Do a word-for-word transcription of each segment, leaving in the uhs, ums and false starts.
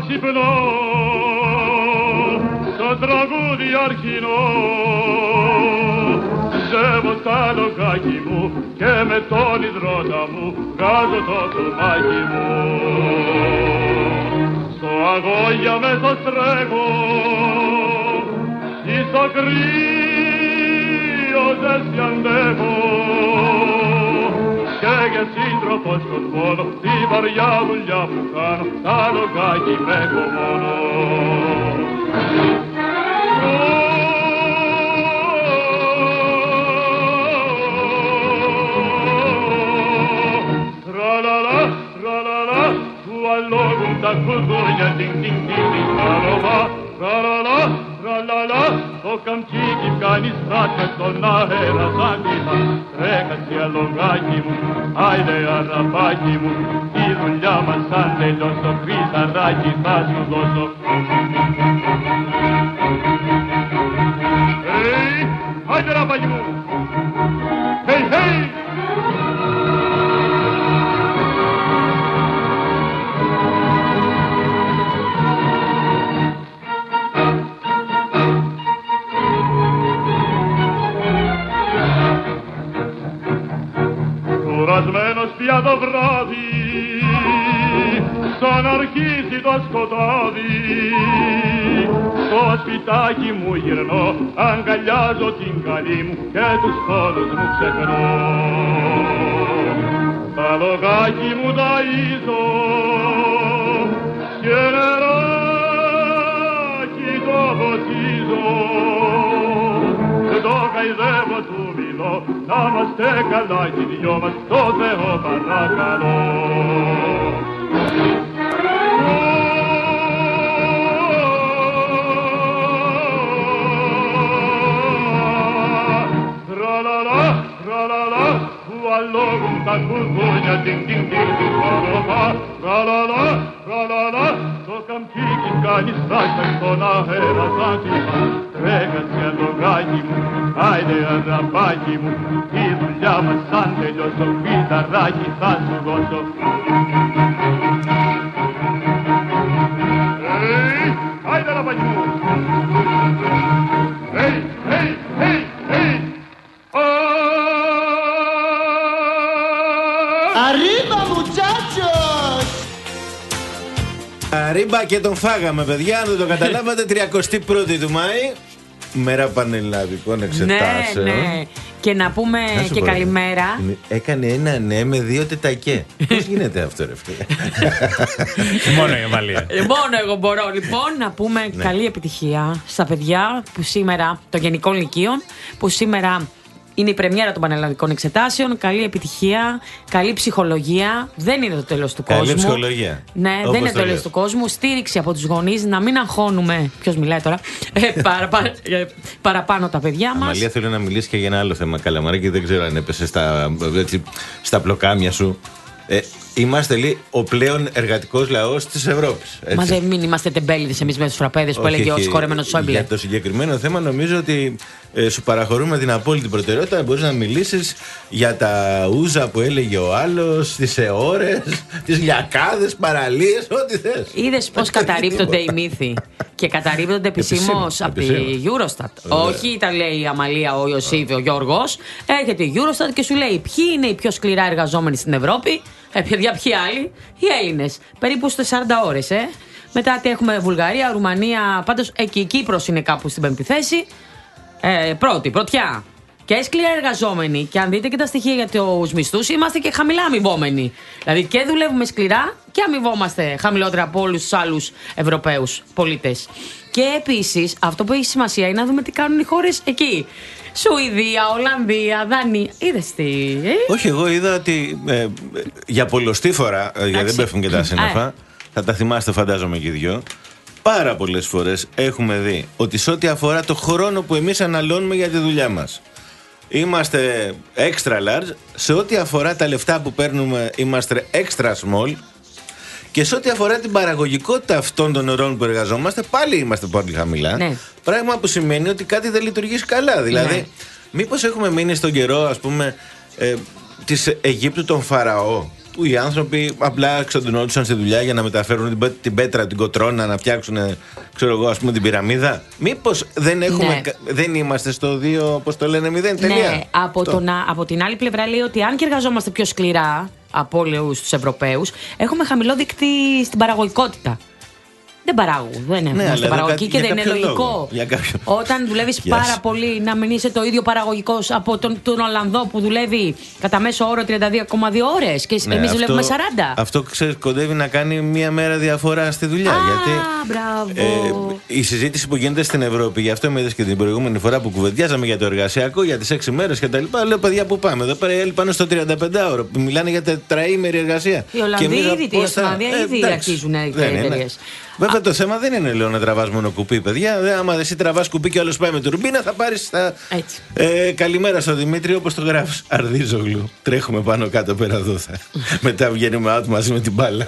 ξυπνώ στο τραγούδι αρχινό. Ζεύω στα λογάκι μου και με τον υδρότα μου βγάζω το κομμάκι μου. Στο αγώγια μέσα στρέχω ή στο κρύο ζέστη αντέχω και για σύντροφο σκοτώνω τη βαριά δουλειά που κάνω στα λογάκι με έχω μόνο. Tra-la-la, tra-la-la, tu allogum ta culturnia, ding ding ding ding, tra-la-la, tra-la-la, tra-la-la, το καμτσίκι κάνει στράκα στον αέρα σαν κύμα. Τρέχασε αλογάκι μου, άιντε αραπάκι μου, η δουλειά μας αν τελειώσω, χρυσαράκι θα σου δώσω. Hey, άιντε αραπάκι μου, hey, hey! Κουρασμένος πια το βράδυ, σαν αρχίσει το σκοτάδι, στο σπιτάκι μου γυρνώ, αγκαλιάζω την καλή μου και τους πόνους μου ξεχνώ. Τα λογάκι μου ταΐζω και νεράκι το ποτίζω, το καηδεύω του μιλώ, να είμαστε καλά κι οι δυο μας, το Θεό παρακαλώ. Tra-la-la, tra-la-la, tu allogum ta culturnia, ding ding ding ding, tra-la-la, tra-la-la, tra-la-la, το καμτσίκι κάνει στράκα στον αέρα σαν κύμα. Τρέχασε αλογάκι μου, άιντε αραπάκι μου, η δουλειά μας αν τελειώσω, φυταράκι θα σου δώσω. Hey, άιντε αραπάκι μου. Hey, hey, hey, hey. Arriba, muchachos! Arriba και τον φάγαμε, παιδιά. Αν δεν το καταλάβατε, τριακοστή πρώτη του Μάη, μέρα πανελλαδικών εξετάσεων. Ναι, ναι. Και να πούμε να και πω, καλημέρα. Έκανε ένα ναι με δύο τετακέ. Πώς γίνεται αυτό, ρε φίλε? Μόνο η Αμαλία. Μόνο εγώ μπορώ. Λοιπόν, να πούμε ναι. καλή καλή επιτυχία στα παιδιά που σήμερα, των γενικών λυκείων, που σήμερα είναι η πρεμιέρα των πανελλαδικών εξετάσεων. Καλή επιτυχία, καλή ψυχολογία. Δεν είναι το τέλος του καλή κόσμου. Καλή ψυχολογία. Ναι, όπως δεν είναι το το τέλος λες. του κόσμου. Στήριξη από τους γονείς, να μην αγχώνουμε. Ποιος μιλάει τώρα? ε, παραπα... παραπάνω τα παιδιά μας. Αμαλία, θέλω να μιλήσει και για ένα άλλο θέμα. Καλαμαράκι, δεν ξέρω αν έπεσε στα, έτσι, στα πλοκάμια σου. Ε, είμαστε λέει ο πλέον εργατικός λαός της Ευρώπης. Μα δεν μην είμαστε τεμπέληδες εμείς με τους φραπέδες που έλεγε ο σκορεμένος Σόιμπλε. Για το συγκεκριμένο θέμα νομίζω ότι ε, σου παραχωρούμε την απόλυτη προτεραιότητα. Μπορείς να μιλήσεις για τα ούζα που έλεγε ο άλλος, τις αιώρες, τις λιακάδες, παραλίες, ό,τι θες. Είδες πώς καταρρίπτονται οι μύθοι και καταρρίπτονται επισήμως από τη Eurostat. Ωραία. Όχι τα λέει η Αμαλία, ο Ιωσήφ, ο Γιώργος. Έρχεται η Eurostat και σου λέει ποιοι είναι οι πιο σκληρά εργαζόμενοι στην Ευρώπη. Ε, παιδιά, ποιοι άλλοι? Οι Έλληνες. Περίπου στις σαράντα ώρες, ε. Μετά τι έχουμε? Βουλγαρία, Ρουμανία. Πάντως εκεί η Κύπρος είναι κάπου στην πέμπτη θέση. Ε, πρώτη, πρωτιά. Και σκληρά εργαζόμενοι. Και αν δείτε και τα στοιχεία για τους μισθούς, είμαστε και χαμηλά αμοιβόμενοι. Δηλαδή και δουλεύουμε σκληρά και αμοιβόμαστε χαμηλότερα από όλους τους άλλους Ευρωπαίους πολίτες. Και επίσης αυτό που έχει σημασία είναι να δούμε τι κάνουν οι χώρες εκεί. Σουηδία, Ολλανδία, Δανία. Είδες τι? Ε? Όχι, εγώ είδα ότι ε, για πολλοστή φορά, ε, γιατί δεν πέφτουν και τα σύννεφα, θα τα θυμάστε φαντάζομαι και οι δυο, πάρα πολλές φορές έχουμε δει ότι σε ό,τι αφορά το χρόνο που εμείς αναλώνουμε για τη δουλειά μας, είμαστε extra large, σε ό,τι αφορά τα λεφτά που παίρνουμε είμαστε extra small, και σε ό,τι αφορά την παραγωγικότητα αυτών των ωρών που εργαζόμαστε, πάλι είμαστε πολύ χαμηλά. Ναι. Πράγμα που σημαίνει ότι κάτι δεν λειτουργεί καλά. Δηλαδή, ναι. μήπως έχουμε μείνει στον καιρό, ας πούμε, ε, της Αιγύπτου των Φαραώ, που οι άνθρωποι απλά ξαντωνόντουσαν στη δουλειά για να μεταφέρουν την, την πέτρα, την κοτρώνα, να φτιάξουν, ξέρω εγώ, ας πούμε, την πυραμίδα. Μήπως δεν, έχουμε, ναι. δεν είμαστε στο δύο, όπως το λένε, μηδέν τελεία. Ναι, από, τον, από την άλλη πλευρά λέει ότι αν και εργαζόμαστε πιο σκληρά από όλους τους Ευρωπαίους, έχουμε χαμηλό δείκτη στην παραγωγικότητα. Δεν παράγουν, δεν έχουμε ναι, παραγωγική και δεν είναι λογικό. Όταν δουλεύεις yes. πάρα πολύ, να μην είσαι το ίδιο παραγωγικός από τον, τον Ολλανδό που δουλεύει κατά μέσο όρο τριάντα δύο κόμμα δύο ώρες και ναι, εμείς αυτό, δουλεύουμε σαράντα. Αυτό ξέρεις, κοντεύει να κάνει μία μέρα διαφορά στη δουλειά. Α, γιατί μπράβο. Ε, η συζήτηση που γίνεται στην Ευρώπη, γι' αυτό με είδες και την προηγούμενη φορά που κουβεντιάζαμε για το εργασιακό, για τις έξι μέρες και τα λοιπά. Λέω, παιδιά, που πάμε. Εδώ πέρα οι άλλοι πάνε στο τριάντα πέντε ωρο. Μιλάνε για τετραήμερη εργασία. Οι Ολλανδοί ήδη, η Ολλανδία ήδη αρχίζουν οι εταιρείες. Βέβαια το θέμα δεν είναι, λέω, να τραβάς μόνο κουπί, παιδιά. Δεν, άμα εσύ τραβάς κουπί και όλος πάει με τουρμπίνα, θα πάρεις τα. Ε, καλημέρα στο Δημήτρη, όπως το γράφεις. Αρδίζογλου. Τρέχουμε πάνω κάτω πέρα δόθα. Μετά βγαίνουμε out μαζί με την μπάλα.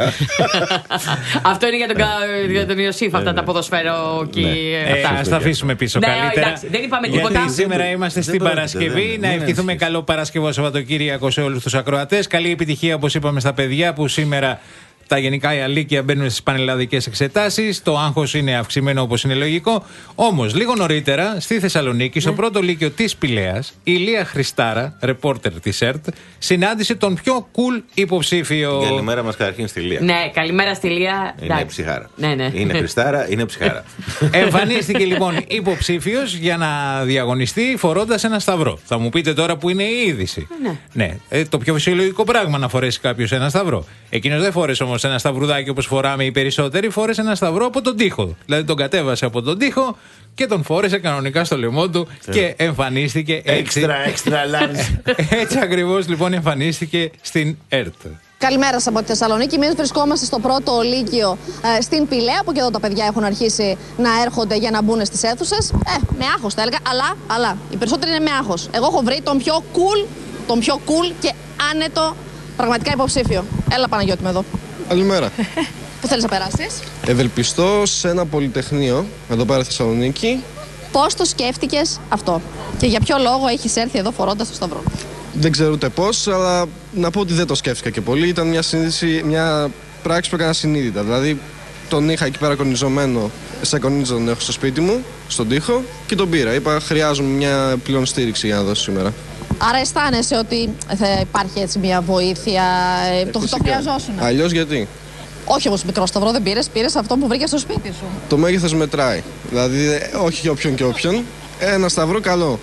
Αυτό είναι για τον, για τον Ιωσήφ, αυτά τα ποδοσφαιροκι. Ας τα αφήσουμε πίσω καλύτερα. Δεν είπαμε τίποτα. Γιατί σήμερα είμαστε στην Παρασκευή. Να ευχηθούμε καλό Παρασκευό Σαββατοκύριακο σε όλους τους ακροατές. Καλή επιτυχία, όπως είπαμε, στα παιδιά που σήμερα. Τα γενικά οι αλίκια μπαίνουν στις πανελλαδικές εξετάσεις. Το άγχος είναι αυξημένο, όπως είναι λογικό. Όμως, λίγο νωρίτερα, στη Θεσσαλονίκη, στο πρώτο λύκειο της Πηλαίας, η Λία Χριστάρα, ρεπόρτερ της ΕΡΤ, συνάντησε τον πιο cool υποψήφιο. Καλημέρα μας καταρχήν στη Λία. Ναι, καλημέρα στη Λία. Είναι ψυχάρα. Ναι, ναι. Είναι Χριστάρα, είναι ψυχάρα. Εμφανίστηκε λοιπόν υποψήφιος για να διαγωνιστεί φορώντας ένα σταυρό. Θα μου πείτε τώρα που είναι η είδηση. Ναι. ναι ε, το πιο φυσιολογικό πράγμα να φορέσει κάποιος ένα σταυρό. Εκείνος δεν φόρεσε όμως ένα σταυρουδάκι όπως φοράμε οι περισσότεροι, φόρεσε ένα σταυρό από τον τοίχο. Δηλαδή τον κατέβασε από τον τοίχο και τον φόρεσε κανονικά στο λαιμό του και εμφανίστηκε έτσι. Έξτρα, έξτρα large. Έτσι ακριβώς λοιπόν εμφανίστηκε στην ΕΡΤ. Καλημέρα σας από τη Θεσσαλονίκη. Εμείς βρισκόμαστε στο πρώτο λύκειο ε, στην Πηλαία. Από και εδώ τα παιδιά έχουν αρχίσει να έρχονται για να μπουν στις αίθουσες. Ε, με άγχος θα έλεγα, αλλά, αλλά οι περισσότεροι είναι με άγχος. Εγώ έχω βρει τον πιο cool, τον πιο cool και άνετο πραγματικά υποψήφιο. Έλα Παναγιώτη με εδώ. Καλημέρα. Πού θέλεις να περάσεις? Ευελπιστώ σε ένα πολυτεχνείο, εδώ πέρα στη Θεσσαλονίκη. Πώς το σκέφτηκες αυτό και για ποιο λόγο έχεις έρθει εδώ φορώντας το σταυρό? Δεν ξέρω ούτε πώς, αλλά να πω ότι δεν το σκέφτηκα και πολύ. Ήταν μια, συνείδηση, μια πράξη που έκανα συνείδητα. Δηλαδή τον είχα εκεί πέρα κονιζωμένο, σε κονίζο τον έχω στο σπίτι μου, στον τοίχο και τον πήρα. Είπα χρειάζομαι μια πλέον στήριξη για να δώσω σήμερα. Άρα αισθάνεσαι ότι θα υπάρχει έτσι μια βοήθεια, ε, το, το χρειαζόσουν? Αλλιώς γιατί? Όχι όμως μικρό σταυρό δεν πήρες, πήρες αυτό που βρήκες στο σπίτι σου. Το μέγεθος μετράει, δηλαδή όχι για όποιον και όποιον, ένα σταυρό καλό.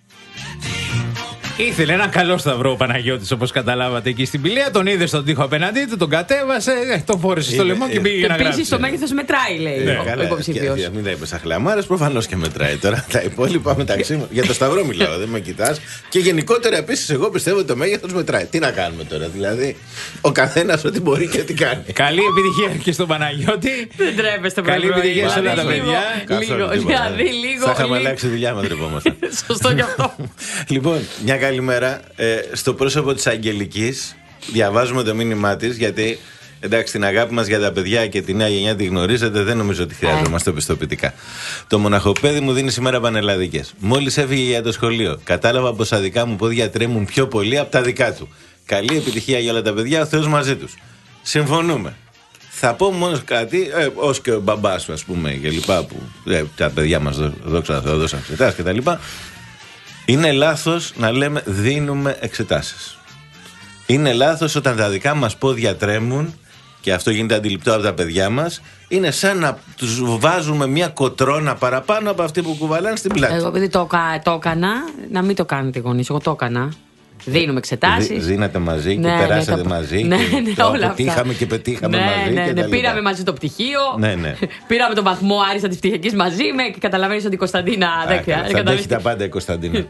Ήθελε ένα καλό σταυρό ο Παναγιώτης, όπως καταλάβατε, εκεί στην Πηλαία. Τον είδε στον τοίχο απέναντί του, τον κατέβασε, τον φόρεσε στο λαιμό και πήγε για να γράψει. Επίσης το μέγεθος μετράει, λέει ναι, ο, καλά, ο υποψήφιος. Μην τα είπες αχλαμάρες, προφανώς και μετράει. Τώρα τα υπόλοιπα μεταξύ μου. Για το σταυρό μιλάω, δεν με κοιτάς. Και γενικότερα επίσης, εγώ πιστεύω ότι το μέγεθος μετράει. Τι να κάνουμε τώρα, δηλαδή. Ο καθένας ό,τι μπορεί και τι κάνει. Καλή επιτυχία και στον Παναγιώτη. Δεν τρέπεστε, καλή επιτυχία σε όλα τα παιδιά. Λίγο. Θα είχαμε αλλάξει δουλειά με τρεπόμαστε. Σωστό γι' αυτό. Λοιπόν, μια καλημέρα. Στο πρόσωπο της Αγγελικής διαβάζουμε το μήνυμά της, γιατί εντάξει, την αγάπη μας για τα παιδιά και τη νέα γενιά τη γνωρίζετε, δεν νομίζω ότι χρειάζομαστε πιστοποιητικά. Το μοναχοπέδι μου δίνει σήμερα πανελλαδικές. Μόλις έφυγε για το σχολείο, κατάλαβα πως τα δικά μου πόδια τρέμουν πιο πολύ από τα δικά του. Καλή επιτυχία για όλα τα παιδιά, ο Θεός μαζί τους. Συμφωνούμε. Θα πω μόνο κάτι, ε, ως και ο μπαμπάς σου, ας πούμε, και λοιπά, που ε, τα παιδιά μας δόξα Θεώ δώσαν εξετάσεις και τα λοιπά. Είναι λάθος να λέμε δίνουμε εξετάσεις. Είναι λάθος όταν τα δικά μας πόδια τρέμουν, και αυτό γίνεται αντιληπτό από τα παιδιά μας. Είναι σαν να τους βάζουμε μια κοτρώνα παραπάνω από αυτή που κουβαλάνε στην πλάτη. Εγώ επειδή το, το έκανα, να μην το κάνετε γονείς, εγώ το έκανα. Δίνουμε εξετάσεις. Δίνατε μαζί και ναι, περάσατε ναι, μαζί. Ναι, και ναι, το όλα πετύχαμε και πετύχαμε ναι, μαζί. Ναι, και ναι, τα πήραμε μαζί το πτυχίο. Ναι, ναι. Πήραμε τον βαθμό άριστα της πτυχιακής μαζί με και καταλαβαίνεις ότι η Κωνσταντίνα δεν χρειάζεται. Θα αντέχει τα πάντα η Κωνσταντίνα.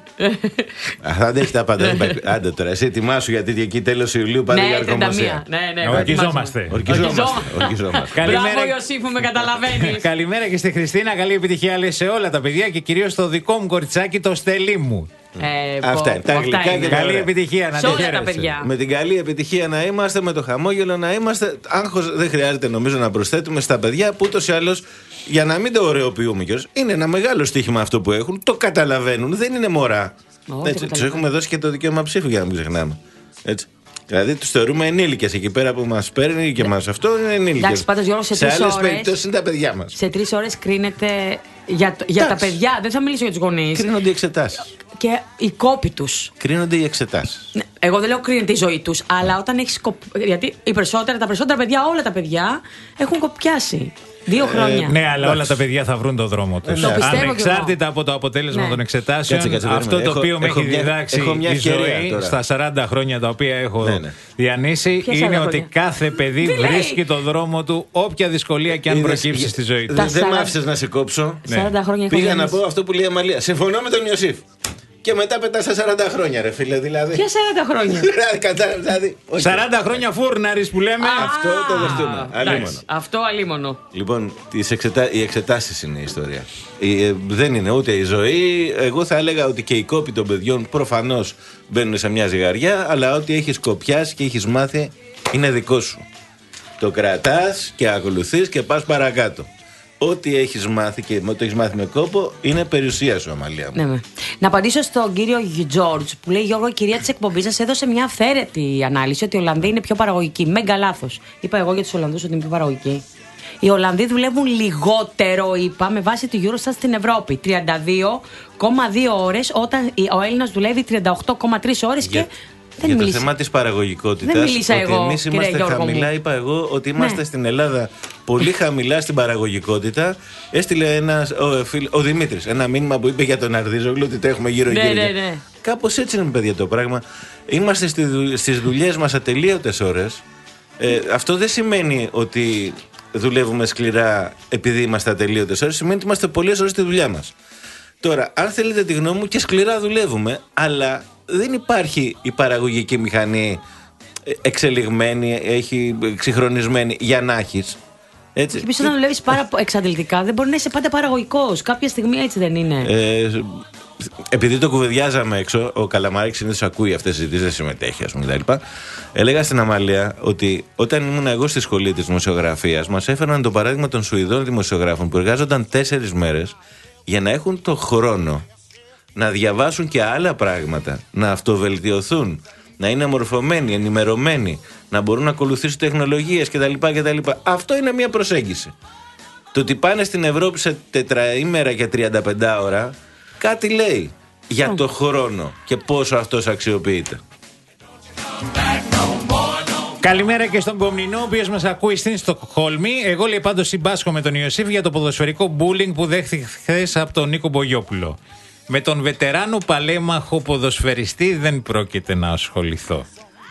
Θα αντέχει τα πάντα. Άντε τώρα, εσύ ετοιμάσου γιατί εκεί τέλος Ιουλίου πάνε για αρκομοσία. Ναι, ναι, ορκιζόμαστε. Ορκιζόμαστε. Μπράβο Ιωσήφ, με καταλαβαίνεις. Καλημέρα και στη Χριστίνα. Καλή επιτυχία λέει σε όλα τα παιδιά και κυρίως στο δικό μου κοριτσάκι, το Στελί μου. Ε, Αυτά είναι. Τα αγγλικά και καλή επιτυχία να όλα τα παιδιά. Με την καλή επιτυχία να είμαστε, με το χαμόγελο να είμαστε. Άγχος δεν χρειάζεται νομίζω να προσθέτουμε στα παιδιά που ούτως ή άλλως, για να μην το ωρεοποιούμε κιόλας, είναι ένα μεγάλο στοίχημα αυτό που έχουν. Το καταλαβαίνουν, δεν είναι μωρά. Τους έχουμε δώσει και το δικαίωμα ψήφου για να μην ξεχνάμε. Έτσι. Δηλαδή τους θεωρούμε ενήλικες εκεί πέρα που μας παίρνει και μας αυτό είναι ενήλικες. Εντάξει, πάντως Γιώργο, σε, σε τρεις άλλες ώρες, περιπτώσεις είναι τα παιδιά μας. Σε τρεις ώρες κρίνεται για, για τα παιδιά. Δεν θα μιλήσω για τους γονείς. Κρίνονται οι εξετάσεις. Και οι κόποι τους. Κρίνονται οι εξετάσεις. Ναι, εγώ δεν λέω κρίνεται η ζωή τους, αλλά όταν έχεις κοπ... Γιατί οι περισσότερα, τα περισσότερα παιδιά, όλα τα παιδιά έχουν κοπιάσει. Δύο χρόνια. Ε, ναι, αλλά όλα τα παιδιά θα βρουν τον δρόμο τους. Ε, ναι. Ανεξάρτητα από το αποτέλεσμα Ναι. των εξετάσεων, Κάτσε, κάτσε, αυτό το έχω- οποίο με έχω έχει μια- διδάξει έχω μια η ευκαιρία ζωή τώρα. στα σαράντα χρόνια τα οποία έχω Ναι, ναι. διανύσει Ποια είναι σαράντα ότι χρόνια? κάθε παιδί Τι λέει? βρίσκει τον δρόμο του, όποια δυσκολία και αν Είδες, προκύψει ε, στη ζωή του. Τα Δεν με σαράντα- άφησες να σε κόψω. σαράντα χρόνια έχω Πήγα να διανύσει. πω αυτό που λέει η Αμαλία. Συμφωνώ με τον Ιωσήφ. Και μετά πετάς στα σαράντα χρόνια, ρε φίλε. Δηλαδή. Ποια σαράντα χρόνια. Δηλαδή, κατάλαβες, δηλαδή, όχι. σαράντα χρόνια φούρναρης που λέμε. Αυτό το δεχτούμε. Α, Αλίμονο. εντάξει, αυτό αλίμονο. Λοιπόν, τις εξετα... οι εξετάσεις είναι η ιστορία. Ε, δεν είναι ούτε η ζωή. Εγώ θα έλεγα ότι και οι κόποι των παιδιών προφανώς μπαίνουν σε μια ζυγαριά, αλλά ό,τι έχεις κοπιάσει και έχεις μάθει είναι δικό σου. Το κρατάς και ακολουθείς και πας παρακάτω. Ό,τι έχεις μάθει και το έχεις μάθει με κόπο είναι περιουσία σου, Αμαλία μου. Ναι, ναι. Να απαντήσω στον κύριο Τζόρτζ που λέει: Γιώργο, η κυρία της εκπομπής σας έδωσε μια αυθαίρετη ανάλυση ότι οι Ολλανδοί είναι πιο παραγωγικοί. Μέγκα λάθος. Είπα εγώ για τους Ολλανδούς ότι είναι πιο παραγωγικοί. Οι Ολλανδοί δουλεύουν λιγότερο, είπα, με βάση τη Eurostat στην Ευρώπη. τριάντα δύο κόμμα δύο ώρες, όταν ο Έλληνας δουλεύει τριάντα οκτώ κόμμα τρεις ώρες και. Για, Δεν για το μίλησα. θέμα της παραγωγικότητας, Δεν μίλησα ότι εγώ, εμείς κύριε είμαστε Γιώργο χαμηλά, μου. είπα εγώ ότι είμαστε Ναι. στην Ελλάδα πολύ χαμηλά στην παραγωγικότητα. Έστειλε ένας, ο, φίλ, ο Δημήτρης ένα μήνυμα που είπε για τον Αρδίζογλου ότι το έχουμε γύρω-γύρω. Ναι, ναι, ναι. Κάπως έτσι είναι, παιδιά, το πράγμα. Είμαστε στη, δου- στις δουλειές μας ατελείωτες ώρες. Ε, αυτό δεν σημαίνει ότι δουλεύουμε σκληρά επειδή είμαστε ατελείωτες ώρες. Σημαίνει ότι είμαστε πολλές ώρες στη δουλειά μας. Τώρα, αν θέλετε τη γνώμη μου, και σκληρά δουλεύουμε, αλλά δεν υπάρχει η παραγωγική μηχανή εξελιγμένη, έχει εξυγχρονισμένη για να έχεις. Έτσι. Και επίσης, όταν δουλεύεις πάρα πο- εξαντλητικά, δεν μπορεί να είσαι πάντα παραγωγικός. Κάποια στιγμή έτσι δεν είναι. Ε, επειδή το κουβεντιάζαμε έξω, ο Καλαμαράκης συνήθως ακούει αυτές τις συζητήσεις, δεν συμμετέχει, ας πούμε, κτλ. Έλεγα στην Αμαλία ότι όταν ήμουν εγώ στη σχολή της δημοσιογραφίας, μας έφεραν το παράδειγμα των Σουηδών δημοσιογράφων που εργάζονταν τέσσερις μέρες για να έχουν το χρόνο να διαβάσουν και άλλα πράγματα, να αυτοβελτιωθούν, να είναι μορφωμένοι, ενημερωμένοι, να μπορούν να ακολουθήσουν τεχνολογίες κτλ. κτλ. Αυτό είναι μια προσέγγιση. Το ότι πάνε στην Ευρώπη σε τετραήμερα και τριάντα πέντε ώρα, κάτι λέει για το χρόνο και πόσο αυτός αξιοποιείται. Καλημέρα και στον Κομνηνό, ο οποίος μας ακούει στην Στοκχόλμη. Εγώ, λέει, πάντως συμπάσχω με τον Ιωσήφ για το ποδοσφαιρικό bullying που δέχθηκε χθες από τον Νίκο Μπογιόπουλο. Με τον βετεράνο παλέμαχο ποδοσφαιριστή δεν πρόκειται να ασχοληθώ.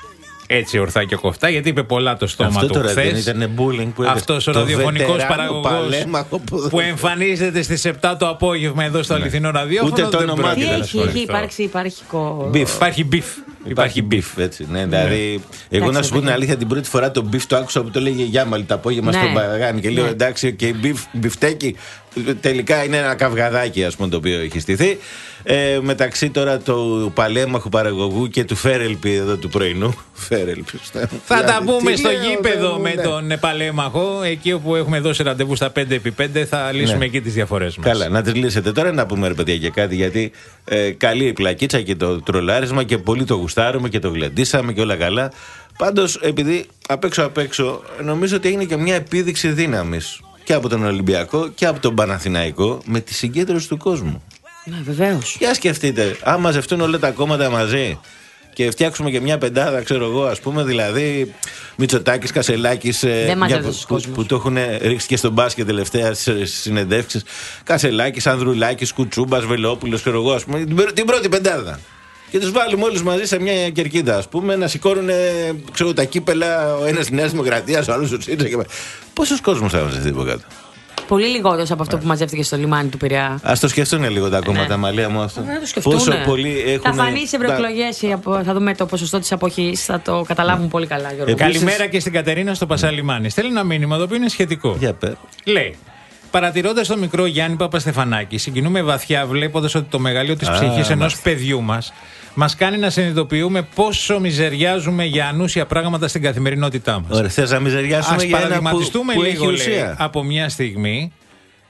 Έτσι ορθά και κοφτά, γιατί είπε πολλά το στόμα Αυτό του τώρα χθες. δεν ήταν bullying που έπαιζε. Αυτός ο Το ραδιοφωνικός βετεράνο παραγωγός παλέμαχο ποδοσφαιριστή. που εμφανίζεται στις επτά το απόγευμα εδώ στο αληθινό ραδιόφωνο. Ούτε το δεν όνομά πρόκειται του Τι δεν να έχει, έχει ασχοληθώ. υπάρξει, υπάρχει κο... Beef. Υπάρχει μπιφ. Υπάρχει μπιφ, έτσι. Ναι, δηλαδή, εγώ να σου πω την αλήθεια, την πρώτη φορά το μπιφ το άκουσα που το λέγε Γιάμαλη το απόγευμα Ναι. στον Παγάνη. Και λέω Ναι. εντάξει, και μπιφ, μπιφτέκι τελικά είναι ένα καυγαδάκι, ας πούμε, το οποίο έχει στηθεί. Ε, μεταξύ τώρα του παλέμαχου παραγωγού και του Φέρελπι εδώ του πρωινού. Φέρελπι. Θα τα πούμε τι στο λέω, γήπεδο δεν- με ναι. τον Παλέμαχο. Εκεί όπου έχουμε δώσει ραντεβού στα πέντε επί πέντε θα λύσουμε Ναι. εκεί τις διαφορές μας. Καλά, να τις λύσετε τώρα, να πούμε ρε παιδιά και κάτι, γιατί ε, καλή η πλακίτσα και το τρολάρισμα και πολύ το γουστάρουμε και το γλεντήσαμε και όλα καλά. Πάντως, επειδή απ' έξω απ' έξω, νομίζω ότι έγινε και μια επίδειξη δύναμης και από τον Ολυμπιακό και από τον Παναθηναϊκό με τη συγκέντρωση του κόσμου. Ναι, βεβαίως. Για σκεφτείτε, αν μαζευτούν όλα τα κόμματα μαζί και φτιάξουμε και μια πεντάδα, ξέρω εγώ, ας πούμε, δηλαδή Μητσοτάκης, Κασελάκης, ε, Δεν μια μαζεύεται που, στους που, κόσμους. που το έχουν ρίξει και στον μπάσκετ τελευταία στις συνεντεύξεις. Κασελάκης, Ανδρουλάκης, Κουτσούμπας, Βελόπουλος, ξέρω εγώ, ας πούμε, την, πρω- την πρώτη πεντάδα. Και τους βάλουμε όλους μαζί σε μια κερκίδα, ας πούμε, να σηκώνουν ξέρω, τα κύπελα, ο ένας της Νέας Δημοκρατίας, ο άλλος του ΣΥΡΙΖΑ. Και... Πόσος κόσμος θα μαζευτεί από κάτω. Πολύ λιγότερος από αυτό που μαζεύτηκε στο λιμάνι του Πειραιά. Ας το σκεφτούν λίγο τα κόμματα, Ναι. Μαλία μου αυτό. Να το σκεφτούν. Πόσο πολύ έχουν. Θα φανεί σε ευρωεκλογές, θα δούμε το ποσοστό της αποχής, θα το καταλάβουν πολύ καλά, Γιώργο. Επίσης- Καλημέρα και στην Κατερίνα στο Πασαλιμάνι. Στέλνει ένα μήνυμα το οποίο είναι σχετικό. Για πέρα. Λέει. Παρατηρώντας τον μικρό Γιάννη Παπαστεφανάκη, συγκινούμε βαθιά βλέποντας ότι το μεγαλείο της Α, ψυχής ενός μάλιστα. παιδιού μας μας κάνει να συνειδητοποιούμε πόσο μιζεριάζουμε για ανούσια πράγματα στην καθημερινότητά μας. Ωραία, θες να μιζεριάσουμε Ας για ένα που, παραδειγματιστούμε που λίγο, έχει λέει, ουσία. από μια στιγμή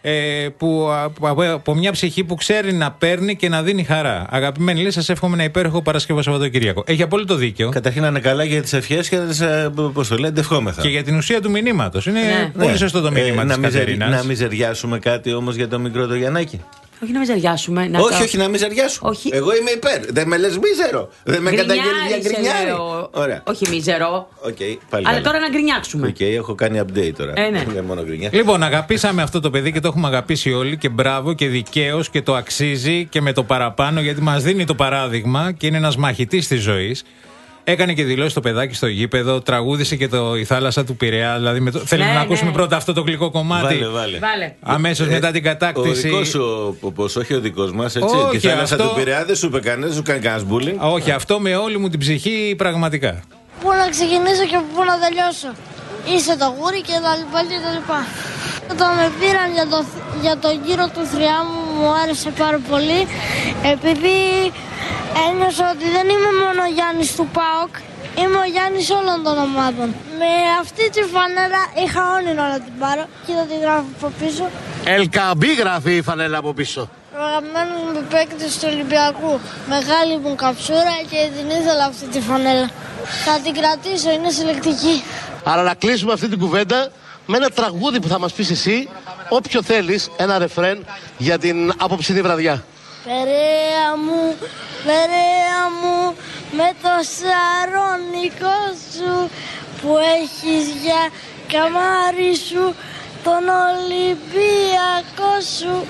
ε, που, από, από μια ψυχή που ξέρει να παίρνει και να δίνει χαρά. Αγαπημένοι, λέει, σας εύχομαι ένα υπέροχο Παρασκευό Σαββατοκύριακο. Έχει απόλυτο δίκιο. Καταρχήν να είναι καλά για τις ευχές και τις, πώς το λέτε, ευχόμεθα. Και για την ουσία του μηνύματος. Είναι ναι. πολύ ναι. σωστό το μήνυμα ε, της Κατερίνας. Να μιζεριάσουμε κάτι όμως για το μικρό το Γιαννάκι. Όχι να μιζεριάσουμε. Να όχι, το... όχι να μιζεριάσουμε. Όχι. Εγώ είμαι υπέρ. Δεν με λες μίζερο. Δεν με καταγγέλνει για γκρινιάρι. Ωραία. Όχι μίζερο. Okay, πάλι αλλά πάλι. Τώρα να γκρινιάξουμε. Οκ, okay, έχω κάνει update τώρα. Ε, ναι. Δεν μόνο γκρινιά. Λοιπόν, αγαπήσαμε αυτό το παιδί και το έχουμε αγαπήσει όλοι και μπράβο και δικαίως και το αξίζει και με το παραπάνω γιατί μας δίνει το παράδειγμα και είναι ένας μαχητής της ζωής. Έκανε και δηλώσει το παιδάκι στο γήπεδο, τραγούδισε και το, η θάλασσα του Πειραιά. Δηλαδή με το, ναι, θέλουμε ναι. να ακούσουμε πρώτα αυτό το γλυκό κομμάτι. Βάλε, βάλε. βάλε. Αμέσως ε, μετά την κατάκτηση. Ο δικός σου, όπως όχι ο δικός μας, έτσι. Όχι, τη θάλασσα αυτό... του Πειραιά δεν σου είπε κανένα, σου κάνει κανένα bullying. Όχι, αυτό με όλη μου την ψυχή πραγματικά. Πού να ξεκινήσω και πού να τελειώσω. Είσαι το γούρι και τα λοιπά και τα λοιπά. Όταν με πήραν για το, για το γύρο του θριά μου, μου άρεσε πάρα πολύ. Επειδή ένιωσα ότι δεν είμαι μόνο ο Γιάννης του ΠΑΟΚ, είμαι ο Γιάννης όλων των ομάδων. Με αυτή τη φανέλα είχα όνειρο να την πάρω. Κοίτα τη γράφω από πίσω. Ελκαμπή γράφει η φανέλα από πίσω. Ο αγαπημένος μου παίκτης του Ολυμπιακού. Μεγάλη μου καψούρα και την ήθελα αυτή τη φανέλα. Θα την κρατήσω, είναι συλλεκτική. Άρα να κλείσουμε αυτή την κουβέντα με ένα τραγούδι που θα μας πεις εσύ, όποιο θέλεις, ένα ρεφρέν για την απόψινή βραδιά. Περαία μου, περαία μου, με το σαρονικό σου που έχεις για καμάρι σου, τον Ολυμπιακό σου.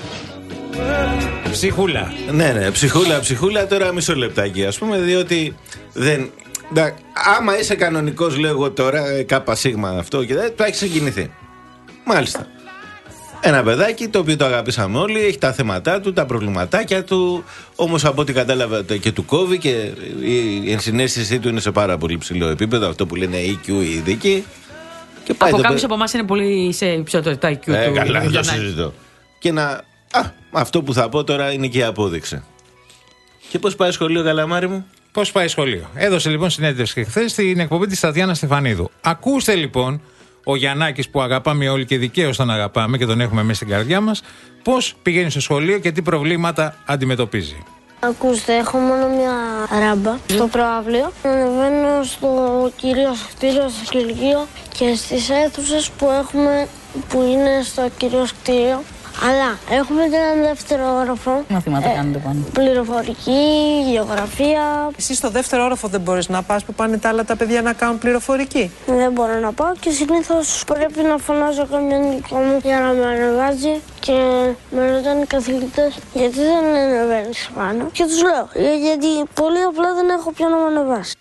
Ψυχούλα. Ναι, ναι, ψυχούλα, ψυχούλα. Τώρα μισό λεπτάκι, ας πούμε, διότι δεν... Να, άμα είσαι κανονικός, λέω εγώ τώρα, κάπα σίγμα αυτό και δεν, το έχει συγκινηθεί. Μάλιστα. Ένα παιδάκι το οποίο το αγαπήσαμε όλοι, έχει τα θέματά του, τα προβληματάκια του, όμως από ό,τι κατάλαβα και του κόβει και η ενσυναίσθησή του είναι σε πάρα πολύ ψηλό επίπεδο, αυτό που λένε ι κιου οι ειδικοί. Και πάει από κάποιους από εμάς είναι πολύ σε υψηλότερο το άι κιου ε, του. Καλά, δεν το συζητώ. Και να. Α, αυτό που θα πω τώρα είναι και η απόδειξη. Και πώς πάει σχολείο, Καλαμάρι μου? Πώς πάει σχολείο? Έδωσε λοιπόν συνέντευξη και χθες στην εκπομπή της Τατιάνα Στεφανίδου. Ακούστε λοιπόν ο Γιαννάκης που αγαπάμε όλοι και δικαίως τον αγαπάμε και τον έχουμε μέσα στην καρδιά μας, πώς πηγαίνει στο σχολείο και τι προβλήματα αντιμετωπίζει. Ακούστε, έχω μόνο μια ράμπα στο προαύλιο. Ανεβαίνω στο κυρίως κτίριο, στο κηλικείο και στις αίθουσες που έχουμε, που είναι στο κυρίως κτίριο. Αλλά έχουμε και έναν δεύτερο όροφο. Τι μαθήματα ε, κάνετε πάνω? Πληροφορική, γεωγραφία. Εσύ στο δεύτερο όροφο δεν μπορείς να πας που πάνε τα άλλα τα παιδιά να κάνουν πληροφορική? Δεν μπορώ να πάω και συνήθως πρέπει να φωνάζω κάποιον δικό μου για να με ανεβάζει. Και με ρωτάνε οι καθηγητές γιατί δεν ανεβαίνεις πάνω. Και τους λέω γιατί πολύ απλά δεν έχω ποιο να με ανεβάσει.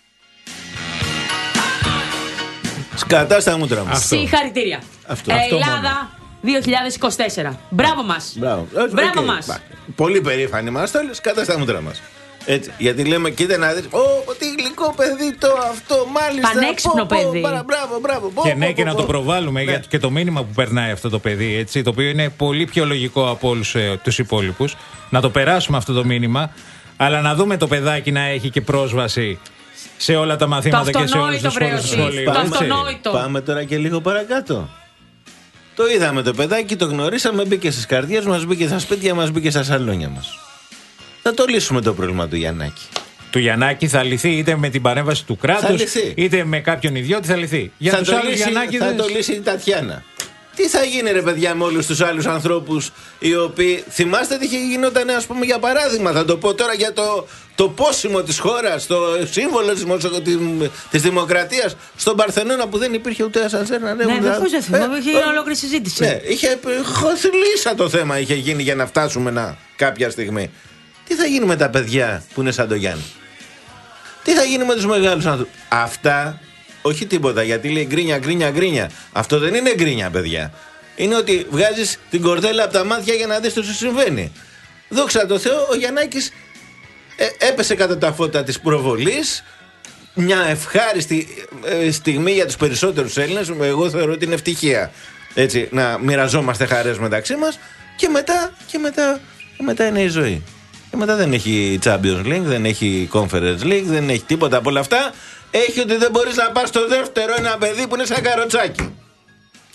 Σκατά στα μούτρα μου. Συγχαρητήρια. Αυτό. Ελλάδα δύο χιλιάδες είκοσι τέσσερα. Μπράβο μας. Μπράβο, Μπράβο okay. μας. Πολύ περήφανοι μας το λες, κατά στα μούτρα μας. Έτσι, γιατί λέμε, κοίτα να δεις, Ω, τι γλυκό παιδί το αυτό, μάλιστα. Πανέξυπνο πω, παιδί. Πω, μπράβο, μπράβο. Πω, και ναι, πω, και πω, να πω. το προβάλλουμε Ναι. για, και το μήνυμα που περνάει αυτό το παιδί, έτσι, το οποίο είναι πολύ πιο λογικό από όλους ε, τους υπόλοιπους. Να το περάσουμε αυτό το μήνυμα, αλλά να δούμε το παιδάκι να έχει και πρόσβαση σε όλα τα μαθήματα και σε όλους τους χώρους του σχολείου. Το αυτονόητο. Πάμε τώρα και λίγο παρακάτω. Το είδαμε το παιδάκι, το γνωρίσαμε, μπήκε στις καρδιές μας, μπήκε στα σπίτια μας, μπήκε στα σαλόνια μας. Θα το λύσουμε το πρόβλημα του Γιαννάκη. Του Γιαννάκη θα λυθεί είτε με την παρέμβαση του κράτους, είτε με κάποιον ιδιώτη θα λυθεί. Για θα τους το άλλους λύσει, Γιαννάκηδες... θα το λύσει η Τατιάνα. Τι θα γίνει ρε παιδιά με όλους τους άλλους ανθρώπους οι οποίοι... Θυμάστε τι γινόταν, ας πούμε, για παράδειγμα, θα το πω τώρα για το, το πόσιμο της χώρας, το σύμβολο της, της, της δημοκρατίας στον Παρθενώνα που δεν υπήρχε ούτε ασανσέρ να ανέβουν. Ναι, δεν θυμάμαι, είχε γίνει ολόκληρη συζήτηση. Ναι, είχε χωθλίσα το θέμα είχε γίνει για να φτάσουμε να, κάποια στιγμή. Τι θα γίνει με τα παιδιά που είναι σαν το Γιάννη? Τι θα γίνει με τους μεγάλους άνθρωπους? Αυτά... Όχι τίποτα, γιατί λέει γκρίνια, γκρίνια, γκρίνια. Αυτό δεν είναι γκρίνια, παιδιά. Είναι ότι βγάζεις την κορδέλα από τα μάτια για να δεις τι σου συμβαίνει. Δόξα τω Θεώ, ο Γιαννάκης ε, έπεσε κατά τα φώτα της προβολής. Μια ευχάριστη ε, στιγμή για τους περισσότερους Έλληνες. Εγώ θεωρώ ότι είναι ευτυχία. Έτσι, να μοιραζόμαστε χαρές μεταξύ μας. Και μετά, και μετά, και μετά είναι η ζωή. Και μετά δεν έχει Champions League, δεν έχει Conference League, δεν έχει τίποτα από όλα αυτά. Έχει ότι δεν μπορείς να πας στο δεύτερο ένα παιδί που είναι σαν καροτσάκι.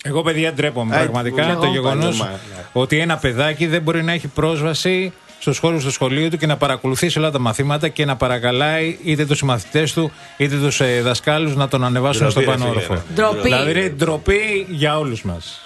Εγώ, παιδιά, ντρέπομαι πραγματικά εγώ, το γεγονός ναι. ότι ένα παιδάκι δεν μπορεί να έχει πρόσβαση στους χώρους του σχολείου του και να παρακολουθήσει όλα τα μαθήματα και να παρακαλάει είτε τους συμμαθητές του είτε τους ε, δασκάλους να τον ανεβάσουν ντροπή, στο πάνω όροφο. Ντροπή. Δηλαδή, είναι ντροπή για όλους μας.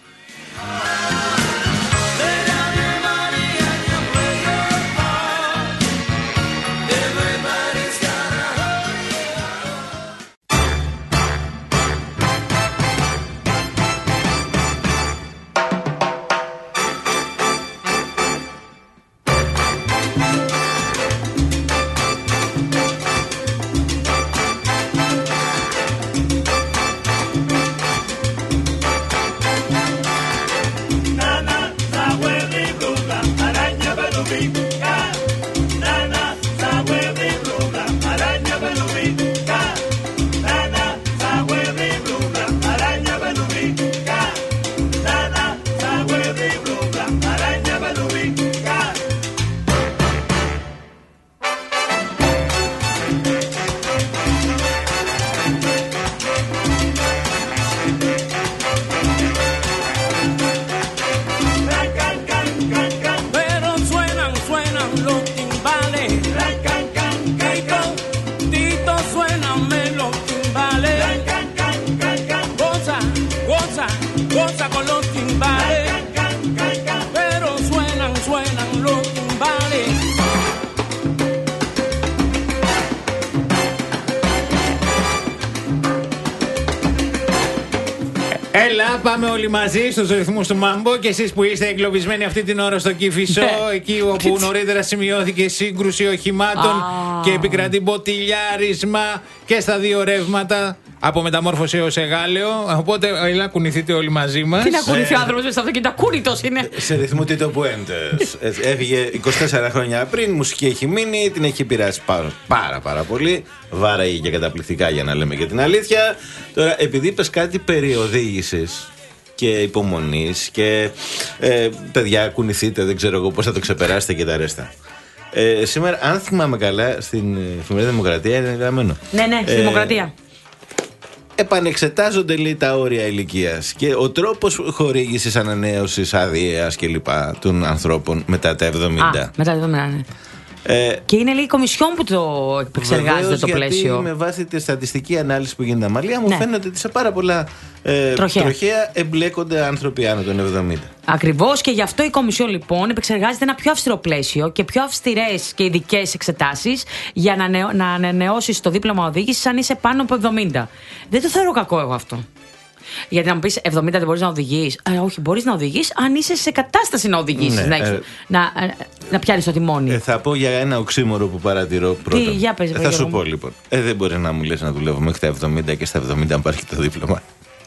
Έλα, πάμε όλοι μαζί στους ρυθμούς του Μάμπο και εσείς που είστε εγκλωβισμένοι αυτή την ώρα στο Κηφισό, εκεί όπου νωρίτερα σημειώθηκε σύγκρουση οχημάτων και επικρατεί μποτιλιάρισμα και στα δύο ρεύματα. Από μεταμόρφωση έως εγάλεο. Οπότε, έλα, κουνηθείτε όλοι μαζί μας. Τι να κουνηθεί ο άνθρωπος μέσα στο αυτοκίνητο, ακούνητος είναι. Σε ρυθμό Τίτο Πουέντες. Έφυγε είκοσι τέσσερα χρόνια πριν, μουσική έχει μείνει, την έχει επηρεάσει πάρα, πάρα, πάρα πολύ. Βάραγε και καταπληκτικά, για να λέμε και την αλήθεια. Τώρα, επειδή είπες κάτι περί οδήγησης και υπομονής και ε, παιδιά, κουνηθείτε, δεν ξέρω εγώ πώς θα το ξεπεράσετε και τα ρέστα. Ε, σήμερα, αν θυμάμαι καλά, στην Εφημερίδα Δημοκρατία είναι γραμμένο. Ναι, ναι, στη ε, Δημοκρατία. Επανεξετάζονται, λέει, τα όρια ηλικίας και ο τρόπος χορήγησης, ανανέωσης, αδείας κλπ. Των ανθρώπων μετά τα εβδομήντα. Α, μετά τα εβδομήντα, ναι. Ε, και είναι, λέει, η Κομισιόν που το επεξεργάζεται το πλαίσιο. Γιατί με βάση τη στατιστική ανάλυση που γίνεται Αμαλία, μου ναι. φαίνεται ότι σε πάρα πολλά ε, τροχαία. τροχαία εμπλέκονται άνθρωποι άνω των εβδομήντα. Ακριβώς, και γι' αυτό η Κομισιόν, λοιπόν, επεξεργάζεται ένα πιο αυστηρό πλαίσιο και πιο αυστηρές και ειδικές εξετάσεις για να, νεω, να ανανεώσεις το δίπλωμα οδήγησης αν είσαι πάνω από εβδομήντα. Δεν το θεωρώ κακό εγώ αυτό. Γιατί να μου πεις εβδομήντα δεν μπορείς να οδηγείς. Ε, όχι, μπορείς να οδηγείς αν είσαι σε κατάσταση να οδηγήσεις. Ναι, να, ε, να, να πιάνεις το τιμόνι. Ε, θα πω για ένα οξύμορο που παρατηρώ πρώτα. Τι, για πες, ε, θα σου πω λοιπόν. Ε, δεν μπορεί να μου λες να δουλεύω μέχρι τα εβδομήντα και στα εβδομήντα αν πάρει και το δίπλωμα.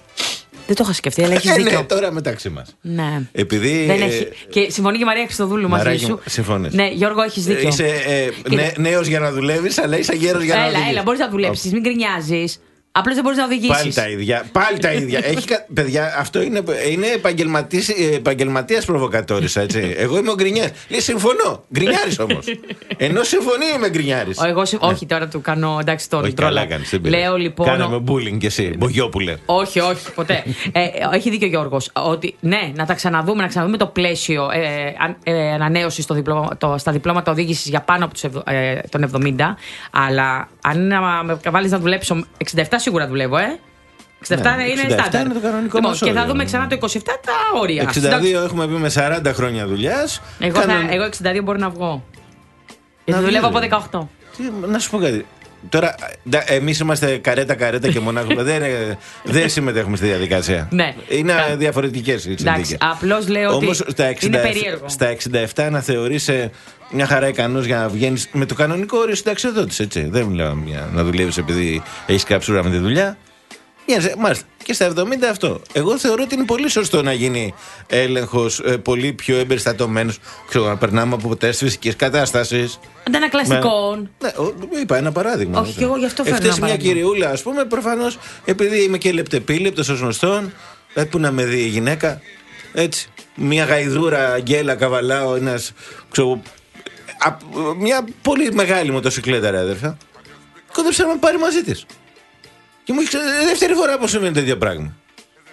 Δεν το είχα σκεφτεί, αλλά έχεις ε, δίκιο. Ναι, τώρα μεταξύ μας. Ναι. Επειδή. Δεν έχει... Και συμφωνεί και η Μαρία Χριστοδούλου μαζί σου. Συμφωνείς. Ναι, Γιώργο, έχεις δίκιο. Είσαι ε, νέ, νέος για να δουλεύεις, αλλά είσαι γέρος για να έλα, οδηγείς. Έλα, έλα, μπορείς να δουλέψεις, μην γκρινιάζεις. Απλώς δεν μπορείς να οδηγήσεις. Πάλι τα ίδια. Πάλι τα ίδια. Έχει, παιδιά, αυτό είναι, είναι επαγγελματίας προβοκατόρισα, έτσι. Εγώ είμαι ο γκρινιάρης. Λέει, συμφωνώ. Γκρινιάρης όμως. Ενώ συμφωνεί είμαι γκρινιάρης. Εγώ, όχι, τώρα του κάνω, εντάξει, τον τρόλα. Λέω λοιπόν. Κάναμε bullying κι εσύ, Μπογιόπουλε. Όχι, όχι, ποτέ. ε, έχει δίκιο ο Γιώργος. Ότι ναι, να τα ξαναδούμε, να ξαναδούμε το πλαίσιο ε, ε, ανανέωση στο διπλώμα, το, στα διπλώματα οδήγησης για πάνω από τους, ε, τον εβδομήντα. Αλλά αν με βάλεις να δουλέψω εξήντα επτά, σίγουρα δουλεύω, ε. εξήντα επτά ναι, είναι στάνταρ. Είναι το κανονικό λοιπόν, μας και θα όριο. δούμε ξανά το είκοσι επτά τα όρια. εξήντα δύο έχουμε πει με σαράντα χρόνια δουλειάς. Εγώ, Κάνον... εγώ εξήντα δύο μπορεί να βγω. Γιατί δουλεύω από δεκαοκτώ. Τι, να σου πω κάτι. Τώρα, εμείς είμαστε καρέτα-καρέτα και μονάχο. δεν, δεν συμμετέχουμε στη διαδικασία. Ναι. Είναι διαφορετικές οι συνθήκες. Απλώς λέω όμως, ότι στα εξήντα, είναι περίεργο. Στα εξήντα επτά να θεωρείσαι μια χαρά ικανός για να βγαίνεις με το κανονικό όριο συνταξιοδότης, έτσι. Δεν μιλάω μια, να δουλεύεις επειδή έχεις καψούρα με τη δουλειά. Μάλιστα. Και στα εβδομήντα αυτό. Εγώ θεωρώ ότι είναι πολύ σωστό να γίνει έλεγχος ε, πολύ πιο εμπεριστατωμένος. Ξέρω, να περνάμε από τεστ φυσικής κατάστασης. Αντανακλαστικών. Ναι, είπα ένα παράδειγμα. Όχι, εγώ γι' αυτό φέρνω. Εχθές μια κυριούλα, ας πούμε, προφανώς, επειδή είμαι και λεπτεπίλεπτος ως γνωστόν, ε, που να με δει η γυναίκα, έτσι. Μια γαϊδούρα, αγγέλα, καβαλάω, ένας. Ξέρω, α, μια πολύ μεγάλη μοτοσυκλέτα, ρε αδερφέ. Κόντεψε να με πάρει μαζί της. Και μου είχε δεύτερη φορά που συμβαίνει τέτοιο πράγμα.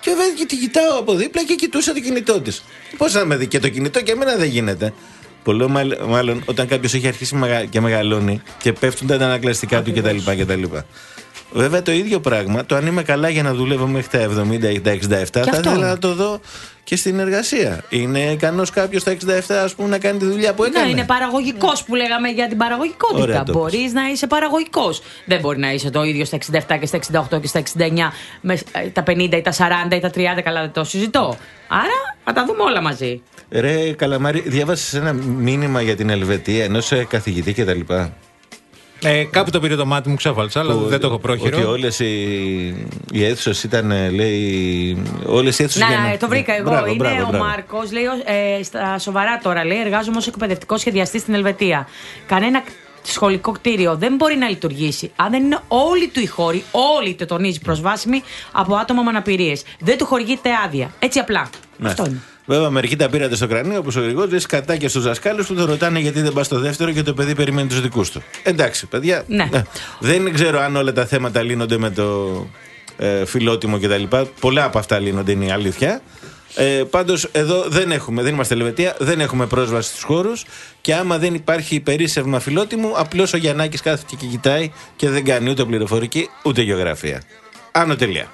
Και βέβαια και τη κοιτάω από δίπλα και κοιτούσα το κινητό της. Πώς να με δει και το κινητό και εμένα δεν γίνεται. Πολλό μάλλον όταν κάποιος έχει αρχίσει και μεγαλώνει και πέφτουν τα ανακλαστικά του κτλ. Βέβαια το ίδιο πράγμα, το αν είμαι καλά για να δουλεύω μέχρι τα εβδομήντα ή τα εξήντα επτά, θα ήθελα να το δω και στην εργασία. Είναι ικανός κάποιος στα εξήντα επτά, ας πούμε, να κάνει τη δουλειά που έκανε? Ναι, είναι παραγωγικός που λέγαμε για την παραγωγικότητα. Μπορείς να είσαι παραγωγικός. Δεν μπορεί να είσαι το ίδιο στα εξήντα επτά και στα εξήντα οκτώ και στα εξήντα εννιά, με τα πενήντα ή τα σαράντα ή τα τριάντα, καλά δεν το συζητώ. Άρα θα τα δούμε όλα μαζί. Ρε Καλαμάρη, διάβασες ένα μήνυμα για την Ελβετία ενός καθηγητή κτλ. Ε, κάπου το πήρε το μάτι μου, ξαφάλτσα, αλλά δεν το έχω πρόχειρο. Ότι όλες οι, οι αίθουσες ήταν, λέει. Όλες οι αίθουσες. Να, για να, το βρήκα εγώ. Μπράβο, είναι μπράβο, ο μπράβο. Μάρκος, λέει, ε, στα σοβαρά τώρα, λέει, εργάζομαι ως εκπαιδευτικός σχεδιαστής στην Ελβετία. Κανένα σχολικό κτίριο δεν μπορεί να λειτουργήσει αν δεν είναι όλοι του οι χώροι, όλοι το τονίζει, προσβάσιμοι από άτομα με αναπηρίες. Δεν του χορηγείται άδεια. Έτσι απλά. Ναι. Αυτό είναι. Βέβαια, μερικοί τα πήρατε στο κρανίο, όπως ο Γρηγόρης, κατά και στους δασκάλους που το ρωτάνε γιατί δεν πας στο δεύτερο και το παιδί περιμένει τους δικούς του. Εντάξει, παιδιά. Ναι. Ε, δεν ξέρω αν όλα τα θέματα λύνονται με το ε, φιλότιμο κτλ. Πολλά από αυτά λύνονται, είναι η αλήθεια. Ε, πάντως, εδώ δεν έχουμε, δεν είμαστε Ελβετία, δεν έχουμε πρόσβαση στους χώρους και άμα δεν υπάρχει περίσσευμα φιλότιμου, απλώς ο Γιαννάκης κάθεται και κοιτάει και δεν κάνει ούτε πληροφορική ούτε γεωγραφία. Άνω τελεία.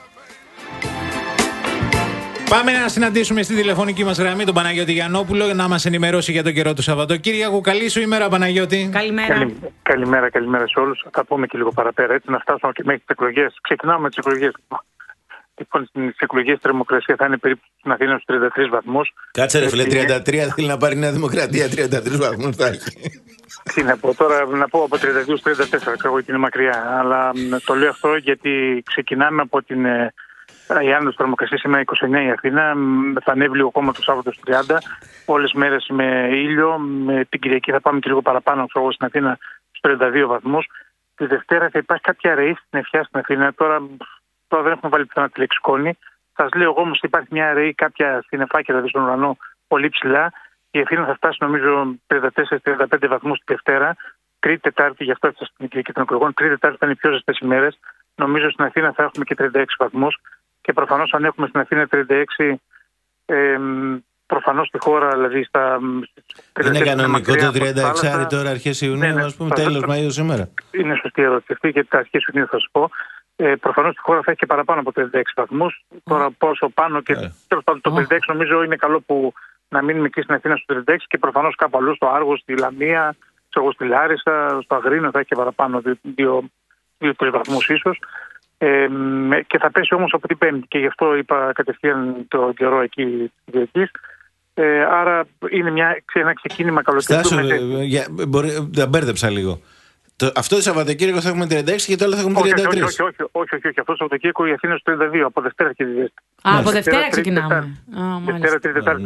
Πάμε να συναντήσουμε στη τηλεφωνική μας γραμμή τον Παναγιώτη Γιαννόπουλο να μας ενημερώσει για τον καιρό του Σαββατοκύριακου. Καλή σου ημέρα, Παναγιώτη. Καλημέρα. Καλη, καλημέρα, καλημέρα σε όλους. Θα πούμε και λίγο παραπέρα, έτσι να φτάσουμε και μέχρι τις εκλογές. Ξεκινάμε με τις εκλογές. Λοιπόν, στις εκλογές η θερμοκρασία θα είναι περίπου στην Αθήνα στους τριάντα τρεις βαθμούς. Κάτσε ρε φίλε, τριάντα τρία θέλει να πάρει η Νέα Δημοκρατία, τριάντα τρεις βαθμούς θα έχει. Τι να πω τώρα, να πω από τριάντα δύο στους τριάντα τέσσερα, ξέρω ότι είναι μακριά. Αλλά το λέω αυτό γιατί ξεκινάμε από την. Η άνοδος θερμοκρασίας σήμερα είκοσι εννέα η Αθήνα, θα ανέβει λίγο ακόμα το Σάββατο στους τριάντα. Όλες τις μέρες με ήλιο, με την Κυριακή θα πάμε και λίγο παραπάνω, ξέρω, στην Αθήνα στους τριάντα δύο βαθμούς. Τη Δευτέρα θα υπάρχει κάποια ρεή στην Ευχιά στην Αθήνα. Τώρα, τώρα δεν έχουμε βάλει πιθανά τη λέξη σκόνη. Σας λέω εγώ όμως ότι υπάρχει μια ρεή κάποια στην Εφάκη, δηλαδή στον ουρανό, πολύ ψηλά. Η Αθήνα θα φτάσει νομίζω τριάντα τέσσερα τριάντα πέντε βαθμούς τη Δευτέρα. Τρίτη, Τετάρτη, γι' αυτό έφτασε στην Κυριακή των εκλογών. Τρίτη, Τετάρτη θα είναι οι πιο ζεστές ημέρες. Νομίζω στην Αθήνα θα έχουμε και τριάντα έξι βαθμούς. Και προφανώς αν έχουμε στην Αθήνα τριάντα έξι, ε, προφανώς στη χώρα, δηλαδή στα. Είναι κανονικό το τριάντα έξι τώρα αρχές Ιουνίου, ναι, ναι, ας πούμε, τέλος Μαΐου σήμερα? Είναι σωστή η ερώτηση αυτή, γιατί τα αρχές Ιουνίου θα σου πω. Ε, προφανώς στη χώρα θα έχει και παραπάνω από τριάντα έξι βαθμούς. Mm. Τώρα πόσο πάνω και. Yeah. Τέλος πάντων, το Oh. τριάντα έξι νομίζω είναι καλό που να μείνουμε εκεί στην Αθήνα στο τριάντα έξι και προφανώς κάπου αλλού στο Άργο, στη Λαμία, στη Λάρισα, στο Αγρίνο θα έχει και παραπάνω, δύο τρεις βαθμούς ίσως. Ε, και θα πέσει όμως από την Πέμπτη και γι' αυτό είπα κατευθείαν το καιρό εκεί της Κυριακής. Ε, άρα είναι μια, ένα ξεκίνημα καλοκαιριού. Στάσου, τα μπέρδεψα λίγο. Το, αυτό το Σαββατοκύριακο θα έχουμε τριάντα έξι και το άλλο θα έχουμε τριάντα τρία. Όχι, όχι, όχι, όχι, όχι. Αυτό το Σαββατοκύριακο η Αθήνα είναι στο τριάντα δύο. Από Δευτέρα και τη Δευτέρα. Α, από Δευτέρα ξεκινάμε. Δευτέρα, Τρίτη, Τετάρτη.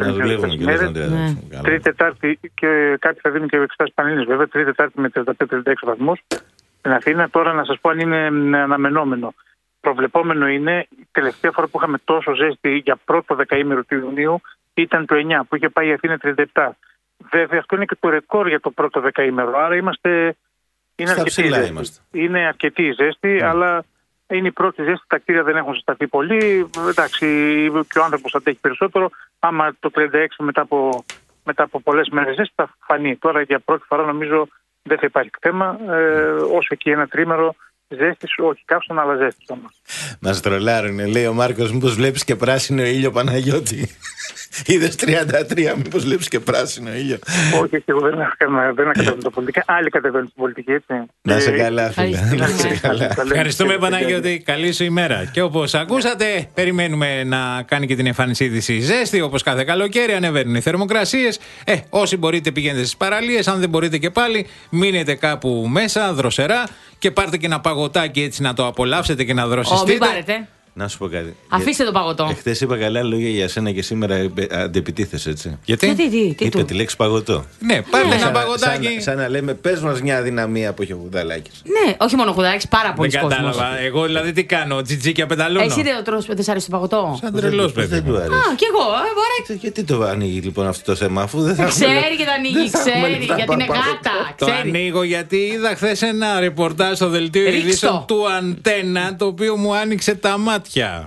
Τρίτη, Τετάρτη και κάτι θα δίνουν και εξετάσεις πανελλήνιες βέβαια. Τρίτη, Τετάρτη με τριάντα πέντε τριάντα έξι βαθμούς. Στην Αθήνα τώρα να σας πω αν είναι αναμενόμενο. Προβλεπόμενο είναι η τελευταία φορά που είχαμε τόσο ζέστη για πρώτο δεκαήμερο του Ιουνίου ήταν το εννιά που είχε πάει η Αθήνα τριάντα επτά. Βέβαια αυτό είναι και το ρεκόρ για το πρώτο δεκαήμερο. Άρα είμαστε. Είναι στα αρκετή ζέστη. Είμαστε. Είναι αρκετή η ζέστη, mm. αλλά είναι η πρώτη ζέστη. Τα κτίρια δεν έχουν ζεσταθεί πολύ. Εντάξει, και ο άνθρωπος αντέχει περισσότερο. Άμα το τριάντα έξι μετά από, μετά από πολλές μέρες ζέστη θα φανεί. Τώρα για πρώτη φορά νομίζω δεν θα υπάρχει θέμα. Ε, όσο εκεί ένα τρίμερο. Ζέστης, όχι καύσωνα, αλλά ζέστης όμως. Μας τρολάρουνε, λέει ο Μάρκος, μήπως βλέπεις και πράσινο ήλιο, Παναγιώτη? Είδες τριάντα τρία, μήπως βλέπεις και πράσινο ήλιο? Όχι, όχι, εγώ δεν κατεβαίνω τα πολιτικά. Άλλοι κατεβαίνουν στην πολιτική, έτσι. Να σε καλά, φίλε. Να σε καλά. Ευχαριστούμε, Παναγιώτη. Καλή σου ημέρα. Και όπως ακούσατε, περιμένουμε να κάνει και την εμφάνισή της η ζέστη. Όπως κάθε καλοκαίρι, ανεβαίνουν οι θερμοκρασίες. Ε, όσοι μπορείτε, πηγαίνετε στις παραλίες. Αν δεν μπορείτε και πάλι, μείνετε κάπου μέσα, δροσερά. Και πάρτε και ένα παγωτάκι έτσι να το απολαύσετε και να δροσιστείτε. Μην πάρετε. Να σου πω κάτι. Αφήστε το παγωτό. Εχθές είπα καλά λόγια για σένα και σήμερα αντεπιτίθεσαι, έτσι. Γιατί? Γιατί, τι, τι, είπε του? τη λέξη παγωτό. Ναι, πάρτε ένα σαν, παγωτάκι. Σαν, σαν να λέμε, πες μας μια αδυναμία που έχει ο Χουδαλάκης. Ναι, όχι μόνο ο Χουδαλάκης, πάρα πολλοί κόσμος. Δεν κατάλαβα. Εγώ δηλαδή τι κάνω, τζιτζίκια πεταλώνω. Εσύ δεν το τρως, δεν σ' αρέσει το παγωτό? Σαν τρελός, παιδί. Δεν του αρέσει. Α, κι εγώ, ε, μπορεί. Γιατί το ανοίγει λοιπόν αυτό το θέμα, αφού δεν θα ξέρει και το ανοίγει, ξέρει, γιατί είναι γάτα. Το ανοίγω γιατί είδα χθες ένα ρεπορτάζ στο δελτίο ειδήσεων του Αντένα, το οποίο μου άνοιξε τα μάτια.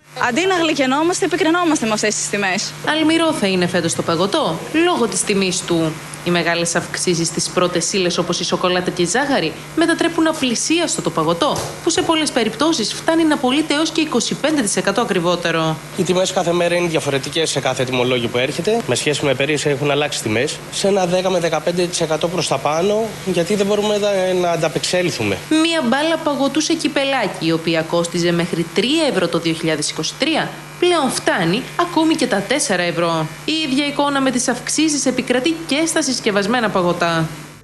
Αντί να γλυκαινόμαστε, επικρινόμαστε με αυτές τις τιμές. Αλμυρό θα είναι φέτος το παγωτό, λόγω της τιμής του. Οι μεγάλες αυξήσεις στις πρώτες ύλες όπως η σοκολάτα και η ζάχαρη μετατρέπουν απλησίαστο το παγωτό, που σε πολλές περιπτώσεις φτάνει να πωλείται έως και είκοσι πέντε τοις εκατό ακριβότερο. Οι τιμές κάθε μέρα είναι διαφορετικές σε κάθε τιμολόγιο που έρχεται. Με σχέση με πέρυσι έχουν αλλάξει τιμές σε ένα δέκα με δεκαπέντε τοις εκατό προς τα πάνω, γιατί δεν μπορούμε να ανταπεξέλθουμε. Μία μπάλα παγωτού σε κυπελάκι, η οποία κόστιζε μέχρι τρία ευρώ το δύο χιλιάδες είκοσι τρία, πλέον φτάνει ακόμη και τα τέσσερα ευρώ. Η ίδια εικόνα με τις αυξήσεις επικρατεί και στα συσκευασμένα παγωτά.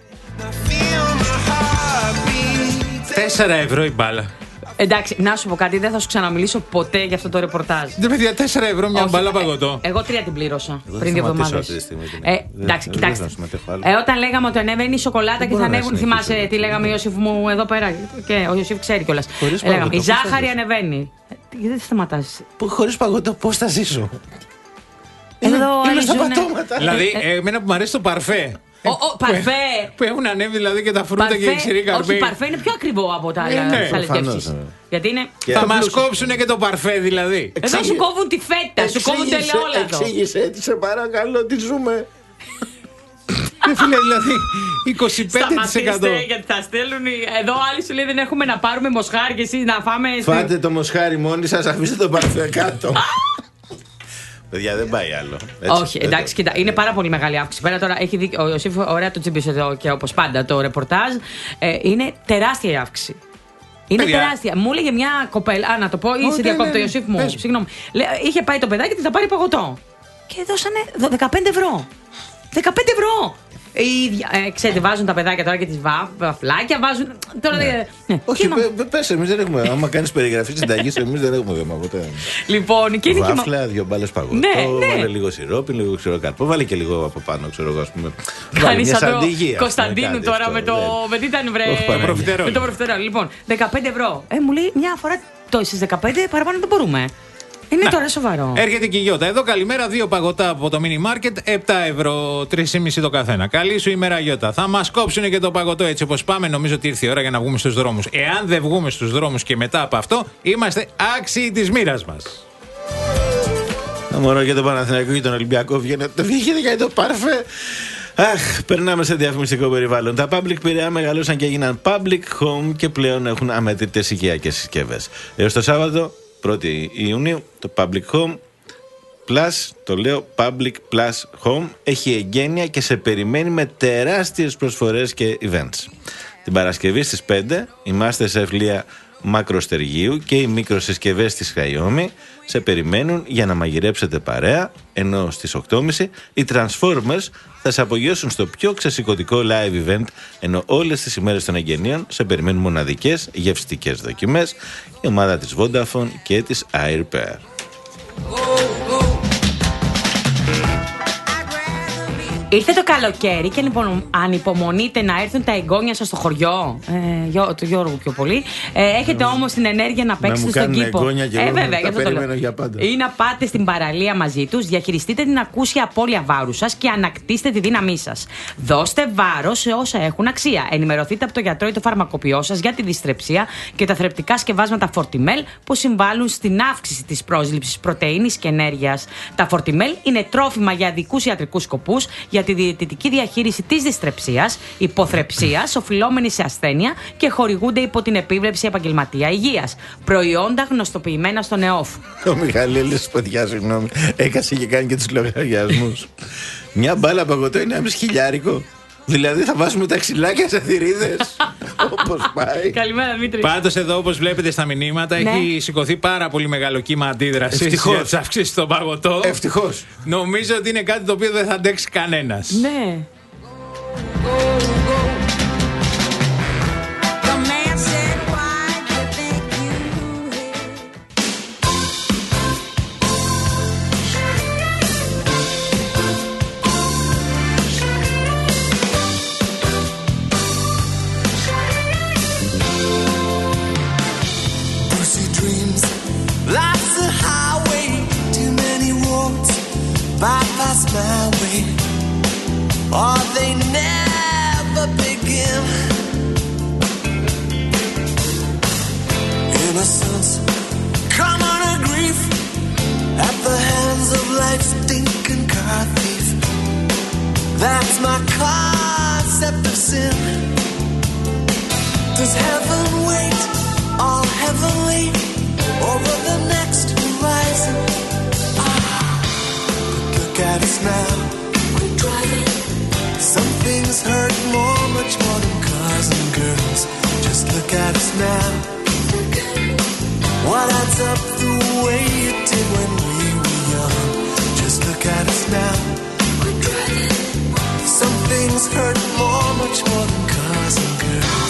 τέσσερα ευρώ η μπάλα. Εντάξει, να σου πω κάτι, δεν θα σου ξαναμιλήσω ποτέ για αυτό το ρεπορτάζ. Δεν παιδιά, τέσσερα ευρώ μια Όχι, μπάλα ε, παγωτό. Εγώ τρία την πλήρωσα Εγώ πριν δύο εβδομάδες. Ε, εντάξει, κοιτάξτε. Ε, όταν λέγαμε ότι ανέβαινε η σοκολάτα και θα ανέβουν, θυμάσαι τι λέγαμε, Ιωσήφ μου εδώ πέρα. Και ο Ιωσήφ ξέρει κιόλας. Ε, λέγαμε, η ζάχαρη ανεβαίνει. Ε, γιατί δεν σταματάς. Χωρίς παγωτό, πώς θα ζήσω. Εδώ είναι στα ζουνε... πατώματα. Δηλαδή, εμένα που μου αρέσει το παρφέ. Ο, ο, παρφέ! Που έχουν ανέβει δηλαδή και τα φρούτα παρφέ, και οι ξηροί καρποί. Όχι, παρφέ είναι πιο ακριβό από τα άλλα ναι, άλλες γεύσεις. Γιατί είναι. Θα μας κόψουν και το παρφέ δηλαδή. Εδώ σου κόβουν τη φέτα, σου κόβουν το ελαιόλαδο. Εξήγησε, έτσι σε παρακαλώ, τι ζούμε. Δεν φίλε, δηλαδή είκοσι πέντε τοις εκατό. Σταματήστε, γιατί θα στέλνουν. Εδώ άλλοι σου λέει δεν έχουμε να πάρουμε μοσχάρι και εσείς να φάμε. Φάτε το μοσχάρι μόνοι σας, αφήστε το παρφέ κάτω. Παιδιά, δεν πάει άλλο. Έτσι, όχι, εντάξει, κοίτα, είναι πάρα πολύ μεγάλη αύξηση. Πέρα τώρα έχει δει, ο Ιωσήφ, ωραία το τσίμπησε εδώ και όπως πάντα το ρεπορτάζ. Ε, είναι τεράστια η αύξηση. Είναι Παιδιά. τεράστια. Μου έλεγε μια κοπέλα. Α, να το πω, ή σε διακόπτω, το Ιωσήφ μου. Συγγνώμη. Είχε πάει το παιδάκι και θα πάρει παγωτό. Και δώσανε δεκαπέντε ευρώ. δεκαπέντε ευρώ! Ε, ξέρετε, βάζουν τα παιδάκια τώρα και τις βαφλάκια, βάζουν. Τώρα, ναι. Ναι. Όχι, πες, εμείς δεν έχουμε. Άμα κάνεις περιγραφή συνταγής, εμείς δεν έχουμε θέμα ποτέ. Λοιπόν, και είναι βάφλα, και... δύο μπάλες παγωτό, ναι, ναι. Βάλε λίγο σιρόπι, λίγο ξηρό καρπό, βάλε και λίγο από πάνω, ξέρω εγώ, ας πούμε. Κάνει σαν το Κωνσταντίνου τώρα αυτό, με το. Με τι ήταν, βρε. Με το προφιτερόλ. Λοιπόν, δεκαπέντε ευρώ. Ε, μου λέει μια φορά το εσείς δεκαπέντε, παραπάνω δεν μπορούμε. Είναι να, τώρα σοβαρό. Έρχεται και η Γιώτα. Εδώ καλημέρα, δύο παγωτά από το mini market, επτά ευρώ, τρία και μισό το καθένα. Καλή σου ημέρα, Γιώτα. Θα μας κόψουν και το παγωτό έτσι όπως πάμε. Νομίζω ότι ήρθε η ώρα για να βγούμε στους δρόμους. Εάν δεν βγούμε στους δρόμους και μετά από αυτό, είμαστε άξιοι της μοίρας μας. Μωρό για τον Παναθηναϊκό και τον Ολυμπιακό βγαίνετε για το παρφέ. Αχ, περνάμε σε διαφημιστικό περιβάλλον. Τα Public Πειραιά μεγαλώσαν και έγιναν Public Home και πλέον έχουν αμέτρητες οικιακές συσκευές. Έως το Σάββατο, πρώτη Ιουνίου, το Public Home Plus, το λέω Public Plus Home, έχει εγγένεια και σε περιμένει με τεράστιες προσφορές και events. Την Παρασκευή στις πέντε, η MasterChef Λία Μακροστεργίου και οι μικροσυσκευές της Xiaomi σε περιμένουν για να μαγειρέψετε παρέα, ενώ στις οκτώ και μισή οι Transformers θα σε απογειώσουν στο πιο ξεσηκωτικό live event, ενώ όλες τις ημέρες των εγγενείων σε περιμένουν μοναδικές γευστικές δοκιμές, η ομάδα της Vodafone και της Airpair. Ήρθε το καλοκαίρι και ανυπομονείτε να έρθουν τα εγγόνια σας στο χωριό. Ε, γιο, του Γιώργου πιο πολύ. Ε, έχετε όμως την ενέργεια να παίξετε στον κήπο. Εγγόνια και ε, εγώ βέβαια, τα περιμένω για πάντα. Ή να πάτε στην παραλία μαζί τους, διαχειριστείτε την ακούσια απώλεια βάρους σας και ανακτήστε τη δύναμή σας. Δώστε βάρος σε όσα έχουν αξία. Ενημερωθείτε από το γιατρό ή το φαρμακοποιό σας για τη δυστρεψία και τα θρεπτικά σκευάσματα Fortimel που συμβάλλουν στην αύξηση της πρόσληψης πρωτεΐνης και ενέργειας. Τα Fortimel είναι τρόφιμα για ειδικούς ιατρικούς σκοπούς, για τη διαιτητική διαχείριση της δυστρεψίας, υποθρεψίας, οφειλόμενη σε ασθένεια και χορηγούνται υπό την επίβλεψη επαγγελματία υγείας. Προϊόντα γνωστοποιημένα στον ΕΟΦ. Ο Μιχαλήλης, παιδιά, συγγνώμη, έκασε και κάνει και τους λογαριασμούς. Μια μπάλα παγωτό είναι ένα χιλιάρικο. Δηλαδή θα βάζουμε τα ξυλάκια σε θηρίδες. Όπως πάει. Καλημέρα, Δημήτρη. Πάντως εδώ, όπως βλέπετε στα μηνύματα, ναι, έχει σηκωθεί πάρα πολύ μεγάλο κύμα αντίδρασης για τις αυξήσεις στον παγωτό. Ευτυχώς. Νομίζω ότι είναι κάτι το οποίο δεν θα αντέξει κανένας. Ναι. Bypass my way, or they never begin. Innocence, common grief. That's my concept of sin. Does heaven wait all heavenly over the next horizon? Ah, but look at us now. We're driving. Some things hurt more, much more than cars and girls. Just look at us now. What adds up the way it did when we were young? Just look at us now. We're driving. Some things hurt more, much more than cars and girls.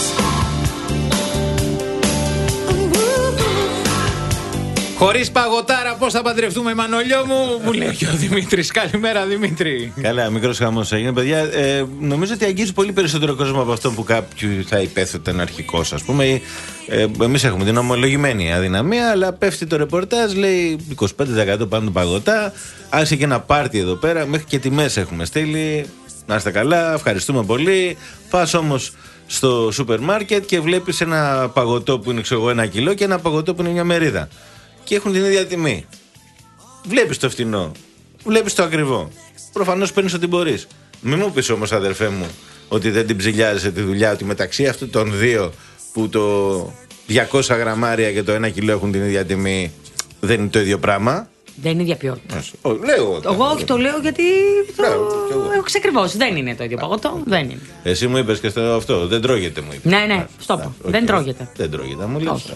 Χωρίς παγωτάρα, πώς θα παντρευτούμε, Μανώλιο μου, μου λέει και ο Δημήτρης. Καλημέρα, Δημήτρη. Καλά, μικρός χαμός έγινε, παιδιά. Ε, νομίζω ότι αγγίζει πολύ περισσότερο κόσμο από αυτό που κάποιου θα υπέθεταν αρχικός, ας πούμε. Ε, εμείς έχουμε την ομολογημένη αδυναμία, αλλά πέφτει το ρεπορτάζ, λέει είκοσι πέντε τοις εκατό πάνω παγωτά. Άρχισε και ένα πάρτι εδώ πέρα, μέχρι και τιμές έχουμε στείλει. Να είστε καλά, ευχαριστούμε πολύ. Πας όμως στο σούπερ μάρκετ και βλέπεις ένα παγωτό που είναι, ξέρω εγώ, ένα κιλό και ένα παγωτό που είναι μια μερίδα. Και έχουν την ίδια τιμή. Βλέπεις το φτηνό, βλέπεις το ακριβό. Προφανώς παίρνεις ό,τι μπορείς. Μην μου πεις όμως, αδερφέ μου, ότι δεν την ψηλιάζεσαι τη δουλειά, ότι μεταξύ αυτών των δύο που το διακόσια γραμμάρια και το ένα κιλό έχουν την ίδια τιμή, δεν είναι το ίδιο πράγμα. Δεν είναι ίδια ποιότητα. Ο, λέω, εγώ όχι το λέω γιατί το έχω ξεκριβώσει. Δεν είναι το ίδιο παγωτό. Δεν είναι. Εσύ μου είπες και στο αυτό. Δεν τρώγεται, μου είπες. Ναι, ναι, στο πω. Δεν τρώγεται. Δεν τρώγεται, μου λες.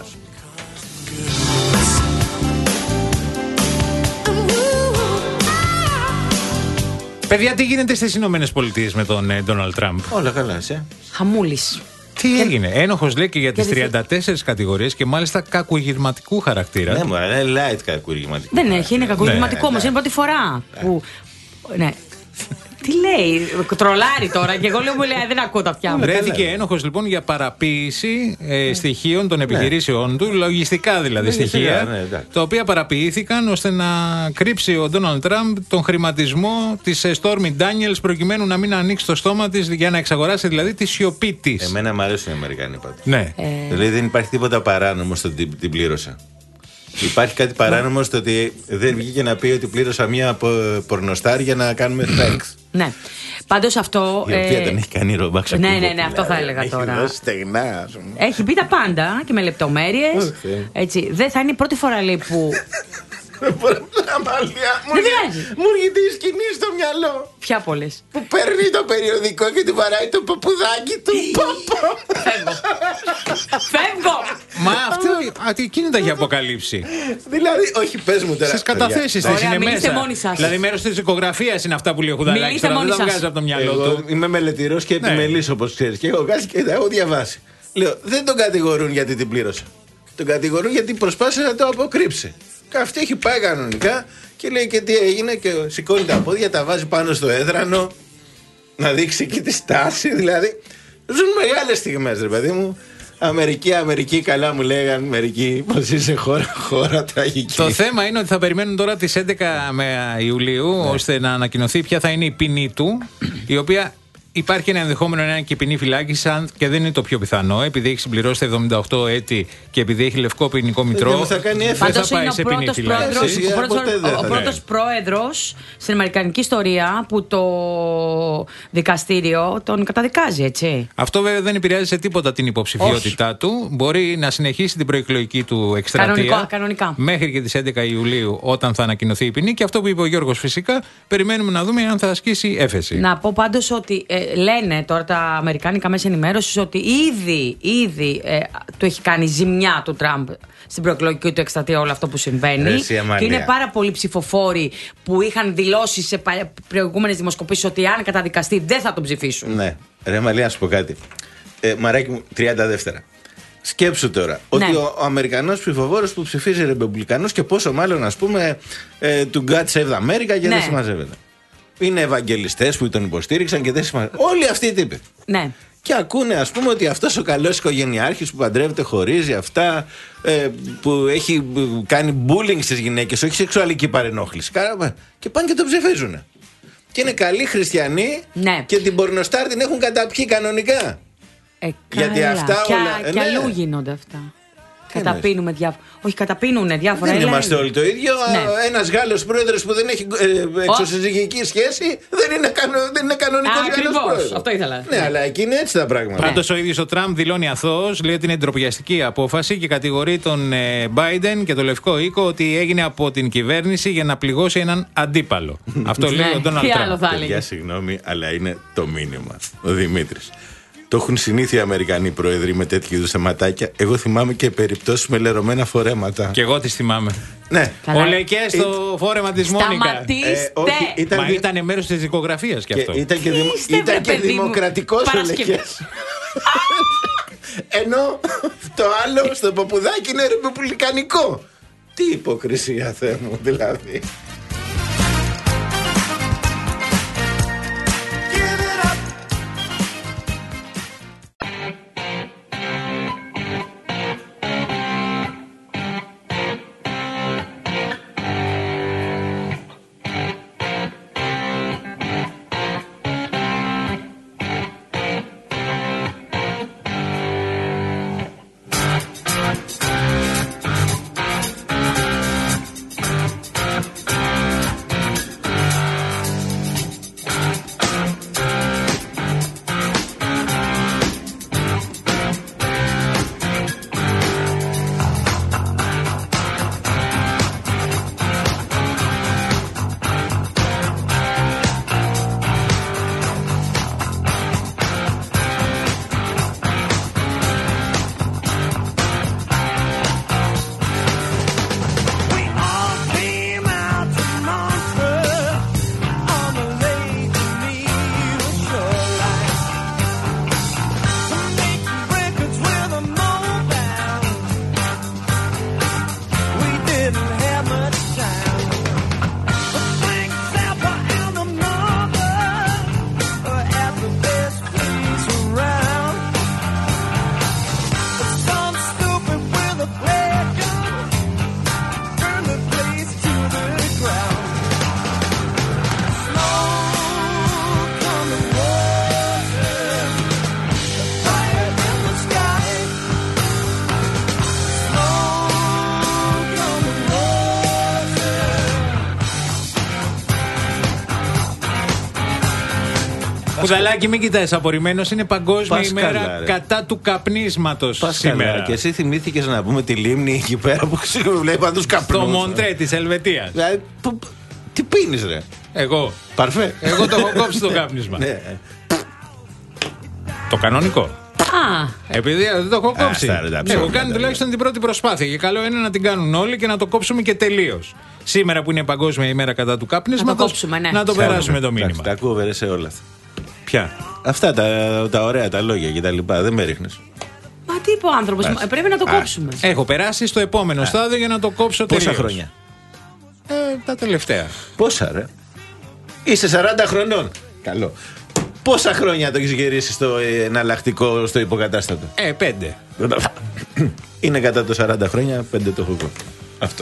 Παιδιά, τι γίνεται στις Ηνωμένες Πολιτείες με τον Ντόναλντ Τραμπ? Όλα καλά, εσύ. Χαμούλης. Τι και... έγινε? Ένοχος, λέει, και για τις τριάντα τέσσερις κατηγορίες και μάλιστα κακουργηματικού χαρακτήρα. Ναι, μωρέ, είναι light κακουργηματικό. Δεν έχει, είναι κακουργηματικό, όμως είναι πρώτη φορά που. Ναι. Τι λέει, τρολάρει τώρα και εγώ λέω μου λέει δεν ακούω τα αυτιά μου. Βρέθηκε ένοχος λοιπόν για παραποίηση ε, στοιχείων των επιχειρήσεών του, λογιστικά δηλαδή στοιχεία, ναι, τα οποία παραποιήθηκαν ώστε να κρύψει ο Ντόναλντ Τραμπ τον χρηματισμό της Στόρμι Ντάνιελς προκειμένου να μην ανοίξει το στόμα της για να εξαγοράσει δηλαδή τη σιωπή της. Εμένα μου αρέσουν οι Αμερικάνοι πάντως. Ναι. Ε... Δηλαδή δεν υπάρχει τίποτα παράνομο στο ότι την πλήρωσα. Υπάρχει κάτι παράνομο στο ότι δεν βγήκε να πει ότι πλήρωσα μια πορνοστάρ για να κάνουμε σεξ. Ναι. Πάντως αυτό. Η οποία τον έχει κάνει ρομπάξα. Ναι, ναι, ναι, αυτό θα έλεγα τώρα. Έχει δώσει στεγνά, ας πούμε. Έχει πει τα πάντα και με λεπτομέρειες. Έτσι. Δεν θα είναι η πρώτη φορά λέει που. Αμάλια, μου έρχεται η σκηνή στο μυαλό. Ποια πολλές? Που παίρνει το περιοδικό και του βαράει το παπουδάκι του. Φεύγω. Φεύγω. Μα αυτό, εκείνη τα έχει αποκαλύψει. Δηλαδή, όχι, πες μου τώρα. Στις καταθέσεις της είναι μέσα. Δηλαδή, μέρος της οικογραφίας είναι αυτά που λέει ο Χουδαλάκης. Μιλήστε μόνοι σας. Δεν τα βγάζει από το μυαλό του. Είμαι μελετηρός και επιμελής, όπως ξέρεις. Και έχω κάτσει και τα έχω διαβάσει. Λέω, δεν τον κατηγορούν γιατί την πλήρωσα. Τον κατηγορούν γιατί προσπάθησε να το αποκρύψει. Αυτή έχει πάει κανονικά και λέει και τι έγινε και σηκώνει τα πόδια, τα βάζει πάνω στο έδρανο να δείξει και τη στάση. Δηλαδή ζουν μεγάλες στιγμές, ρε παιδί μου. Αμερική, Αμερική, καλά μου λέγαν μερικοί πως είσαι χώρα, χώρα τραγική. Το θέμα είναι ότι θα περιμένουν τώρα τις έντεκα Ιουλίου ναι. ώστε να ανακοινωθεί ποια θα είναι η ποινή του, η οποία υπάρχει ένα ενδεχόμενο να είναι και ποινή φυλάκιση, αν και δεν είναι το πιο πιθανό, επειδή έχει συμπληρώσει τα εβδομήντα οκτώ έτη και επειδή έχει λευκό ποινικό μητρό. Θα κάνει δεν θα πάει σε ποινή φυλάκιση. Ο πρώτος πρόεδρος στην αμερικανική ιστορία που το δικαστήριο τον καταδικάζει, έτσι. Αυτό βέβαια δεν επηρεάζει σε τίποτα την υποψηφιότητά Όχι. του. Μπορεί να συνεχίσει την προεκλογική του εκστρατεία κανονικά, κανονικά. μέχρι και τις έντεκα Ιουλίου όταν θα ανακοινωθεί η ποινή. Και αυτό που είπε ο Γιώργος, φυσικά περιμένουμε να δούμε αν θα ασκήσει έφεση. Να πω πάντως ότι ε, λένε τώρα τα αμερικάνικα μέσα ενημέρωσης ότι ήδη, ήδη ε, του έχει κάνει ζημιά του Τραμπ στην προεκλογική του εκστρατεία όλο αυτό που συμβαίνει. Και είναι πάρα πολλοί ψηφοφόροι που είχαν δηλώσει σε προηγούμενες δημοσκοπήσεις ότι αν καταδικαστεί δεν θα τον ψηφίσουν. Ναι. Ρε Μαλία, να σου πω κάτι. Ε, Μαράκι μου, τριάντα δεύτερα. Σκέψου τώρα ναι. ότι ο, ο Αμερικανός ψηφοφόρος που ψηφίζει Ρεπουμπλικανός και πόσο μάλλον ας πούμε ε, του God Save the America και ναι. δεν συμμαζεύεται. Είναι ευαγγελιστές που τον υποστήριξαν και δεν συμμαζεύεται. Όλοι αυτοί οι τύποι. Ναι. Και ακούνε ας πούμε ότι αυτός ο καλός οικογενειάρχης που παντρεύεται, χωρίζει αυτά, ε, που έχει κάνει bullying στις γυναίκες, όχι σεξουαλική παρενόχληση. Και πάνε και τον ψηφίζουν. Και είναι καλοί χριστιανοί ναι. και την πορνοστάρ την έχουν καταπιεί κανονικά. Ε, Γιατί αυτά και, όλα. Και ναι. αλλού γίνονται αυτά. Καταπίνουμε διάφορα. Όχι, καταπίνουνε διάφορα. Δεν είμαστε όλοι το ίδιο. Ναι. Ένας Γάλλος πρόεδρος που δεν έχει ε, εξωσυζυγική σχέση δεν είναι, κανο, δεν είναι κανονικός Γάλλος πρόεδρος. Αυτό ήθελα. Ναι, αλλά εκεί είναι έτσι τα πράγματα. Πάντως ο ίδιος ο Τραμπ δηλώνει αθώος, λέει ότι είναι ντροπιαστική απόφαση και κατηγορεί τον ε, Biden και το Λευκό Οίκο ότι έγινε από την κυβέρνηση για να πληγώσει έναν αντίπαλο. Αυτό λέει ο Ντόναλντ Τραμπ. Παιδιά, συγγνώμη, αλλά είναι το μήνυμα. Ο Δημήτρης. Το έχουν συνήθεια οι Αμερικανοί πρόεδροι με τέτοιου είδους θεματάκια. Εγώ θυμάμαι και περιπτώσεις με λερωμένα φορέματα. Και εγώ τις θυμάμαι. Ναι. Ο Λεκές στο φόρεμα της Μόνικα. Σταματήστε. Ε, όχι, ήταν, Μα ήταν μέρος της δικογραφίας κι αυτό. Και ήταν και, δημο... ήταν και δημοκρατικός ο Λεκές. Ενώ το άλλο στο παπουδάκι είναι ρεπουμπλικανικό. Τι υποκρισία, Θεέ μου, δηλαδή. Κουδαλάκι, μην κοιτάς απορριμμένος. Είναι Παγκόσμια Πασκάλα, ημέρα ρε. κατά του καπνίσματος σήμερα. Και εσύ θυμήθηκες να πούμε τη λίμνη εκεί πέρα που βλέπαν τους καπνούς. Το Μοντρέ της Ελβετίας. Δηλαδή, που- τι πίνεις, ρε? Εγώ. Παρφέ. Εγώ το έχω κόψει το κάπνισμα. Ναι. Το κανονικό. Α, Επειδή δεν το έχω κόψει. Άστα, ρε, τα ψέματα, Έχω κάνει ρε. τουλάχιστον την πρώτη προσπάθεια. Και καλό είναι να την κάνουν όλοι και να το κόψουμε και τελείως. Σήμερα που είναι Παγκόσμια ημέρα κατά του κάπνισματος, Να το κόψουμε, ναι. να το περάσουμε το μήνυμα. Τα ακούω βερέ σε όλα αυτά. Ποια? Αυτά τα, τα ωραία τα λόγια και τα λοιπά. Δεν με ρίχνεις. μα τι είπε ο άνθρωπος, Άστα. πρέπει να το Α. κόψουμε. Έχω περάσει στο επόμενο στάδιο για να το κόψω τελείως. Πόσα χρόνια? Ε, τα τελευταία. Πόσα, ρε? Είσαι σαράντα χρονών. Καλό. Πόσα χρόνια το έχεις γυρίσει στο εναλλακτικό, στο υποκατάστατο? Ε, πέντε. Είναι κατά το σαράντα χρόνια, πέντε το έχω εγώ. Αυτό.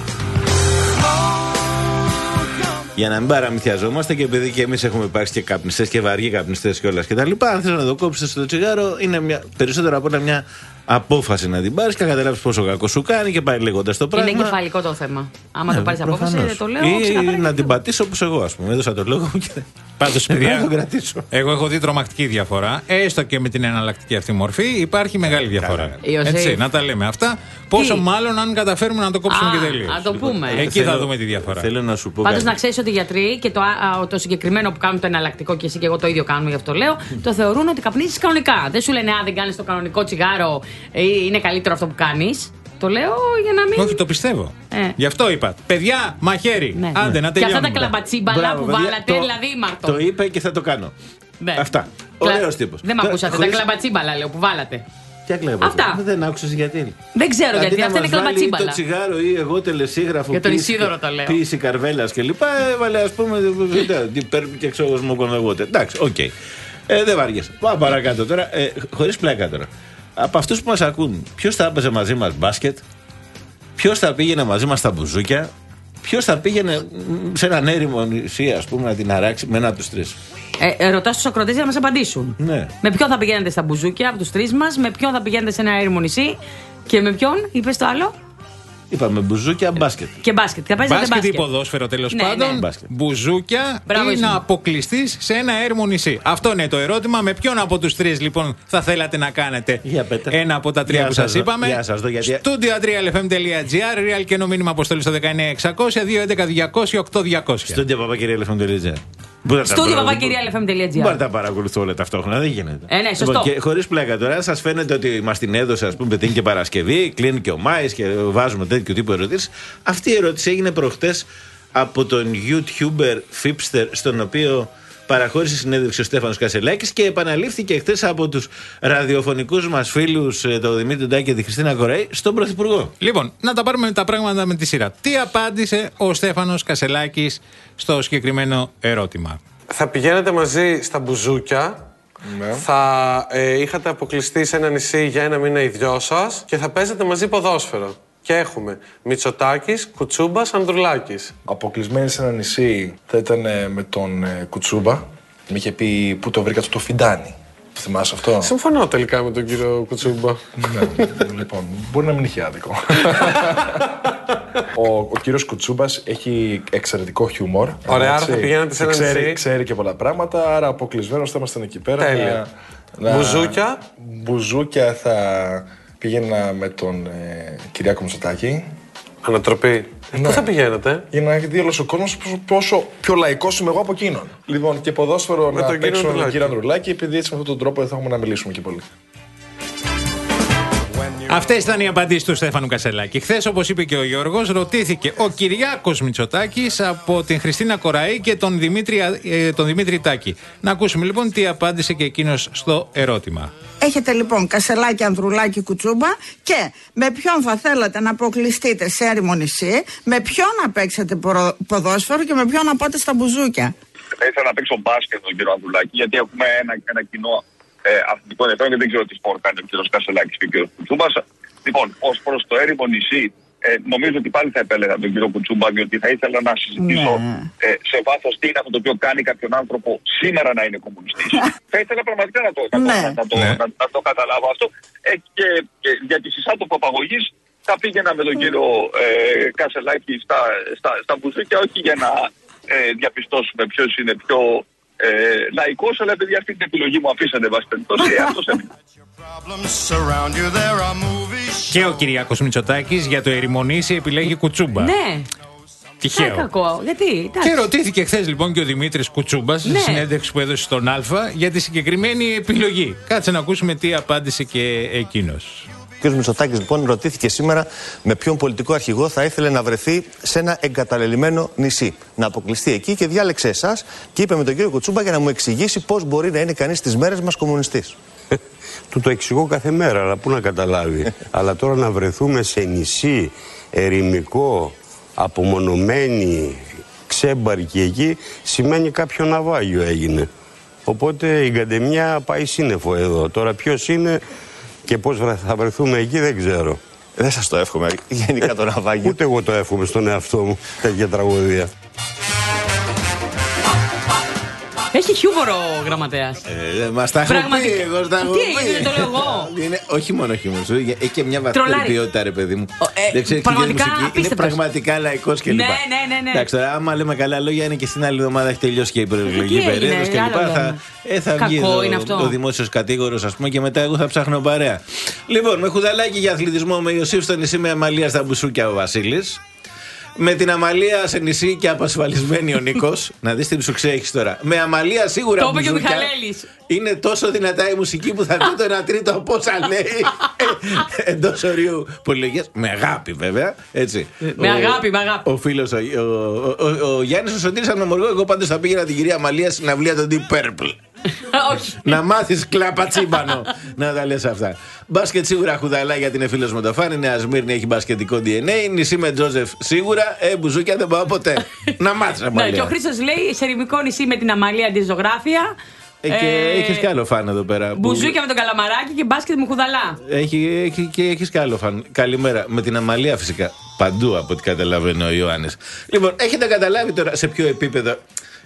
Για να μην παραμυθιαζόμαστε και επειδή και εμείς έχουμε υπάρξει και καπνιστές και βαριοί καπνιστές και όλα και τα λοιπά, αν θες να το κόψεις στο τσιγάρο, είναι μια, περισσότερο από όλα μια απόφαση να την πάρεις και να καταλάβεις πόσο κακό σου κάνει και πάει λέγοντας το πράγμα. Είναι κεφαλικό το θέμα. Άμα Ναι, το πάρεις απόφαση, προφανώς. δεν το λέω. Ή ξεκάθαρα. να την πατήσω όπως εγώ, ας πούμε. Έδωσα το λόγο μου και. Πάντως, Δεν παιδιά, θα τον κρατήσω. εγώ έχω δει τρομακτική διαφορά. Έστω και με την εναλλακτική αυτή μορφή υπάρχει μεγάλη διαφορά. Ιωσήφ. Έτσι, να τα λέμε αυτά. Πόσο Τι? μάλλον αν καταφέρουμε να το κόψουμε Α, και τελείως. να το πούμε. Εκεί θα Θέλω- δούμε τη διαφορά. Θέλω να σου πω. Πάντως κάτι. να ξέρεις ότι οι γιατροί και το, α, το συγκεκριμένο που κάνουν το εναλλακτικό και εσύ και εγώ το ίδιο κάνουμε, γι' αυτό λέω, το θεωρούν ότι καπνίζεις κανονικά. Δεν σου λένε, α, δεν κάνεις το κανονικό τσιγάρο, ε, είναι καλύτερο αυτό που κάνεις. Το λέω για να μην. Όχι, το πιστεύω. Ε. Γι' αυτό είπα. Παιδιά, μαχαίρι. Ναι. Άντε, να Και αυτά τελειώνουμε. τα κλαμπατσίμπαλα Μπράβο, που παιδιά, βάλατε, το- δηλαδή ήμαρτο. Το είπε και θα το κάνω. Ναι. Αυτά. Κλα- Ωραίος τύπος. Δεν με Τώρα, ακούσατε. χωρίς- Τα κλαμπατσίμπαλα λέω που βάλατε. Ποια κλαμπατσίμπαλα? Αυτά. Δεν άκουσες γιατί. Δεν ξέρω Αντί γιατί. να Αυτά είναι μας βάλει κλαμπατσίμπαλα. Το τσιγάρο ή εγώ τελεσίγραφο. Για τον ποίηση- Ισίδωρο το λέω. Ποίηση καρβέλας και λοιπά. Έβαλε ας πούμε. Τι παίρνει και ξέρω μου κονδαγότε. Εντάξει, οκ. Ε, δεν βαριέσαι. Πάω παρακάτω τώρα. Ε, χωρίς πλάκα τώρα. Από αυτούς που μας ακούν, ποιος θα έπαιζε μαζί μας μπάσκετ, ποιος θα πήγαινε μαζί μας στα μπουζούκια, ποιος θα πήγαινε μ, σε έναν έρημο νησί, ας πούμε, να την αράξει με ένα από τους τρεις. Ε, ε, ρωτά του ακροτέ για να μα απαντήσουν. Ναι. Με ποιον θα πηγαίνετε στα μπουζούκια από του τρει μα, με ποιον θα πηγαίνετε σε ένα έρημο νησί Και με ποιον, είπες το άλλο? Είπαμε μπουζούκια, μπάσκετ. Και μπάσκετ. Θα παίζετε Μπάσκετ ή μπάσκετ. ποδόσφαιρο τέλος Ναι, πάντων. ναι. Μπουζούκια Μπράβο, ή εσύ. να αποκλειστείς σε ένα έρημο νησί. Αυτό είναι το ερώτημα. Με ποιον από τους τρεις λοιπόν θα θέλατε να κάνετε Για πέτα. ένα από τα τρία Για που σας σας δω, είπαμε. για σας δω, γιατί- Studio τρία ελ εφ εμ τελεία τζι άρ, real και ένα μήνυμα αποστολή στο δεκαεννιά εξακόσια δύο έντεκα διακόσια οκτώ διακόσια. Στούντιο παπακυριαλεφm.gr. Στούντιο παπάκυρια ελ εφ εμ τελεία τζι Μπορεί άρ. να τα παρακολουθώ όλα ταυτόχρονα, δεν γίνεται. Ε, ναι, σωστό. Λοιπόν, και χωρίς πλάκα τώρα, σας φαίνεται ότι μας την έδωσε, ας πούμε, την και Παρασκευή, κλείνει και ο Μάης και βάζουμε τέτοιο τύπου ερωτήσεις. Αυτή η ερώτηση έγινε προχτές από τον YouTuber Fipster, στον οποίο παραχώρησε συνέντευξη ο Στέφανος Κασελάκης και επαναλήφθηκε χτες από τους ραδιοφωνικούς μας φίλους, τον Δημήτρη Ντάκη και τη Χριστίνα Κοραή, στον Πρωθυπουργό. Λοιπόν, να τα πάρουμε τα πράγματα με τη σειρά. Τι απάντησε ο Στέφανος Κασελάκης στο συγκεκριμένο ερώτημα? Θα πηγαίνετε μαζί στα μπουζούκια, Ναι. θα ε, είχατε αποκλειστεί σε ένα νησί για ένα μήνα οι δυο σας και θα παίζετε μαζί ποδόσφαιρο. Και έχουμε Μητσοτάκης, Κουτσούμπας, Ανδρουλάκης. Αποκλεισμένοι σε ένα νησί θα ήταν ε, με τον ε, Κουτσούμπα. Μου είχε πει πού το βρήκα το φιντάνι. Το θυμάσαι αυτό? Συμφωνώ τελικά με τον κύριο Κουτσούμπα. Ναι, λοιπόν, μπορεί να μην είχε άδικο. ο, ο κύριος Κουτσούμπας έχει εξαιρετικό χιούμορ. Ωραία, άρα έτσι, θα πηγαίνετε σε ένα και ξέρει, νησί. ξέρει και πολλά πράγματα, άρα αποκλεισμένος θα ήμασταν εκεί πέρα. Τέλεια. Να- να- Μπουζούκια. Μπουζούκια θα πήγαινα με τον ε, Κυριάκο Μητσοτάκη. Ανατροπή. Ναι. Πού θα πηγαίνετε? Για να δει όλος ο κόσμος πόσο, πόσο πιο λαϊκός είμαι εγώ από εκείνον. Λοιπόν, και ποδόσφαιρο Με να τον κύριο παίξω με τον Ανδρουλάκη. κύριο Ανδρουλάκη, επειδή έτσι με αυτόν τον τρόπο δεν θα έχουμε να μιλήσουμε και πολύ. Αυτές ήταν οι απαντήσεις του Στέφανου Κασελάκη. Χθες, όπως είπε και ο Γιώργος, ρωτήθηκε ο Κυριάκος Μητσοτάκης από την Χριστίνα Κοραή και τον Δημήτρη, ε, τον Δημήτρη Τάκη. Να ακούσουμε λοιπόν τι απάντησε και εκείνος στο ερώτημα. Έχετε λοιπόν Κασελάκη, Ανδρουλάκη, Κουτσούμπα και με ποιον θα θέλατε να αποκλειστείτε σε έρημο νησί, με ποιον να παίξετε ποδο- ποδόσφαιρο και με ποιον να πάτε στα μπουζούκια. Θα ήθελα να παίξω μπάσκετ τον κύριο Ανδρουλάκη, γιατί έχουμε ένα, ένα κοινό ε, αθλητικό ενδιαφέρον και δεν ξέρω τι σπορ κάνει ο κύριο Κασελάκης και ο κύριο Κουτσούμπας. Λοιπόν, ως προς το έρημο νησί, ε, νομίζω ότι πάλι θα επέλεγα τον κύριο Κουτσούμπα, διότι θα ήθελα να συζητήσω Ναι. ε, σε βάθος τι είναι αυτό το οποίο κάνει κάποιον άνθρωπο σήμερα να είναι κομμουνιστής. Θα ήθελα πραγματικά να το, να το, Ναι. να, να το, Ναι. να, να το καταλάβω αυτό. Ε, και, και για τη συσάτοπο απαγωγής θα πήγαινα με τον κύριο ε, Κασελάκη στα, στα, στα μπουζούκια, όχι για να ε, διαπιστώσουμε ποιος είναι πιο ε, λαϊκός, αλλά επειδή αυτή την επιλογή μου αφήσατε βάση περιπτώσει, ε, αυτός έμεινε. Και ο Κυριάκος Μητσοτάκης για το ερημονήσι επιλέγει Κουτσούμπα. Ναι. Τυχαίο. Δεν κακό. Γιατί. Και ρωτήθηκε χθε λοιπόν και ο Δημήτρης Κουτσούμπας Ναι. στη συνέντευξη που έδωσε στον Α για τη συγκεκριμένη επιλογή. Κάτσε να ακούσουμε τι απάντησε και εκείνος. Ο κ. Μητσοτάκης λοιπόν ρωτήθηκε σήμερα με ποιον πολιτικό αρχηγό θα ήθελε να βρεθεί σε ένα εγκαταλελειμμένο νησί. Να αποκλειστεί εκεί και διάλεξε εσάς και είπε με τον κύριο Κουτσούμπα για να μου εξηγήσει πώς μπορεί να είναι κανείς στις μέρες μας κομμουνιστής. Του το εξηγώ κάθε μέρα, αλλά πού να καταλάβει. Αλλά τώρα να βρεθούμε σε νησί, ερημικό, απομονωμένοι, ξέμπαρκοι εκεί, σημαίνει κάποιο ναυάγιο έγινε. Οπότε η Γκαντεμιά πάει σύννεφο εδώ. Τώρα ποιος είναι και πώς θα βρεθούμε εκεί δεν ξέρω. Δεν σας το εύχομαι γενικά το ναυάγιο. Ούτε εγώ το εύχομαι στον εαυτό μου τέτοια τραγωδία. Έχει χιούμορ ο γραμματέας. Ε, μας τα έχω πει, Πραγματικά. εγώ στα έχω Τι πει. έγινε, το λέω εγώ. Είναι, όχι μόνο χιούμορ, έχει και μια βαθιά Τρολάρι. ποιότητα, ρε παιδί μου. ε, Δεν ξέρει πραγματικά μουσική. Είναι απίστευτος. πραγματικά λαϊκός κλπ. Ναι, ναι, ναι, ναι. Εντάξει, τώρα, άμα λέμε καλά λόγια, είναι και στην άλλη εβδομάδα έχει τελειώσει και η προεκλογική Τι έγινε, περίοδο κλπ. άλλο Θα, λέμε. ε, θα Κακό βγει εδώ είναι αυτό. ο δημόσιος κατήγορος, ας πούμε, και μετά εγώ θα ψάχνω παρέα. Λοιπόν, με χουδαλάκι για αθλητισμό με Ιωσήφ στο νησί με Αμαλία στα μπουσούκια ο Βασίλης. Με την Αμαλία σε νησί και απασφαλισμένη ο Νίκος. Να δεις τι ψουξέ έχεις τώρα. Με Αμαλία σίγουρα Το είπε και ο μπουζούκια. Μιχαλέλης. Είναι τόσο δυνατά η μουσική που θα πει το ένα τρίτο από όσα λέει εντός ορίου πολυλογίας. Με αγάπη βέβαια. Έτσι. Με Ο- αγάπη, με αγάπη. Ο φίλος, ο, ο, ο, ο, ο Γιάννης ο Σωτήρης Ανομοργό. Εγώ πάντως θα πήγαινα την κυρία Αμαλία στην αυλία των Deep Purple. Όχι. Να μάθεις κλάπα τσίμπανο να τα λες αυτά. Μπάσκετ σίγουρα χουδαλά γιατί είναι φίλος με το φαν. Η Νέα Σμύρνη έχει μπασκετικό ντι εν έι. Νησί με Τζόζεφ σίγουρα. Ε, μπουζούκια δεν πάω ποτέ. Να μάθεις Ναι, Αμαλία. και ο Χρήστος λέει σε ερημικό νησί με την Αμαλία αντιζωγράφια. Ε, και Ε, έχεις κι άλλο φαν εδώ πέρα. που- Μπουζούκια με τον καλαμαράκι και μπάσκετ με χουδαλά. Έχει, έχει, και έχεις κι άλλο φαν. Καλημέρα. Με την Αμαλία φυσικά. Παντού από ό,τι καταλαβαίνει ο Ιωάννης. Λοιπόν, έχετε καταλάβει τώρα σε ποιο επίπεδο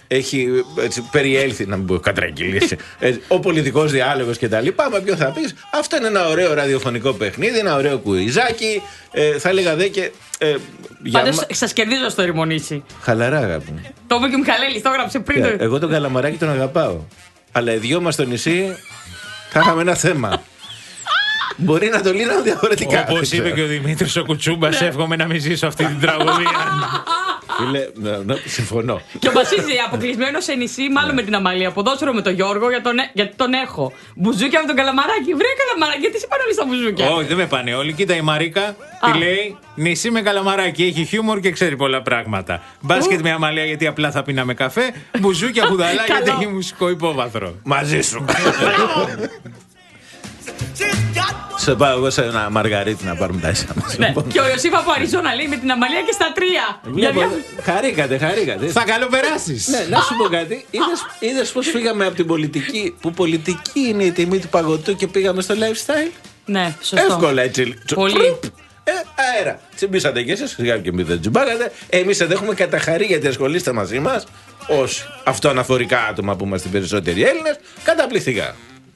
έχει έτσι, περιέλθει, να μην πω κατραγγείληση, ο πολιτικός διάλογος κτλ. Με ποιον θα πεις, αυτό είναι ένα ωραίο ραδιοφωνικό παιχνίδι, ένα ωραίο κουιζάκι. Ε, θα έλεγα δε και. Ε, Πάντως μα... σας κερδίζω στο Ρημονίτσι. Χαλαρά, αγάπη μου. Το είπε και ο Μιχαλέλης, το έγραψε πριν. Yeah, εγώ τον Καλαμαράκη τον αγαπάω. Αλλά οι δυο μας στο νησί θα είχαμε ένα θέμα. Μπορεί να το λύναμε διαφορετικά. Όπως είπε και ο Δημήτρης ο Κουτσούμπας, εύχομαι να μην ζήσω αυτή την τραγωδία. Φίλε, ναι, ναι, συμφωνώ. Και ο Βασίλης αποκλεισμένο σε νησί, μάλλον με την Αμαλία. Ποδόσφαιρο με τον Γιώργο, για τον, γιατί τον έχω. Μπουζούκια με τον Καλαμαράκη. Βρε Καλαμαράκη, γιατί σε πάνε όλοι στα μπουζούκια. Όχι, δεν με πάνε όλοι. Κοίτα, η Μαρίκα τι λέει, νησί με Καλαμαράκη. Έχει χιούμορ και ξέρει πολλά πράγματα. Μπάσκετ με Αμαλία, γιατί απλά θα πίναμε καφέ. Μπουζούκια χουδαλά, γιατί έχει μουσικό υπόβαθρο. Μαζί σου. Σε πάω εγώ σε ένα μαργαρίτι να πάρουμε τα ίσα μας. Ναι. Και ο Ιωσήφ από Αριζόνα λέει με την Αμαλία και στα τρία. Βλέπω, χαρήκατε, χαρήκατε. Θα καλοπεράσεις. Ναι, να σου πω κάτι. Είδες, είδες πως φύγαμε από την πολιτική, που πολιτική είναι η τιμή του παγωτού και πήγαμε στο lifestyle. Ναι, σωστό. Εύκολα έτσι. Πολύ. Ε, αέρα. Τσιμπήσατε κι εσείς, σιγά και μην δεν τσιμπάγατε. Εμείς δεν έχουμε καταχαρεί γιατί ασχολείστε μαζί μας ως αυτοαναφορικά άτομα που είμαστε περισσότεροι Έλληνες. Καταπληκτικά.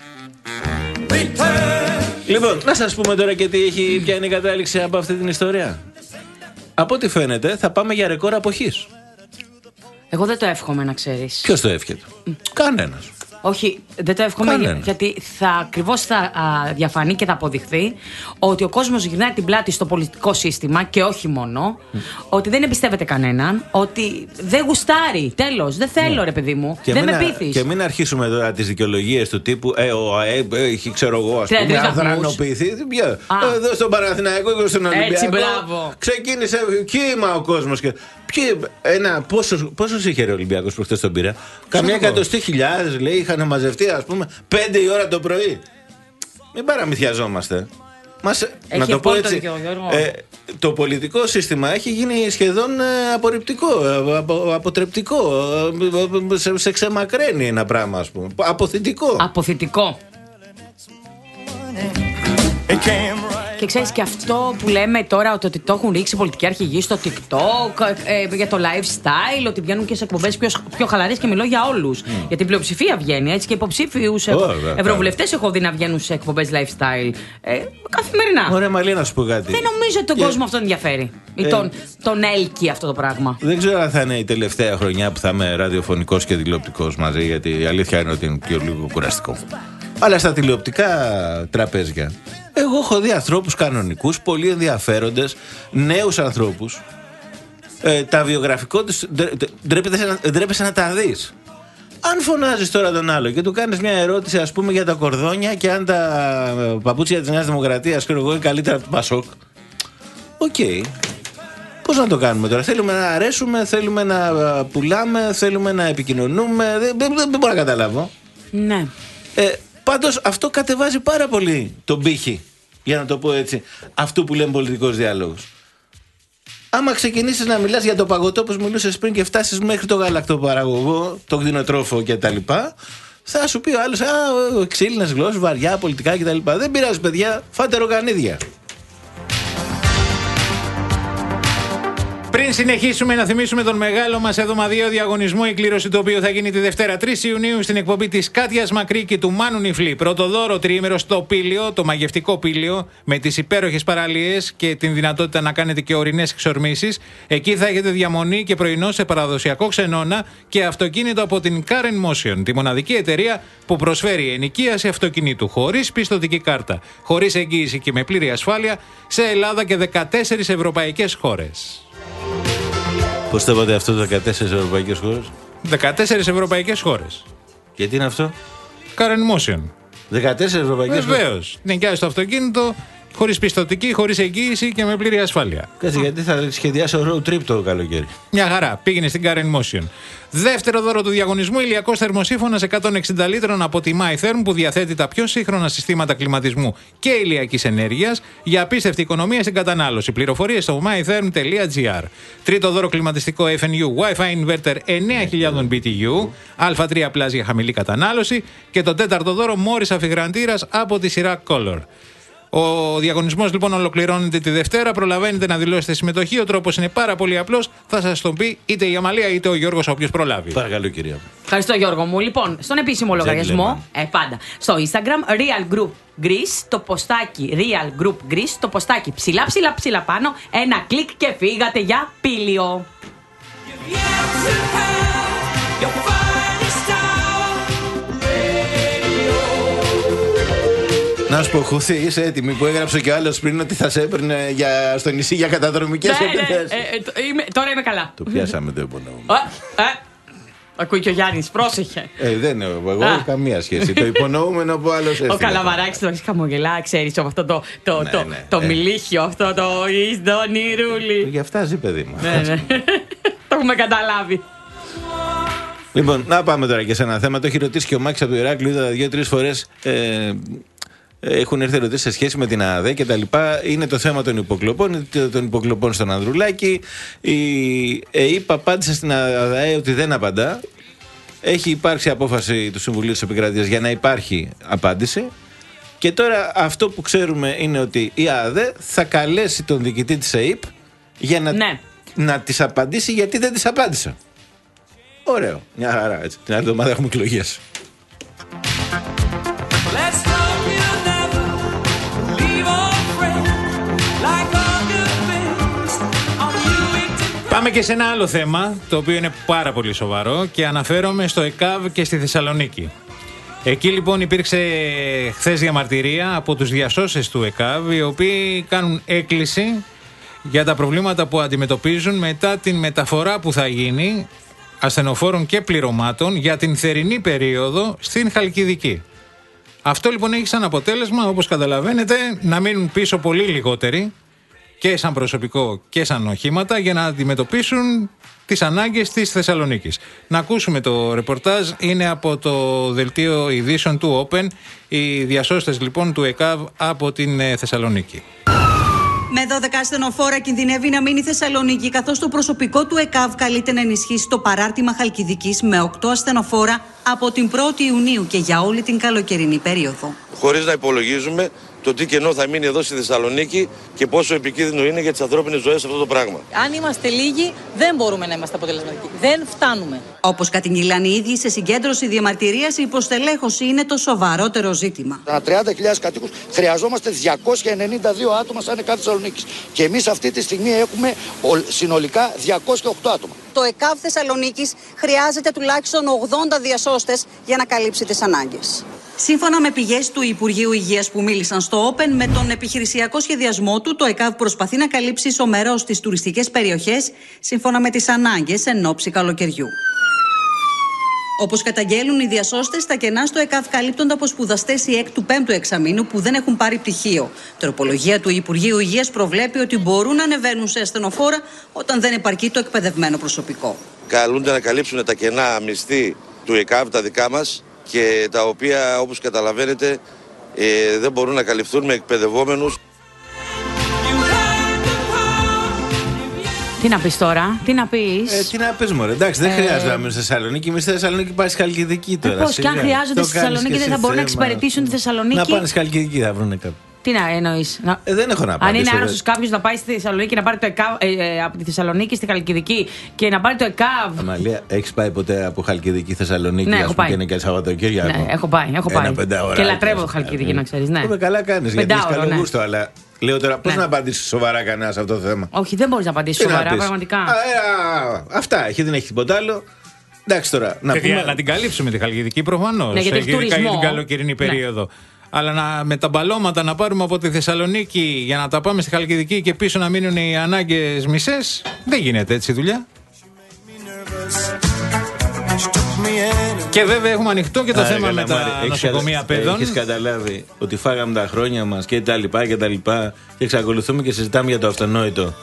Λοιπόν, να σας πούμε τώρα και τι έχει, ποια είναι η κατάληξη από αυτή την ιστορία. Από ό,τι φαίνεται θα πάμε για ρεκόρ αποχής. Εγώ δεν το εύχομαι, να ξέρεις. Ποιος το εύχεται? Mm. Κανένας. Όχι, δεν το εύχομαι Κανένα. γιατί θα ακριβώς θα α, διαφανεί και θα αποδειχθεί ότι ο κόσμος γυρνάει την πλάτη στο πολιτικό σύστημα και όχι μόνο, mm. ότι δεν εμπιστεύεται κανέναν, ότι δεν γουστάρει. Τέλος, δεν θέλω, mm. ρε παιδί μου. Και δεν μην, με πείθεις. Και μην αρχίσουμε τώρα τις δικαιολογίες του τύπου Ε, ο ΑΕΠ έχει, ξέρω εγώ, ας πούμε, αδρανοποιηθεί. Εδώ στον Παναθηναϊκό και στον Ολυμπιακό. Έτσι, μπράβο. Ξεκίνησε κύμα ο κόσμος. Και... Ποιοι, ένα, πόσος, πόσος είχε ο Ολυμπιακός προχτές τον πήρα? Καμιά εκατοστή χιλιάδες λέει είχαν μαζευτεί, ας πούμε, πέντε η ώρα το πρωί. Μην παραμυθιαζόμαστε. Μας, να το πω έτσι, ε, το πολιτικό σύστημα έχει γίνει σχεδόν ε, απορριπτικό, ε, απο, αποτρεπτικό, ε, σε, σε ξεμακραίνει ένα πράγμα, ας πούμε. Αποθητικό. Αποθητικό. Και ξέρεις και αυτό που λέμε τώρα, ότι το έχουν ρίξει πολιτικοί αρχηγοί στο TikTok ε, για το lifestyle, ότι βγαίνουν και σε εκπομπές πιο, πιο χαλαρές, και μιλώ για όλους. Mm. Για την πλειοψηφία βγαίνει, έτσι, και υποψήφιους oh, ευρωβουλευτές έχω δει να βγαίνουν σε εκπομπές lifestyle ε, καθημερινά. Ωραία, Μαλή, να σου πω κάτι. Δεν νομίζω ότι τον yeah. κόσμο αυτό ενδιαφέρει. Ή ε, τον, τον έλκει αυτό το πράγμα. Δεν ξέρω αν θα είναι η τελευταία χρονιά που θα είμαι ραδιοφωνικός και τηλεοπτικός μαζί, γιατί η αλήθεια είναι ότι είναι και λίγο κουραστικό. Αλλά στα τηλεοπτικά τραπέζια, εγώ έχω δει ανθρώπους κανονικούς, πολύ ενδιαφέροντες, νέους ανθρώπους. Ε, τα βιογραφικό τους ντρέπεσαι να, να τα δεις. Αν φωνάζεις τώρα τον άλλο και του κάνεις μια ερώτηση, ας πούμε, για τα κορδόνια και αν τα παπούτσια της Νέας Δημοκρατίας, ξέρω εγώ, είναι καλύτερα από το Πασόκ. Οκ. Okay. Πώς να το κάνουμε τώρα? Θέλουμε να αρέσουμε, θέλουμε να πουλάμε, θέλουμε να επικοινωνούμε. Δεν, δεν, δεν μπορώ να καταλάβω. Ναι. Ε, Πάντως αυτό κατεβάζει πάρα πολύ τον πύχη, για να το πω έτσι, αυτού που λέμε πολιτικός διάλογος. Άμα ξεκινήσεις να μιλάς για το παγωτό όπως μιλούσες πριν και φτάσεις μέχρι το γαλακτοπαραγωγό, το κτηνοτρόφο κτλ., θα σου πει ο άλλος, α, ξύλινες γλώσσες, βαριά, πολιτικά κτλ. Δεν πειράζει, παιδιά, φάτε ροκανίδια. Πριν συνεχίσουμε, να θυμίσουμε τον μεγάλο μας εβδομαδιαίο διαγωνισμό, η κλήρωση του οποίου θα γίνει τη Δευτέρα τρεις Ιουνίου στην εκπομπή της Κάτιας Μακρύ και του Μάνου Νιφλή. Πρώτο δώρο τριήμερο στο Πήλιο, το μαγευτικό Πήλιο, με τις υπέροχες παραλίες και την δυνατότητα να κάνετε και ορεινές εξορμήσεις. Εκεί θα έχετε διαμονή και πρωινό σε παραδοσιακό ξενώνα και αυτοκίνητο από την Karen Motion, τη μοναδική εταιρεία που προσφέρει ενοικίαση αυτοκινήτου χωρίς πιστωτική κάρτα, χωρίς εγγύηση και με πλήρη ασφάλεια σε Ελλάδα και δεκατέσσερις ευρωπαϊκές χώρες. Πώς το είπατε αυτό, δεκατέσσερις ευρωπαϊκές χώρες? δεκατέσσερις ευρωπαϊκές χώρες. Γιατί είναι αυτό? Karen Motion. δεκατέσσερις ευρωπαϊκές χώρες. Βεβαίως. Νοικιάζει το αυτοκίνητο χωρίς πιστωτική, χωρίς εγγύηση και με πλήρη ασφάλεια. Κάτσε, γιατί θα σχεδιάσω road trip το καλοκαίρι. Μια χαρά. Πήγαινε στην Karen Motion. Δεύτερο δώρο του διαγωνισμού, ηλιακός θερμοσύφωνας εκατόν εξήντα λίτρων από τη MyTherm, που διαθέτει τα πιο σύγχρονα συστήματα κλιματισμού και ηλιακής ενέργειας για απίστευτη οικονομία στην κατανάλωση. Πληροφορίες στο my therm τελεία gr. Τρίτο δώρο, κλιματιστικό εφ εν γιου Wi-Fi Inverter εννέα χιλιάδες μπι τι γιου, α τρία πλας για χαμηλή κατανάλωση. Και το τέταρτο δώρο, μόρις αφιγραντήρας από τη σειρά Color. Ο διαγωνισμός λοιπόν ολοκληρώνεται τη Δευτέρα. Προλαβαίνετε να δηλώσετε συμμετοχή. Ο τρόπος είναι πάρα πολύ απλός. Θα σας τον πει είτε η Αμαλία είτε ο Γιώργος, όποιος προλάβει. Παρακαλώ, κυρία. Ευχαριστώ, Γιώργο μου. Λοιπόν, στον επίσημο λογαριασμό, ε, πάντα, στο Instagram, Real Group Greece, το ποστάκι Real Group Greece, το ποστάκι ψηλά ψηλά ψηλά πάνω, ένα κλικ και φύγατε για Πήλιο. Να σου πω, Χουθή, είσαι έτοιμη που έγραψε και ο άλλος πριν ότι θα σε έπαιρνε για, στο νησί για καταδρομικές ναι, επιθέσεις. Ναι, ε, ε, είμαι, τώρα είμαι καλά. Το πιάσαμε το υπονοούμε. Ε, ε, ακούει και ο Γιάννης, πρόσεχε. Ε, δεν έχω εγώ Α. καμία σχέση. Το υπονοούμενο που άλλος έφυγε. Ο Καλαβαράκης το έχει χαμογελά, ξέρεις, αυτό το, το, ναι, το, ναι, το ε. μιλίχιο, αυτό το Ισδονιρούλι. Γι' αυτά ζει, παιδί μου. Ναι, ναι. Το έχουμε καταλάβει. Λοιπόν, να πάμε τώρα και σε ένα θέμα. Το έχει ρωτήσει και ο Μάκης από το Ηράκλειο. Είδα δύο-τρεις φορές. Ε, Έχουν έρθει ερωτήσεις σε σχέση με την ΑΔΕ και τα λοιπά. Είναι το θέμα των υποκλοπών, των υποκλοπών στον Ανδρουλάκη. Η ΕΕΠ απάντησε στην ΑΔΕ ότι δεν απαντά. Έχει υπάρξει απόφαση του Συμβουλίου της Επικρατείας για να υπάρχει απάντηση. Και τώρα αυτό που ξέρουμε είναι ότι η ΑΔΕ θα καλέσει τον διοικητή της ΕΕΠ για να, ναι. να της απαντήσει γιατί δεν της απάντησε. Ωραίο. Μια χαρά, έτσι. Την άλλη εβδομάδα έχουμε εκλογές. Πάμε και σε ένα άλλο θέμα, το οποίο είναι πάρα πολύ σοβαρό και αναφέρομαι στο ΕΚΑΒ και στη Θεσσαλονίκη. Εκεί λοιπόν υπήρξε χθες διαμαρτυρία από τους διασώσες του ΕΚΑΒ, οι οποίοι κάνουν έκκληση για τα προβλήματα που αντιμετωπίζουν μετά την μεταφορά που θα γίνει ασθενοφόρων και πληρωμάτων για την θερινή περίοδο στην Χαλκιδική. Αυτό λοιπόν έχει σαν αποτέλεσμα, όπως καταλαβαίνετε, να μείνουν πίσω πολύ λιγότεροι και σαν προσωπικό και σαν οχήματα για να αντιμετωπίσουν τις ανάγκες της Θεσσαλονίκης. Να ακούσουμε το ρεπορτάζ, είναι από το δελτίο ειδήσεων του Open, οι διασώστες λοιπόν του ΕΚΑΒ από την Θεσσαλονίκη. Με δώδεκα ασθενοφόρα κινδυνεύει να μείνει η Θεσσαλονίκη, καθώς το προσωπικό του ΕΚΑΒ καλείται να ενισχύσει το παράρτημα Χαλκιδικής με οκτώ ασθενοφόρα από την πρώτη Ιουνίου και για όλη την καλοκαιρινή περίοδο. Χωρίς να υπολογίζουμε το τι κενό θα μείνει εδώ στη Θεσσαλονίκη και πόσο επικίνδυνο είναι για τις ανθρώπινες ζωές αυτό το πράγμα. Αν είμαστε λίγοι, δεν μπορούμε να είμαστε αποτελεσματικοί. Δεν φτάνουμε. Όπως κατηγγείλαν οι ίδιοι σε συγκέντρωση διαμαρτυρίας, η υποστελέχωση είναι το σοβαρότερο ζήτημα. Ανά τριάντα χιλιάδες κατοίκους χρειαζόμαστε διακόσια ενενήντα δύο άτομα σαν ΕΚΑΒ Θεσσαλονίκης. Και εμείς αυτή τη στιγμή έχουμε συνολικά διακόσια οκτώ άτομα. Το ΕΚΑΒ Θεσσαλονίκης χρειάζεται τουλάχιστον ογδόντα διασώστες για να καλύψει τις ανάγκες. Σύμφωνα με πηγές του Υπουργείου Υγείας που μίλησαν στο Open, με τον επιχειρησιακό σχεδιασμό του, το ΕΚΑΒ προσπαθεί να καλύψει ισομερώς τις τουριστικές περιοχές σύμφωνα με τις ανάγκες εν ώψη καλοκαιριού. Όπως καταγγέλουν οι διασώστες, τα κενά στο ΕΚΑΒ καλύπτονται από σπουδαστές η έκτου πέμπτου εξαμήνου που δεν έχουν πάρει πτυχίο. Τροπολογία του Υπουργείου Υγείας προβλέπει ότι μπορούν να ανεβαίνουν σε ασθενοφόρα όταν δεν επαρκεί το εκπαιδευμένο προσωπικό. Καλούνται να καλύψουν τα κενά μισθή του ΕΚΑΒ, τα δικά μας, και τα οποία, όπως καταλαβαίνετε, ε, δεν μπορούν να καλυφθούν με εκπαιδευόμενους. Τι να πεις τώρα, τι να πεις. Ε, τι να πεις, μωρέ. Εντάξει, δεν ε... χρειάζεται να μείνουν στη Θεσσαλονίκη. Εμείς στη Θεσσαλονίκη πάει στη Χαλκιδική τώρα. Ε, πώς και αν χρειάζονται στη Θεσσαλονίκη δεν θα μπορούν να εξυπηρετήσουν τη Θεσσαλονίκη. Να πάνε στη Χαλκιδική, θα βρουν κάποιοι. Τι να εννοείς. Να... Ε, δεν έχω να απαντήσω. Αν είναι άρρωστος κάποιος να πάει στη Θεσσαλονίκη, να πάρει το ΕΚΑΒ ε, ε, από τη Θεσσαλονίκη στη Χαλκιδική και να πάρει το ΕΚΑΒ. Αμαλία, έχεις πάει ποτέ από Χαλκιδική Θεσσαλονίκη? Ναι, ας έχω πούμε, πάει. και είναι και Σαββατοκύριακο. Ναι, έχω πάει. Έχω πάει. Και λατρεύω το Χαλκιδική, να ξέρεις. Ναι. Είμαι καλά κάνεις, γιατί έχεις καλό ναι. γούστο, αλλά λέω τώρα πώς ναι. να απαντήσεις σοβαρά κανένα σε αυτό το θέμα. Όχι, δεν μπορείς να απαντήσεις σοβαρά, να πραγματικά. Α, ε, α, αυτά έχει, δεν έχει τίποτα άλλο. Εντάξει τώρα. Να, πούμε... να την καλύψουμε τη Χαλκιδική προφανώς. Ναι, γιατί ειδικά για την καλοκαιρινή περίοδο. Ναι. Αλλά να, με τα μπαλώματα να πάρουμε από τη Θεσσαλονίκη για να τα πάμε στη Χαλκιδική και πίσω να μείνουν οι ανάγκες μισές, δεν γίνεται έτσι δουλειά. Και βέβαια έχουμε ανοιχτό και το Άρα, θέμα καλά, με τα μάρι, νοσοκομεία κατα... παιδών. Έχεις καταλάβει ότι φάγαμε τα χρόνια μας και τα λοιπά και τα λοιπά και εξακολουθούμε και συζητάμε για το αυτονόητο.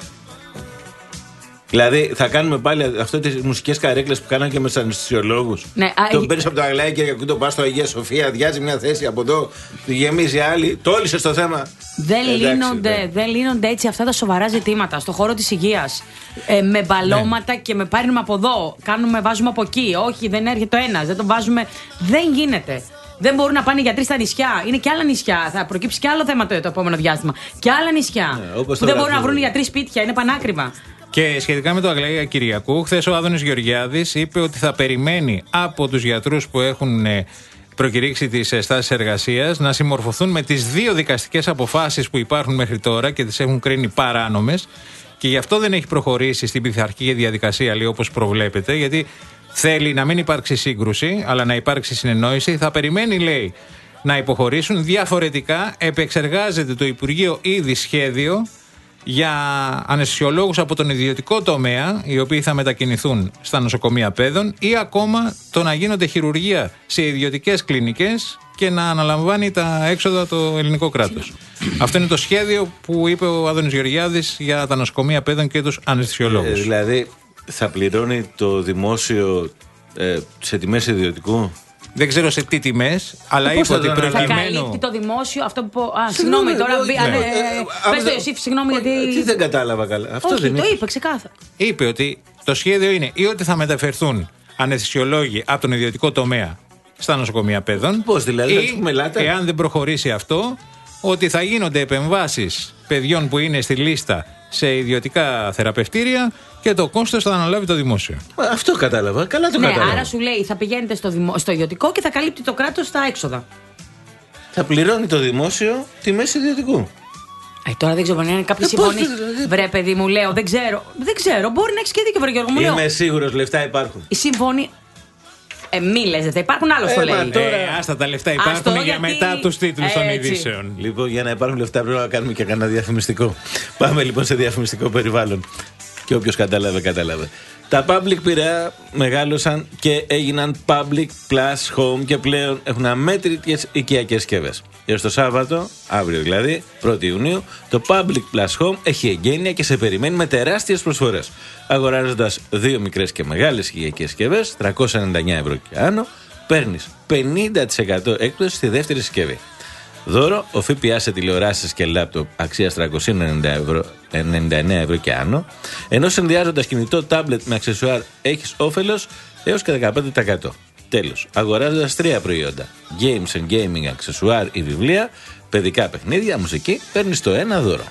Δηλαδή θα κάνουμε πάλι αυτό τις μουσικές καρέκλες που κάνανε και με τους αναισθησιολόγους. Ναι, τον παίρνεις από το Αγλάι και το πας στο Αγία Σοφία, αδειάζει μια θέση από εδώ, τη γεμίζει άλλη. Το όλησες το θέμα. Δεν, εντάξει, λύνονται, δεν λύνονται έτσι αυτά τα σοβαρά ζητήματα στο χώρο της υγείας. Ε, με μπαλώματα ναι. και με πάρουμε από εδώ. Κάνουμε, βάζουμε από εκεί. Όχι, δεν έρχεται το ένας, δεν το βάζουμε. Δεν γίνεται. Δεν μπορούν να πάνε οι γιατροί στα νησιά. Είναι και άλλα νησιά. Θα προκύψει και άλλο θέμα το, το επόμενο διάστημα. Και άλλα νησιά. Ναι, που δεν μπορούν να βρουν οι γιατροί σπίτια. Είναι πανάκριβα. Και σχετικά με το Αγλαία Κυριακού, χθες ο Άδωνης Γεωργιάδης είπε ότι θα περιμένει από τους γιατρούς που έχουν προκηρύξει τις στάσεις εργασίας να συμμορφωθούν με τις δύο δικαστικές αποφάσεις που υπάρχουν μέχρι τώρα και τις έχουν κρίνει παράνομες. Και γι' αυτό δεν έχει προχωρήσει στην πειθαρχική διαδικασία, λέει, όπως προβλέπεται, γιατί θέλει να μην υπάρξει σύγκρουση, αλλά να υπάρξει συνεννόηση. Θα περιμένει, λέει, να υποχωρήσουν. Διαφορετικά, επεξεργάζεται το Υπουργείο ήδη σχέδιο για αναισθησιολόγους από τον ιδιωτικό τομέα, οι οποίοι θα μετακινηθούν στα νοσοκομεία παιδών, ή ακόμα το να γίνονται χειρουργία σε ιδιωτικές κλινικές και να αναλαμβάνει τα έξοδα το ελληνικό κράτος. Αυτό είναι το σχέδιο που είπε ο Άδωνης Γεωργιάδης για τα νοσοκομεία παιδών και τους αναισθησιολόγους. Ε, δηλαδή θα πληρώνει το δημόσιο ε, σε τιμές ιδιωτικού. Δεν ξέρω σε τι τιμές, αλλά είπε ότι προκειμένου. Θα καλύπτει το δημόσιο αυτό που. Α, συγγνώμη τώρα. Πες το εσύ, συγγνώμη γιατί. Τι δεν κατάλαβα καλά. Αυτό όχι, δεν το είναι. είπε ξεκάθαρα. Είπε ότι το σχέδιο είναι ή ότι θα μεταφερθούν αναισθησιολόγοι από τον ιδιωτικό τομέα στα νοσοκομεία παιδών. Πώς δηλαδή, ή, εάν δεν προχωρήσει αυτό, ότι θα γίνονται επεμβάσεις παιδιών που είναι στη λίστα σε ιδιωτικά θεραπευτήρια και το κόστος θα αναλάβει το δημόσιο. Αυτό κατάλαβα. Καλά το ναι, κατάλαβα. Άρα σου λέει θα πηγαίνετε στο, δημο... στο ιδιωτικό και θα καλύπτει το κράτος τα έξοδα. Θα πληρώνει το δημόσιο τιμές ιδιωτικού. Ε, τώρα δεν ξέρω αν είναι κάποιοι συμφωνεί. Βρε, παιδί μου, λέω, δεν ξέρω. Δεν ξέρω. Μπορεί να έχει και δίκιο, βρε Γιώργο μου. Είμαι σίγουρος, λεφτά υπάρχουν. Η συμφωνή. Ε, μη λες, δεν θα υπάρχουν, άλλο το λέει. Τώρα... Ε, άστα τα λεφτά υπάρχουν για γιατί... μετά τους τίτλους των Έτσι. ειδήσεων. Λοιπόν, για να υπάρχουν λεφτά πρέπει να κάνουμε και κανένα διαφημιστικό. Πάμε λοιπόν σε διαφημιστικό περιβάλλον. Και όποιος κατάλαβε, κατάλαβε. Τα Public Πειραιά μεγάλωσαν και έγιναν Public Plus Home και πλέον έχουν αμέτρητες οικιακές συσκευές. Έως το Σάββατο, αύριο δηλαδή, πρώτη Ιουνίου, το Public Plus Home έχει εγγένεια και σε περιμένει με τεράστιες προσφορές. Αγοράζοντας δύο μικρές και μεγάλες οικιακές συσκευές, τριακόσια ενενήντα εννέα ευρώ και άνω, παίρνεις πενήντα τοις εκατό έκπτωση στη δεύτερη συσκευή. Δώρο, ο ΦΠΑ σε τηλεοράσεις και λάπτοπ αξίας τριακόσια ενενήντα εννέα ευρώ και άνω, ενώ συνδυάζοντας κινητό, τάμπλετ με αξεσουάρ έχεις όφελος έως και δεκαπέντε τοις εκατό. Τέλος, αγοράζοντας τρία προϊόντα, games and gaming, αξεσουάρ ή βιβλία, παιδικά παιχνίδια, μουσική, παίρνεις το ένα δώρο.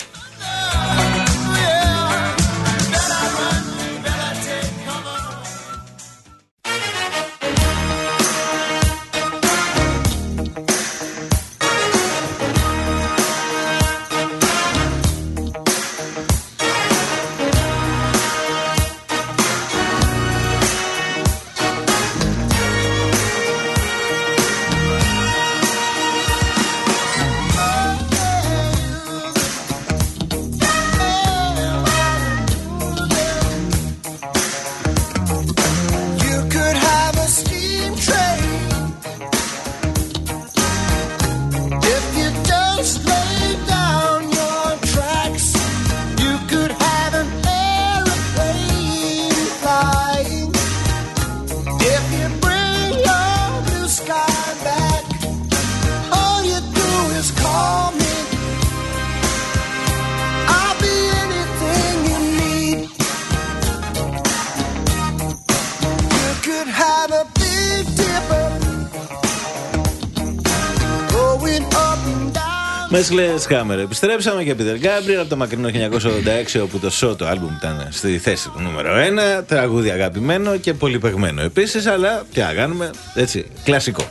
Messless Hammer. Επιστρέψαμε και Peter Gabriel από το μακρινό χίλια εννιακόσια ογδόντα έξι, όπου το show, το άλμπουμ ήταν στη θέση του νούμερο ένα. Τραγούδι αγαπημένο και πολύ παιγμένο επίσης, αλλά τι να κάνουμε, έτσι, κλασικό.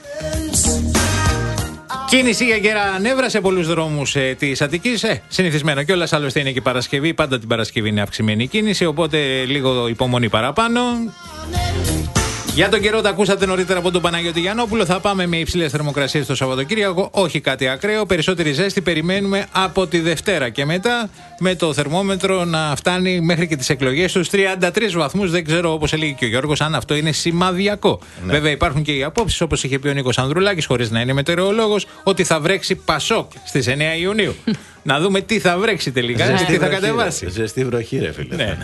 Κίνηση για γερά νεύρα σε πολλούς δρόμους ε, της Αττικής. Ε, συνηθισμένο κιόλας, άλλωστε είναι και Παρασκευή. Πάντα την Παρασκευή είναι αυξημένη κίνηση, οπότε λίγο υπομονή παραπάνω. Για τον καιρό τα ακούσατε νωρίτερα από τον Παναγιώτη Γιαννόπουλο. Θα πάμε με υψηλές θερμοκρασίες το Σαββατοκύριακο. Όχι κάτι ακραίο. Περισσότερη ζέστη περιμένουμε από τη Δευτέρα και μετά, με το θερμόμετρο να φτάνει μέχρι και τις εκλογές στους τριάντα τρεις βαθμούς. Δεν ξέρω, όπως έλεγε και ο Γιώργος, αν αυτό είναι σημαδιακό. Ναι. Βέβαια, υπάρχουν και οι απόψεις, όπως είχε πει ο Νίκος Ανδρουλάκης, χωρίς να είναι μετεωρολόγος, ότι θα βρέξει Πασόκ στις εννέα Ιουνίου. Να δούμε τι θα βρέξει τελικά και τι θα κατεβάσει. Ζεστή βροχή, ρε φίλε. Ναι.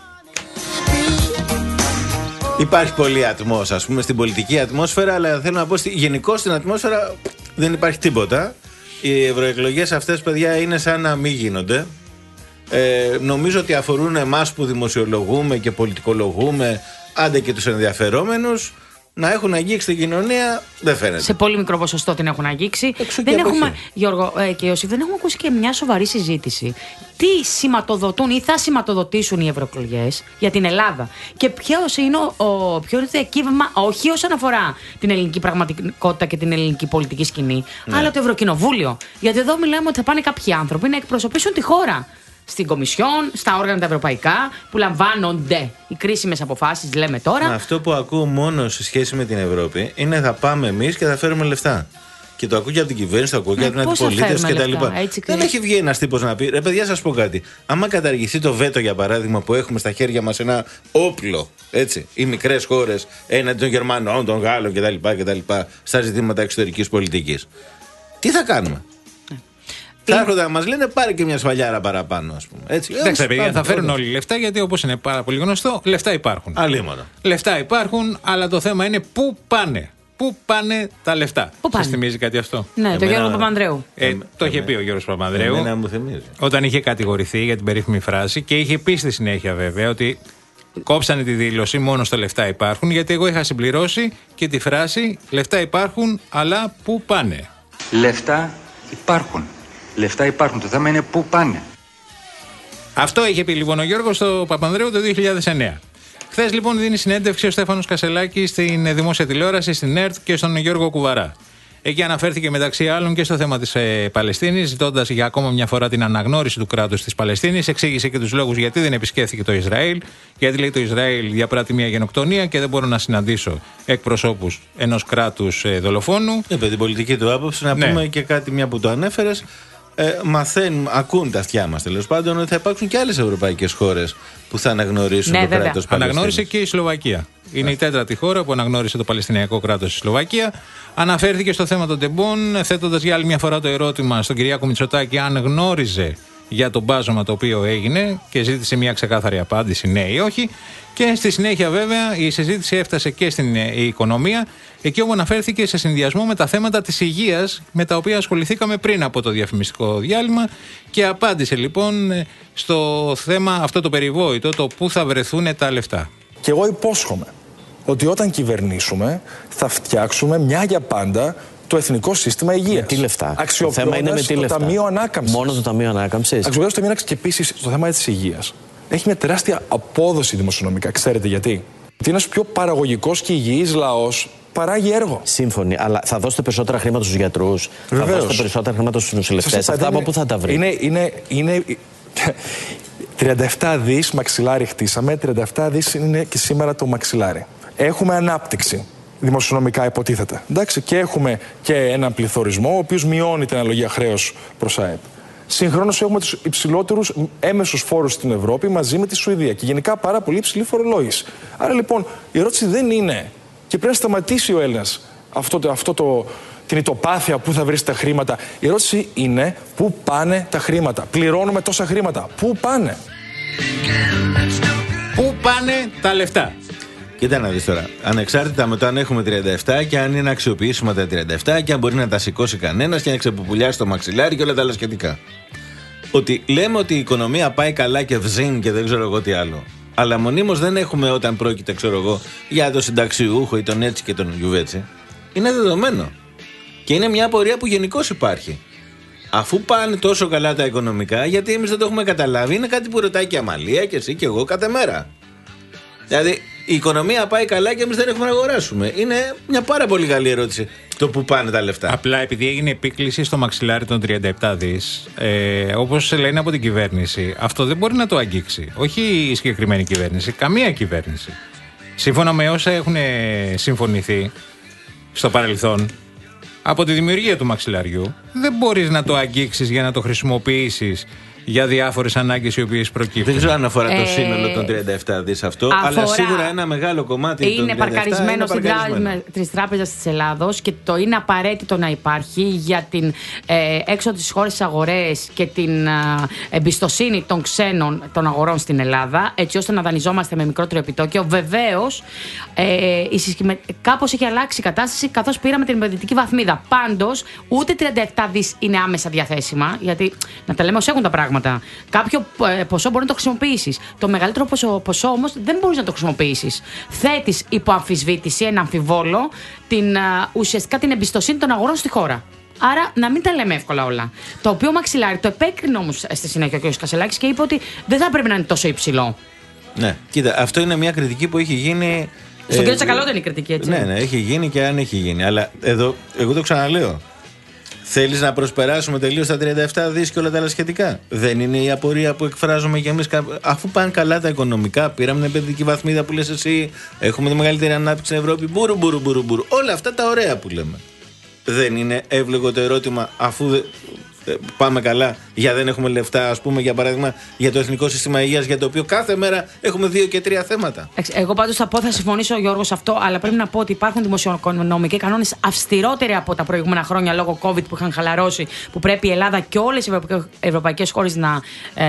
Υπάρχει πολύ ατμός, ας πούμε, στην πολιτική ατμόσφαιρα, αλλά θέλω να πω ότι γενικώς στην ατμόσφαιρα δεν υπάρχει τίποτα. Οι ευρωεκλογές αυτές, παιδιά, είναι σαν να μην γίνονται. Ε, νομίζω ότι αφορούν εμάς που δημοσιολογούμε και πολιτικολογούμε, άντε και τους ενδιαφερόμενους. να έχουν αγγίξει την κοινωνία δεν φαίνεται. Σε πολύ μικρό ποσοστό την έχουν αγγίξει. Εξού δεν και έχουμε, Γιώργο ε, και Ιωσήφ, δεν έχουμε ακούσει και μια σοβαρή συζήτηση. Τι σηματοδοτούν ή θα σηματοδοτήσουν οι ευρωεκλογές για την Ελλάδα και ποιο είναι, ο, ο, ποιο είναι το διακύβευμα, όχι όσον αφορά την ελληνική πραγματικότητα και την ελληνική πολιτική σκηνή, ναι. αλλά το Ευρωκοινοβούλιο. Γιατί εδώ μιλάμε ότι θα πάνε κάποιοι άνθρωποι να εκπροσωπήσουν τη χώρα. Στην Κομισιόν, στα όργανα τα ευρωπαϊκά που λαμβάνονται οι κρίσιμες αποφάσεις, λέμε τώρα. Μα αυτό που ακούω μόνο σε σχέση με την Ευρώπη είναι θα πάμε εμείς και θα φέρουμε λεφτά. Και το ακούω και από την κυβέρνηση, το ακούω και από την αντιπολίτευση κτλ. Δεν έχει βγει ένας τύπος να πει: ρε παιδιά, σας πω κάτι. Άμα καταργηθεί το βέτο, για παράδειγμα, που έχουμε στα χέρια μας ένα όπλο, έτσι, οι μικρές χώρες έναντι των Γερμανών, των Γάλλων κτλ. Στα ζητήματα εξωτερικής πολιτικής, τι θα κάνουμε? Θα έρχονται να μας λένε πάρε και μια σφαλιάρα παραπάνω, ας πούμε. Έτσι. Εντάξει, παιδιά, θα φέρουν όλοι λεφτά γιατί όπως είναι πάρα πολύ γνωστό, λεφτά υπάρχουν. Αλίμονο. Λεφτά υπάρχουν, αλλά το θέμα είναι πού πάνε. Πού πάνε τα λεφτά? Σας θυμίζει κάτι αυτό? Ναι, εμένα... το Γιώργο Παπανδρέου. Ε, ε, το είχε πει ο Γιώργος Παπανδρέου. Εμένα μου θυμίζει. Όταν είχε κατηγορηθεί για την περίφημη φράση και είχε πει στη συνέχεια βέβαια ότι κόψανε τη δήλωση μόνο στο λεφτά υπάρχουν, γιατί εγώ είχα συμπληρώσει και τη φράση λεφτά υπάρχουν, αλλά πού πάνε? Λεφτά υπάρχουν. Λεφτά υπάρχουν. Το θέμα είναι πού πάνε. Αυτό είχε πει λοιπόν ο Γιώργος στο Παπανδρέου το δύο χιλιάδες εννέα. Χθες λοιπόν δίνει συνέντευξη ο Στέφανος Κασελάκης στην δημόσια τηλεόραση, στην ΕΡΤ και στον Γιώργο Κουβαρά. Εκεί αναφέρθηκε μεταξύ άλλων και στο θέμα της ε, Παλαιστίνης, ζητώντας για ακόμα μια φορά την αναγνώριση του κράτους της Παλαιστίνης. Εξήγησε και τους λόγους γιατί δεν επισκέφθηκε το Ισραήλ. Γιατί λέει το Ισραήλ διαπράττει μια γενοκτονία και δεν μπορώ να συναντήσω εκπροσώπους ενός κράτους ε, δολοφόνου. Επί την πολιτική του άποψη, να ναι. πούμε και κάτι μια που το ανέφερες. Ε, μαθαίνουν, ακούν τα αυτιά μας τέλος πάντων ότι θα υπάρξουν και άλλες ευρωπαϊκές χώρες που θα αναγνωρίσουν ναι, το κράτος Παλαιστίνης. Αναγνώρισε και η Σλοβακία. Είναι η τέταρτη χώρα που αναγνώρισε το Παλαιστινιακό κράτος στη Σλοβακία. Αναφέρθηκε στο θέμα των τεμπών, θέτοντας για άλλη μια φορά το ερώτημα στον Κυριάκο Μητσοτάκη αν γνώριζε για το μπάζωμα το οποίο έγινε και ζήτησε μια ξεκάθαρη απάντηση ναι ή όχι. Και στη συνέχεια βέβαια η συζήτηση έφτασε και στην ε, οικονομία, εκεί όπου αναφέρθηκε σε συνδυασμό με τα θέματα της υγείας με τα οποία ασχοληθήκαμε πριν από το διαφημιστικό διάλειμμα και απάντησε λοιπόν στο θέμα αυτό το περιβόητο, το πού θα βρεθούν τα λεφτά. Και εγώ υπόσχομαι ότι όταν κυβερνήσουμε θα φτιάξουμε μια για πάντα το Εθνικό Σύστημα Υγείας. Με τι λεφτά? Το θέμα είναι με τι το λεφτά. Ταμείο Ανάκαμψης. Μόνο το Ταμείο Ανάκαμψης. Αξιοποιώντας το Ταμείο Ανάκαμψης και επίσης στο θέμα της υγείας. Έχει μια τεράστια απόδοση δημοσιονομικά. Ξέρετε γιατί? Γιατί ένας πιο παραγωγικός και υγιής λαός παράγει έργο. Σύμφωνοι, αλλά θα δώσετε περισσότερα χρήματα στους γιατρούς. Βεβαίως. Θα δώσετε περισσότερα χρήματα στους νοσηλευτές. Αυτά από πού θα τα βρείτε? Είναι, είναι, είναι τριάντα επτά δις μαξιλάρι χτίσαμε, τριάντα επτά δις είναι και σήμερα το μαξιλάρι. Έχουμε ανάπτυξη. Δημοσιονομικά υποτίθεται. Εντάξει, και έχουμε και έναν πληθωρισμό, ο οποίος μειώνει την αναλογία χρέους προς ΑΕΠ. Συγχρόνως έχουμε τους υψηλότερους έμεσους φόρους στην Ευρώπη μαζί με τη Σουηδία και γενικά πάρα πολύ υψηλή φορολόγηση. Άρα λοιπόν η ερώτηση δεν είναι και πρέπει να σταματήσει ο Έλληνας αυτό, το, αυτό το, την ητοπάθεια που θα βρει τα χρήματα. Η ερώτηση είναι πού πάνε τα χρήματα. Πληρώνουμε τόσα χρήματα. Πού πάνε? Πού πάνε τα λεφτά? Κοίτα να δεις τώρα. Ανεξάρτητα με το αν έχουμε τριάντα επτά και αν είναι αξιοποιήσιμα τα τριάντα επτά και αν μπορεί να τα σηκώσει κανένας και να ξεπουπουλιάσει το μαξιλάρι και όλα τα άλλα σχετικά. Ότι λέμε ότι η οικονομία πάει καλά και βζίν και δεν ξέρω εγώ τι άλλο. Αλλά μονίμως δεν έχουμε όταν πρόκειται, ξέρω εγώ, για τον συνταξιούχο ή τον έτσι και τον γιουβέτσι. Είναι δεδομένο. Και είναι μια απορία που γενικώς υπάρχει. Αφού πάνε τόσο καλά τα οικονομικά, γιατί εμείς δεν το έχουμε καταλάβει, είναι κάτι που ρωτάει και η Αμαλία και εσύ και εγώ κάθε μέρα. Δηλαδή, η οικονομία πάει καλά και εμείς δεν έχουμε να αγοράσουμε. Είναι μια πάρα πολύ καλή ερώτηση το που πάνε τα λεφτά. Απλά επειδή έγινε επίκληση στο μαξιλάρι των τριάντα επτά δις, ε, όπως λένε από την κυβέρνηση, αυτό δεν μπορεί να το αγγίξει. Όχι η συγκεκριμένη κυβέρνηση, καμία κυβέρνηση. Σύμφωνα με όσα έχουν συμφωνηθεί στο παρελθόν, από τη δημιουργία του μαξιλαριού, δεν μπορείς να το αγγίξεις για να το χρησιμοποιήσεις για διάφορες ανάγκες οι οποίες προκύπτουν. Δεν ξέρω αν αφορά το ε... σύνολο των τριάντα επτά δις αυτό, αφορά... αλλά σίγουρα ένα μεγάλο κομμάτι είναι των παρκαρισμένο στην Τράπεζα Τράπεζας της Ελλάδος και το είναι απαραίτητο να υπάρχει για την ε, έξω της χώρες αγορές και την ε, εμπιστοσύνη των ξένων των αγορών στην Ελλάδα, έτσι ώστε να δανειζόμαστε με μικρότερο επιτόκιο. Βεβαίως, ε, συσκημε... κάπως έχει αλλάξει η κατάσταση καθώς πήραμε την επενδυτική βαθμίδα. Πάντως, ούτε τριάντα επτά δις είναι άμεσα διαθέσιμα, γιατί να τα λέμε ως έχουν τα πράγματα. πράγματα. Κάποιο ε, ποσό μπορεί να το χρησιμοποιήσεις. Το μεγαλύτερο ποσό, ποσό όμως δεν μπορείς να το χρησιμοποιήσεις. Θέτεις υπό αμφισβήτηση, ένα αμφιβόλο, την, α, ουσιαστικά την εμπιστοσύνη των αγορών στη χώρα. Άρα να μην τα λέμε εύκολα όλα. Το οποίο μαξιλάρι το επέκρινε όμως στη συνέχεια ο κ. Κασελάκης και είπε ότι δεν θα πρέπει να είναι τόσο υψηλό. Ναι, κοίτα, αυτό είναι μια κριτική που έχει γίνει. Στον ε, κ. Τσακαλώτο είναι η κριτική, έτσι. Ναι, ναι, έχει γίνει και αν έχει γίνει. Αλλά εδώ, εγώ το ξαναλέω. Θέλεις να προσπεράσουμε τελείως τα τριάντα επτά δις και όλα τα άλλα σχετικά? Δεν είναι η απορία που εκφράζουμε κι εμείς? Αφού πάνε καλά τα οικονομικά, πήραμε την επενδυτική βαθμίδα που λες εσύ, έχουμε τη μεγαλύτερη ανάπτυξη στην Ευρώπη, μπουρου, μπουρου, μπουρου, μπουρου. Όλα αυτά τα ωραία που λέμε. Δεν είναι εύλογο το ερώτημα, αφού δε, πάμε καλά, για δεν έχουμε λεφτά, ας πούμε, για παράδειγμα, για το Εθνικό Σύστημα Υγείας, για το οποίο κάθε μέρα έχουμε δύο και τρία θέματα. Εγώ πάντως θα πω, θα συμφωνήσω, Γιώργο, σε αυτό, αλλά πρέπει να πω ότι υπάρχουν δημοσιονομικοί κανόνες αυστηρότεροι από τα προηγούμενα χρόνια λόγω COVID που είχαν χαλαρώσει, που πρέπει η Ελλάδα και όλες οι ευρωπαϊκές χώρες να, ε,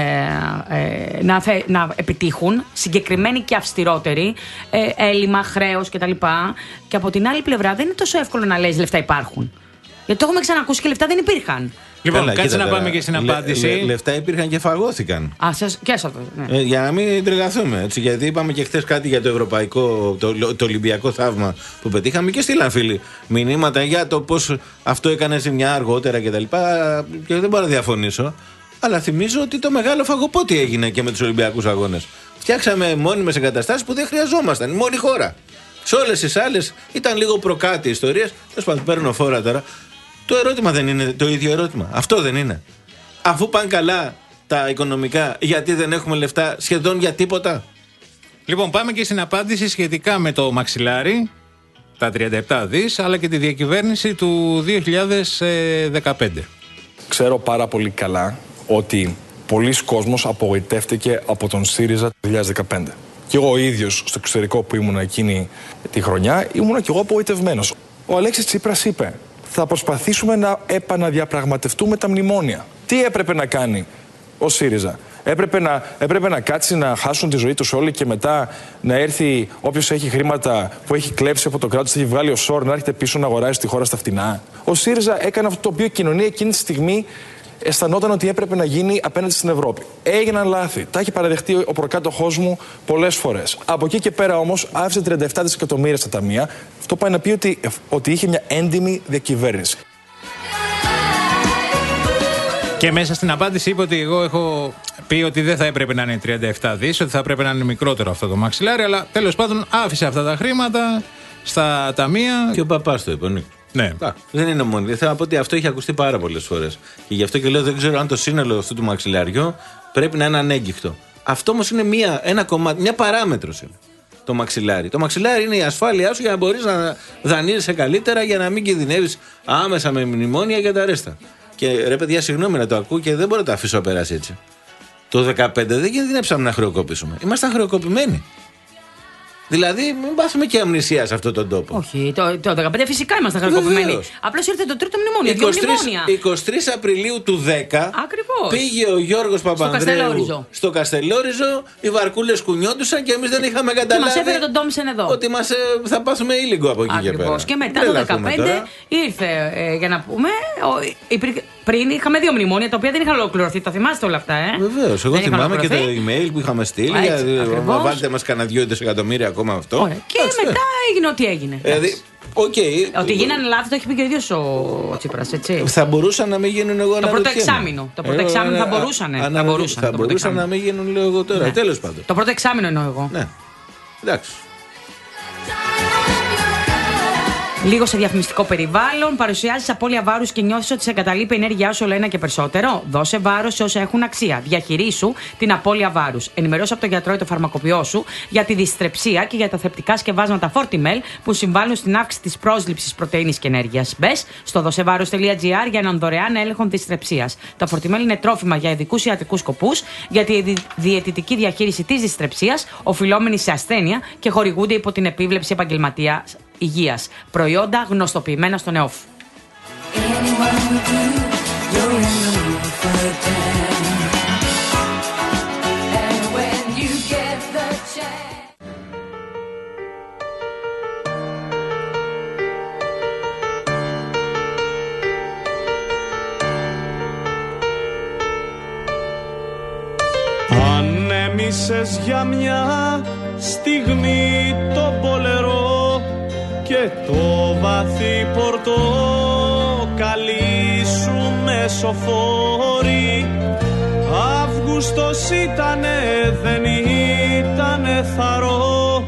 ε, να, θε, να επιτύχουν, συγκεκριμένοι και αυστηρότεροι, ε, έλλειμμα, χρέος κτλ. Και από την άλλη πλευρά δεν είναι τόσο εύκολο να λες λεφτά υπάρχουν. Γιατί το έχουμε ξανακούσει και λεφτά δεν υπήρχαν. Λοιπόν, Καλά, κάτσε κοίτα, να πάμε και στην απάντηση. Λε, λε, λεφτά υπήρχαν και φαγώθηκαν. Α, σας, και σας, ναι. ε, για να μην τρελαθούμε. Έτσι, γιατί είπαμε και χθες κάτι για το ευρωπαϊκό, το, το Ολυμπιακό θαύμα που πετύχαμε και στείλαν φίλοι μηνύματα για το πώς αυτό έκανε ζημιά αργότερα κτλ. Και, και δεν μπορώ να διαφωνήσω. Αλλά θυμίζω ότι το μεγάλο φαγοπότι έγινε και με τους Ολυμπιακούς Αγώνες. Φτιάξαμε μόνιμες εγκαταστάσεις που δεν χρειαζόμασταν. Η μόνη χώρα. Σε όλες τις άλλες ήταν λίγο προκάτι ιστορίες. Τέλος πάντων, παίρνω φόρα τώρα. Το ερώτημα δεν είναι το ίδιο ερώτημα. Αυτό δεν είναι. Αφού πάνε καλά τα οικονομικά, γιατί δεν έχουμε λεφτά σχεδόν για τίποτα? Λοιπόν, πάμε και στην απάντηση σχετικά με το μαξιλάρι, τα τριάντα επτά δις, αλλά και τη διακυβέρνηση του δύο χιλιάδες δεκαπέντε. Ξέρω πάρα πολύ καλά ότι πολλοί κόσμος απογοητεύτηκε από τον ΣΥΡΙΖΑ το δύο χιλιάδες δεκαπέντε. Και εγώ ο ίδιος στο εξωτερικό που ήμουν εκείνη τη χρονιά, ήμουν και εγώ απογοητευμένος. Ο Αλέξης Τσίπρας είπε: θα προσπαθήσουμε να επαναδιαπραγματευτούμε τα μνημόνια. Τι έπρεπε να κάνει ο ΣΥΡΙΖΑ? Έπρεπε να, έπρεπε να κάτσει να χάσουν τη ζωή τους όλοι και μετά να έρθει όποιος έχει χρήματα που έχει κλέψει από το κράτος, έχει βγάλει ο ΣΟΡ, να έρχεται πίσω να αγοράσει τη χώρα στα φτηνά? Ο ΣΥΡΙΖΑ έκανε αυτό το οποίο η κοινωνία εκείνη τη στιγμή αισθανόταν ότι έπρεπε να γίνει απέναντι στην Ευρώπη. Έγιναν λάθη. Τα έχει παραδεχτεί ο προκάτοχός μου πολλές φορές. Από εκεί και πέρα όμως άφησε τριάντα επτά δισεκατομμύρια στα ταμεία. Αυτό πάει να πει ότι, ότι είχε μια έντιμη διακυβέρνηση. Και μέσα στην απάντηση είπε ότι εγώ έχω πει ότι δεν θα έπρεπε να είναι τριάντα επτά δις, ότι θα έπρεπε να είναι μικρότερο αυτό το μαξιλάρι, αλλά τέλος πάντων άφησε αυτά τα χρήματα στα ταμεία. Και ο παπάς το είπε, ναι. Ναι. Α, δεν είναι μόνο. Θέλω να πω ότι αυτό έχει ακουστεί πάρα πολλές φορές. Και γι' αυτό και λέω δεν ξέρω αν το σύνολο αυτού του μαξιλαριού πρέπει να είναι ανέγκυχτο. Αυτό όμως είναι μια, ένα κομμάτι, μια παράμετρος είναι το μαξιλάρι. Το μαξιλάρι είναι η ασφάλειά σου για να μπορείς να δανείζεσαι καλύτερα, για να μην κινδυνεύεις άμεσα με μνημόνια για τα ρέστα. Και ρε παιδιά, συγγνώμη να το ακούω και δεν μπορώ να το αφήσω να περάσει έτσι. Το δύο χιλιάδες δεκαπέντε δεν κινδυνεύσαμε να χρεοκοπήσουμε. Ήμασταν χρεοκοπημένοι. Δηλαδή, μην πάθουμε και αμνησία σε αυτόν τον τόπο. Όχι, το, το δύο χιλιάδες δεκαπέντε φυσικά ήμασταν χρεοκοπημένοι. Απλώς ήρθε το τρίτο μνημόνιο. είκοσι τρεις, μνημόνια. είκοσι τρεις Απριλίου του δέκα Ακριβώς. πήγε ο Γιώργος Παπανδρέου στο Καστελόριζο, οι βαρκούλες κουνιόντουσαν και εμείς δεν είχαμε καταλάβει. Μας έφερε τον Τόμισεν εδώ. Ότι μας, ε, θα πάθουμε ήλιγκο από εκεί. Ακριβώς. Και πέρα. Και μετά το δύο χιλιάδες δεκαπέντε ήρθε, ε, για να πούμε, ο, υπήρ, πριν είχαμε δύο μνημόνια τα οποία δεν είχαν ολοκληρωθεί. Τα θυμάστε όλα αυτά, ε? Βεβαίως. Εγώ θυμάμαι και το email που είχαμε στείλει. Βάλτε μας κανένα δύο δισεκατομμύρια ακόμα αυτό. Ωραία. Και Άξι, μετά έγινε ό,τι έγινε. Δηλαδή, okay. Ότι γίνανε λάθη το έχει πει και ο ίδιος ο Τσίπρας, έτσι. Θα μπορούσαν να μην γίνουν εγώ. Το πρώτο εξάμηνο. Το πρώτο εξάμηνο θα μπορούσαν. Θα μπορούσαν, θα μπορούσαν να μην γίνουν, λέω εγώ τώρα. Ναι. Τέλος πάντων. Το πρώτο εξάμηνο εννοώ εγώ. Ναι. Εντάξει. Λίγο σε διαφημιστικό περιβάλλον, παρουσιάζει απώλεια βάρους και νιώθεις ότι σε εγκαταλείπει η ενέργειά σου όλο ένα και περισσότερο. Δώσε βάρος σε όσα έχουν αξία. Διαχειρίσου την απώλεια βάρους. Ενημερώσου από τον γιατρό ή το φαρμακοποιό σου για τη δυστρεψία και για τα θρεπτικά σκευάσματα Fortimel που συμβάλλουν στην αύξηση της πρόσληψης πρωτεΐνης και ενέργειας. Μπες στο δωσεβάρος τελεία τζι άρ για έναν δωρεάν έλεγχο δυστρεψίας. Τα Fortimel είναι τρόφιμα για ειδικούς ιατρικούς σκοπούς, για τη διαιτητική διαχείριση της δυστρεψίας, οφειλόμενη σε ασθένεια και χορηγούνται υπό την επίβλεψη επαγγελματία υγείας. Προϊόντα γνωστοποιημένα στον ΕΟΦ. Άνοιξες για μια στιγμή το μπολερό και το βαθύ πορτοκαλί σου μεσοφόρη. Αύγουστος ήτανε, δεν ήτανε θαρό,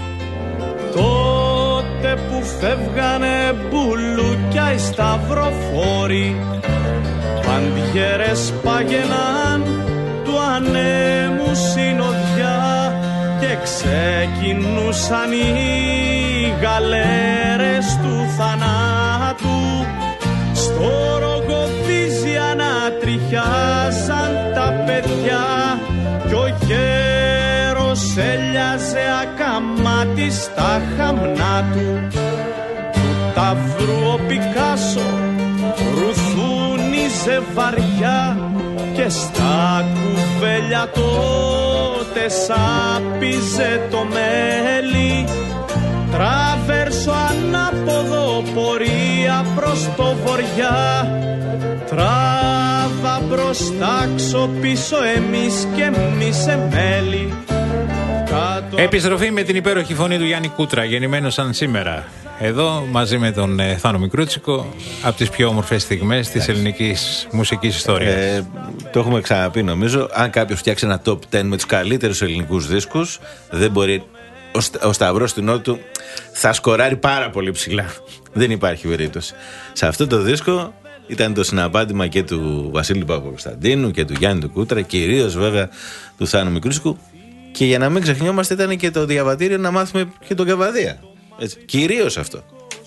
τότε που φεύγανε μπουλούκια οι σταυροφόροι. Παντιέρες πάγαιναν του ανέμου συνοδιά και ξεκινούσαν οι γαλέρες του θανάτου. Στο Ρογοβίζια να τριχιάζαν τα παιδιά κι ο γέρος έλιαζε ακαμάτι στα χαμνά του. Του ταύρου ο Πικάσο ρουθούνιζε βαριά και στα κουβέλια τότε σάπιζε το μέλι. Τραβέρσο ανάποδο πορεία προς το βοριά, τράβα μπροστά ξω πίσω εμείς και εμείς εμέλη. Επιστροφή με την υπέροχη φωνή του Γιάννη Κούτρα, γεννημένο σαν σήμερα. Εδώ μαζί με τον ε, Θάνο Μικρούτσικο, από τις πιο όμορφες στιγμές της ελληνικής μουσικής ιστορίας. Ε, το έχουμε ξαναπεί νομίζω. Αν κάποιος φτιάξει ένα top δέκα με τους καλύτερους ελληνικούς δίσκους, δεν μπορεί. Ο, ο Σταυρός του Νότου θα σκοράρει πάρα πολύ ψηλά. Δεν υπάρχει περίπτωση. Σε αυτό το δίσκο ήταν το συναπάντημα και του Βασίλη Παπακοσταντίνου και του Γιάννη του Κούτρα, κυρίως βέβαια του Θάνου Μικρούτσικου. Και για να μην ξεχνιόμαστε, ήταν και το διαβατήριο να μάθουμε και τον Καβαδία. Έτσι, κυρίως αυτό.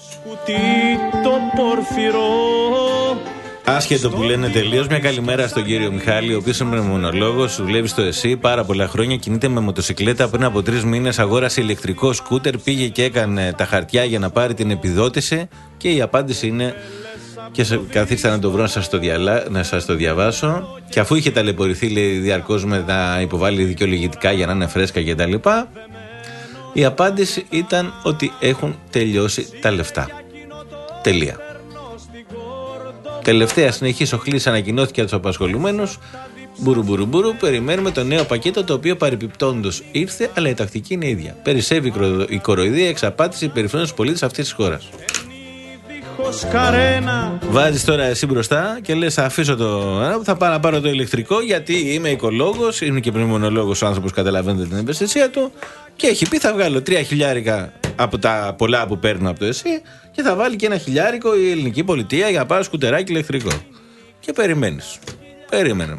Άσχετο που λένε τελείως, μια καλημέρα στον κύριο Μιχάλη, ο οποίος είναι μονολόγος, δουλεύει στο ΕΣΥ πάρα πολλά χρόνια, κινείται με μοτοσυκλέτα. Πριν από τρεις μήνες αγόρασε ηλεκτρικό σκούτερ, πήγε και έκανε τα χαρτιά για να πάρει την επιδότηση. Και η απάντηση είναι, και καθίστε να το βρω να σας το, διαλά, να σας το διαβάσω. Και αφού είχε ταλαιπωρηθεί, λέει, διαρκώς με να υποβάλει δικαιολογητικά για να είναι φρέσκα κτλ., η απάντηση ήταν ότι έχουν τελειώσει τα λεφτά. Τελεία. Τελευταία συνεχής οχλήση ανακοινώθηκε από τους απασχολουμένους. Μπουρου μπουρου μπουρου, περιμένουμε το νέο πακέτο, το οποίο παρεπιπτόντως ήρθε, αλλά η τακτική είναι ίδια. Περισσεύει η κοροϊδία, εξαπάτηση, περιφρόνηση στους πολίτες αυτής της χώρας. Βάζεις τώρα εσύ μπροστά και λες, θα αφήσω το. Θα πάω να πάρω το ηλεκτρικό γιατί είμαι οικολόγος, είναι και πνευμονολόγος ο άνθρωπος, καταλαβαίνετε την ευαισθησία του. Και έχει πει, θα βγάλω τρία χιλιάρικα από τα πολλά που παίρνω από το ΕΣΥ και θα βάλει και ένα χιλιάρικο η ελληνική πολιτεία για να πάρω σκουτεράκι ηλεκτρικό. Και περιμένεις. Περίμενε.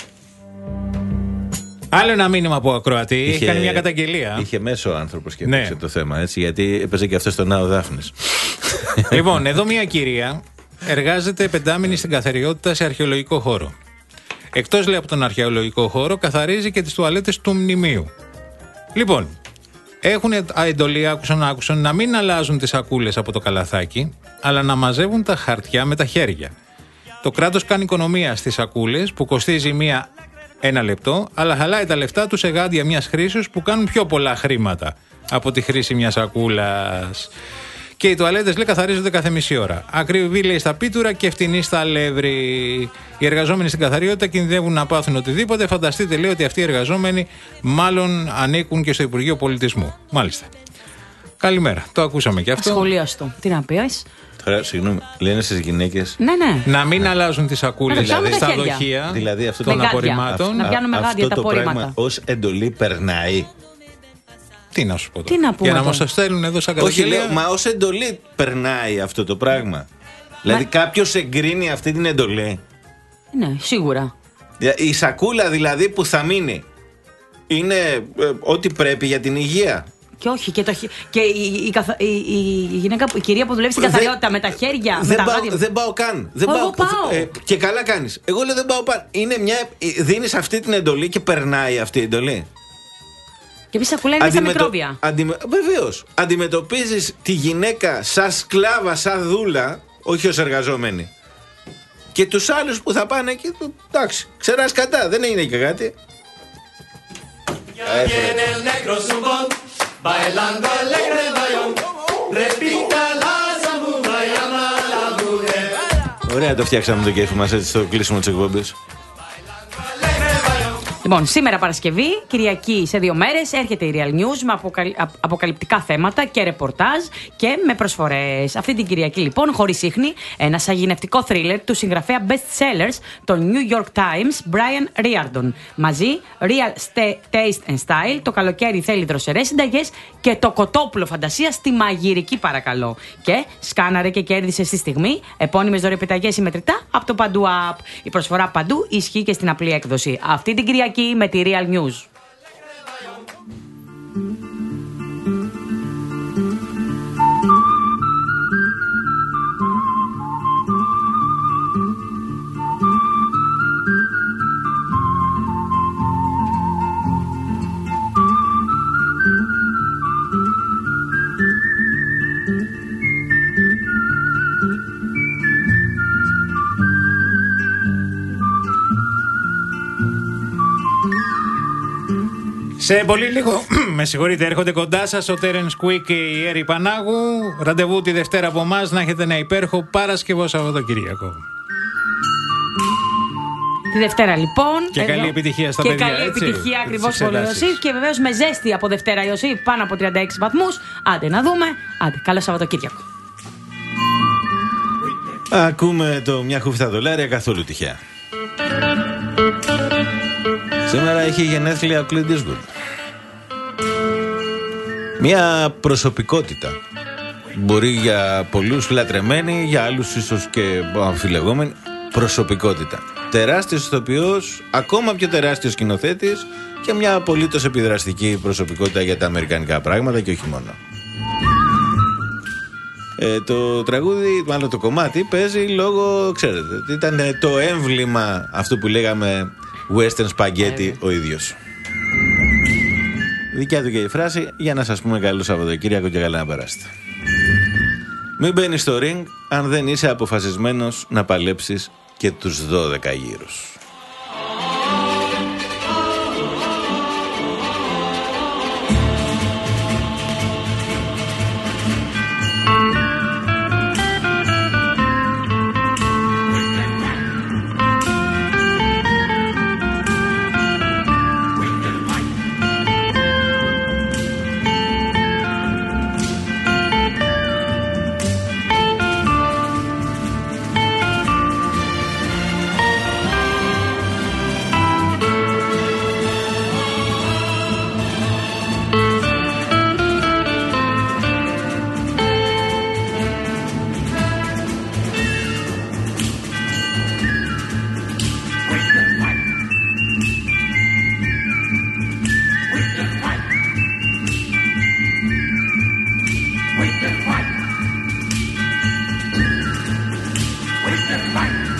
Άλλο ένα μήνυμα από ακροατή. Είχε, είχε κάνει μια καταγγελία. Είχε μέσο ο άνθρωπος και έπαιξε, ναι, το θέμα, έτσι, γιατί έπαιζε και αυτό στον Ναό Δάφνης. Λοιπόν, εδώ μια κυρία εργάζεται πεντάμινη στην καθαριότητα σε αρχαιολογικό χώρο. Εκτός, λέει, από τον αρχαιολογικό χώρο, καθαρίζει και τις τουαλέτες του μνημείου. Λοιπόν, έχουν εντολή, άκουσαν, άκουσαν, να μην αλλάζουν τις σακούλες από το καλαθάκι, αλλά να μαζεύουν τα χαρτιά με τα χέρια. Το κράτος κάνει οικονομία στις σακούλες που κοστίζει μία ένα λεπτό, αλλά χαλάει τα λεφτά του σε γάντια μιας χρήσης που κάνουν πιο πολλά χρήματα από τη χρήση μιας σακούλας. Και οι τουαλέτες, λέει, καθαρίζονται κάθε μισή ώρα. Ακριβή, λέει, στα πίτουρα και φτηνή στα αλεύρι. Οι εργαζόμενοι στην καθαριότητα κινδυνεύουν να πάθουν οτιδήποτε. Φανταστείτε, λέει, ότι αυτοί οι εργαζόμενοι μάλλον ανήκουν και στο Υπουργείο Πολιτισμού. Μάλιστα. Καλημέρα. Το ακούσαμε και αυτό. Ασχολίαστο. Τι να πεις. Τώρα, συγγνώμη, λένε στις γυναίκες. Ναι, ναι. Να μην ναι. αλλάζουν τις σακούλες δηλαδή, στα δοχεία, δηλαδή, αυτό των το απορριμμάτων. Να πιάνουμε γάντια τα απορρίμματα. Πράγμα ως εντολή περνάει. Τι να σου πω τώρα. Τι να πούμε. Για να μας το στέλνουν εδώ σαν καταγγελία. Όχι, λέω, μα ως εντολή περνάει αυτό το πράγμα. Μα... Δηλαδή κάποιος εγκρίνει αυτή την εντολή. Ναι, σίγουρα. Η σακούλα δηλαδή που θα μείνει είναι ε, ό,τι πρέπει για την υγεία. Και όχι, και, το, και η, η, καθα, η, η, γυναίκα, η κυρία που δουλεύει στην καθαριότητα με τα χέρια. Δεν, με πάω, τα δεν πάω καν. Δεν Εγώ πάω, πάω. Ε, και καλά κάνεις. Εγώ λέω δεν πάω καν. Είναι μια. Δίνεις αυτή την εντολή και περνάει αυτή η εντολή. Και επίσης σακουλάει μέσα μικρόβια. Αντιμε, βεβαίως. Αντιμετωπίζεις τη γυναίκα σαν σκλάβα, σαν δούλα, όχι ως εργαζόμενη. Και τους άλλους που θα πάνε εκεί, εντάξει, ξεράς κατά, δεν έγινε και κάτι. Ωραία το φτιάξαμε το κέφι μας έτσι στο κλείσιμο της εκπομπής. Λοιπόν, σήμερα Παρασκευή, Κυριακή σε δύο μέρες, έρχεται η Real News με αποκαλυ... αποκαλυπτικά θέματα και ρεπορτάζ και με προσφορές. Αυτή την Κυριακή, λοιπόν, χωρίς ίχνη, ένα σαγηνευτικό θρίλερ του συγγραφέα best sellers, τον New York Times, Brian Riordan. Μαζί, Real Taste and Style, το καλοκαίρι θέλει δροσερές συνταγές και το κοτόπουλο φαντασία στη μαγειρική, παρακαλώ. Και σκάναρε και κέρδισε στη στιγμή επώνυμες δωρεπιταγές ή μετρητά από το Παντού App. Η προσφορά παντού ισχύει και στην απλή έκδοση. Αυτή την Κυριακή με τη Real News. Σε πολύ λίγο, με συγχωρείτε, έρχονται κοντά σας ο Τέρενς Κουίκ και η Έρη Πανάγου. Ραντεβού τη Δευτέρα από εμάς, να έχετε ένα υπέροχο Παρασκευό Σαββατοκύριακο. Τη Δευτέρα λοιπόν. Και εδώ. Καλή επιτυχία στα και παιδιά. Και καλή έτσι, επιτυχία ακριβώς πολύ Ιωσήφ. Και βεβαίως με ζέστη από Δευτέρα Ιωσήφ, πάνω από τριάντα έξι βαθμούς. Άντε να δούμε. Άντε, καλό Σαββατοκύριακο. Ακούμε το μια χούφτα δολάρια καθόλου τυχαία. Σήμερα έχει γενέθλια ο Clint Eastwood. Μια προσωπικότητα. Μπορεί για πολλούς λατρεμένη, για άλλους ίσως και αμφιλεγόμενη. Προσωπικότητα. Τεράστιος ηθοποιός, ακόμα πιο τεράστιος σκηνοθέτης και μια απολύτως επιδραστική προσωπικότητα για τα αμερικανικά πράγματα και όχι μόνο. Ε, το τραγούδι, μάλλον το κομμάτι, παίζει λόγω, ξέρετε, ήταν το έμβλημα αυτού που λέγαμε western spaghetti ο ίδιος. Δικιά του και η φράση, για να σας πούμε καλό Σαββατοκύριακο και καλά να περάσετε. Μην μπαίνεις στο ring αν δεν είσαι αποφασισμένος να παλέψεις και τους δώδεκα γύρους. Fight!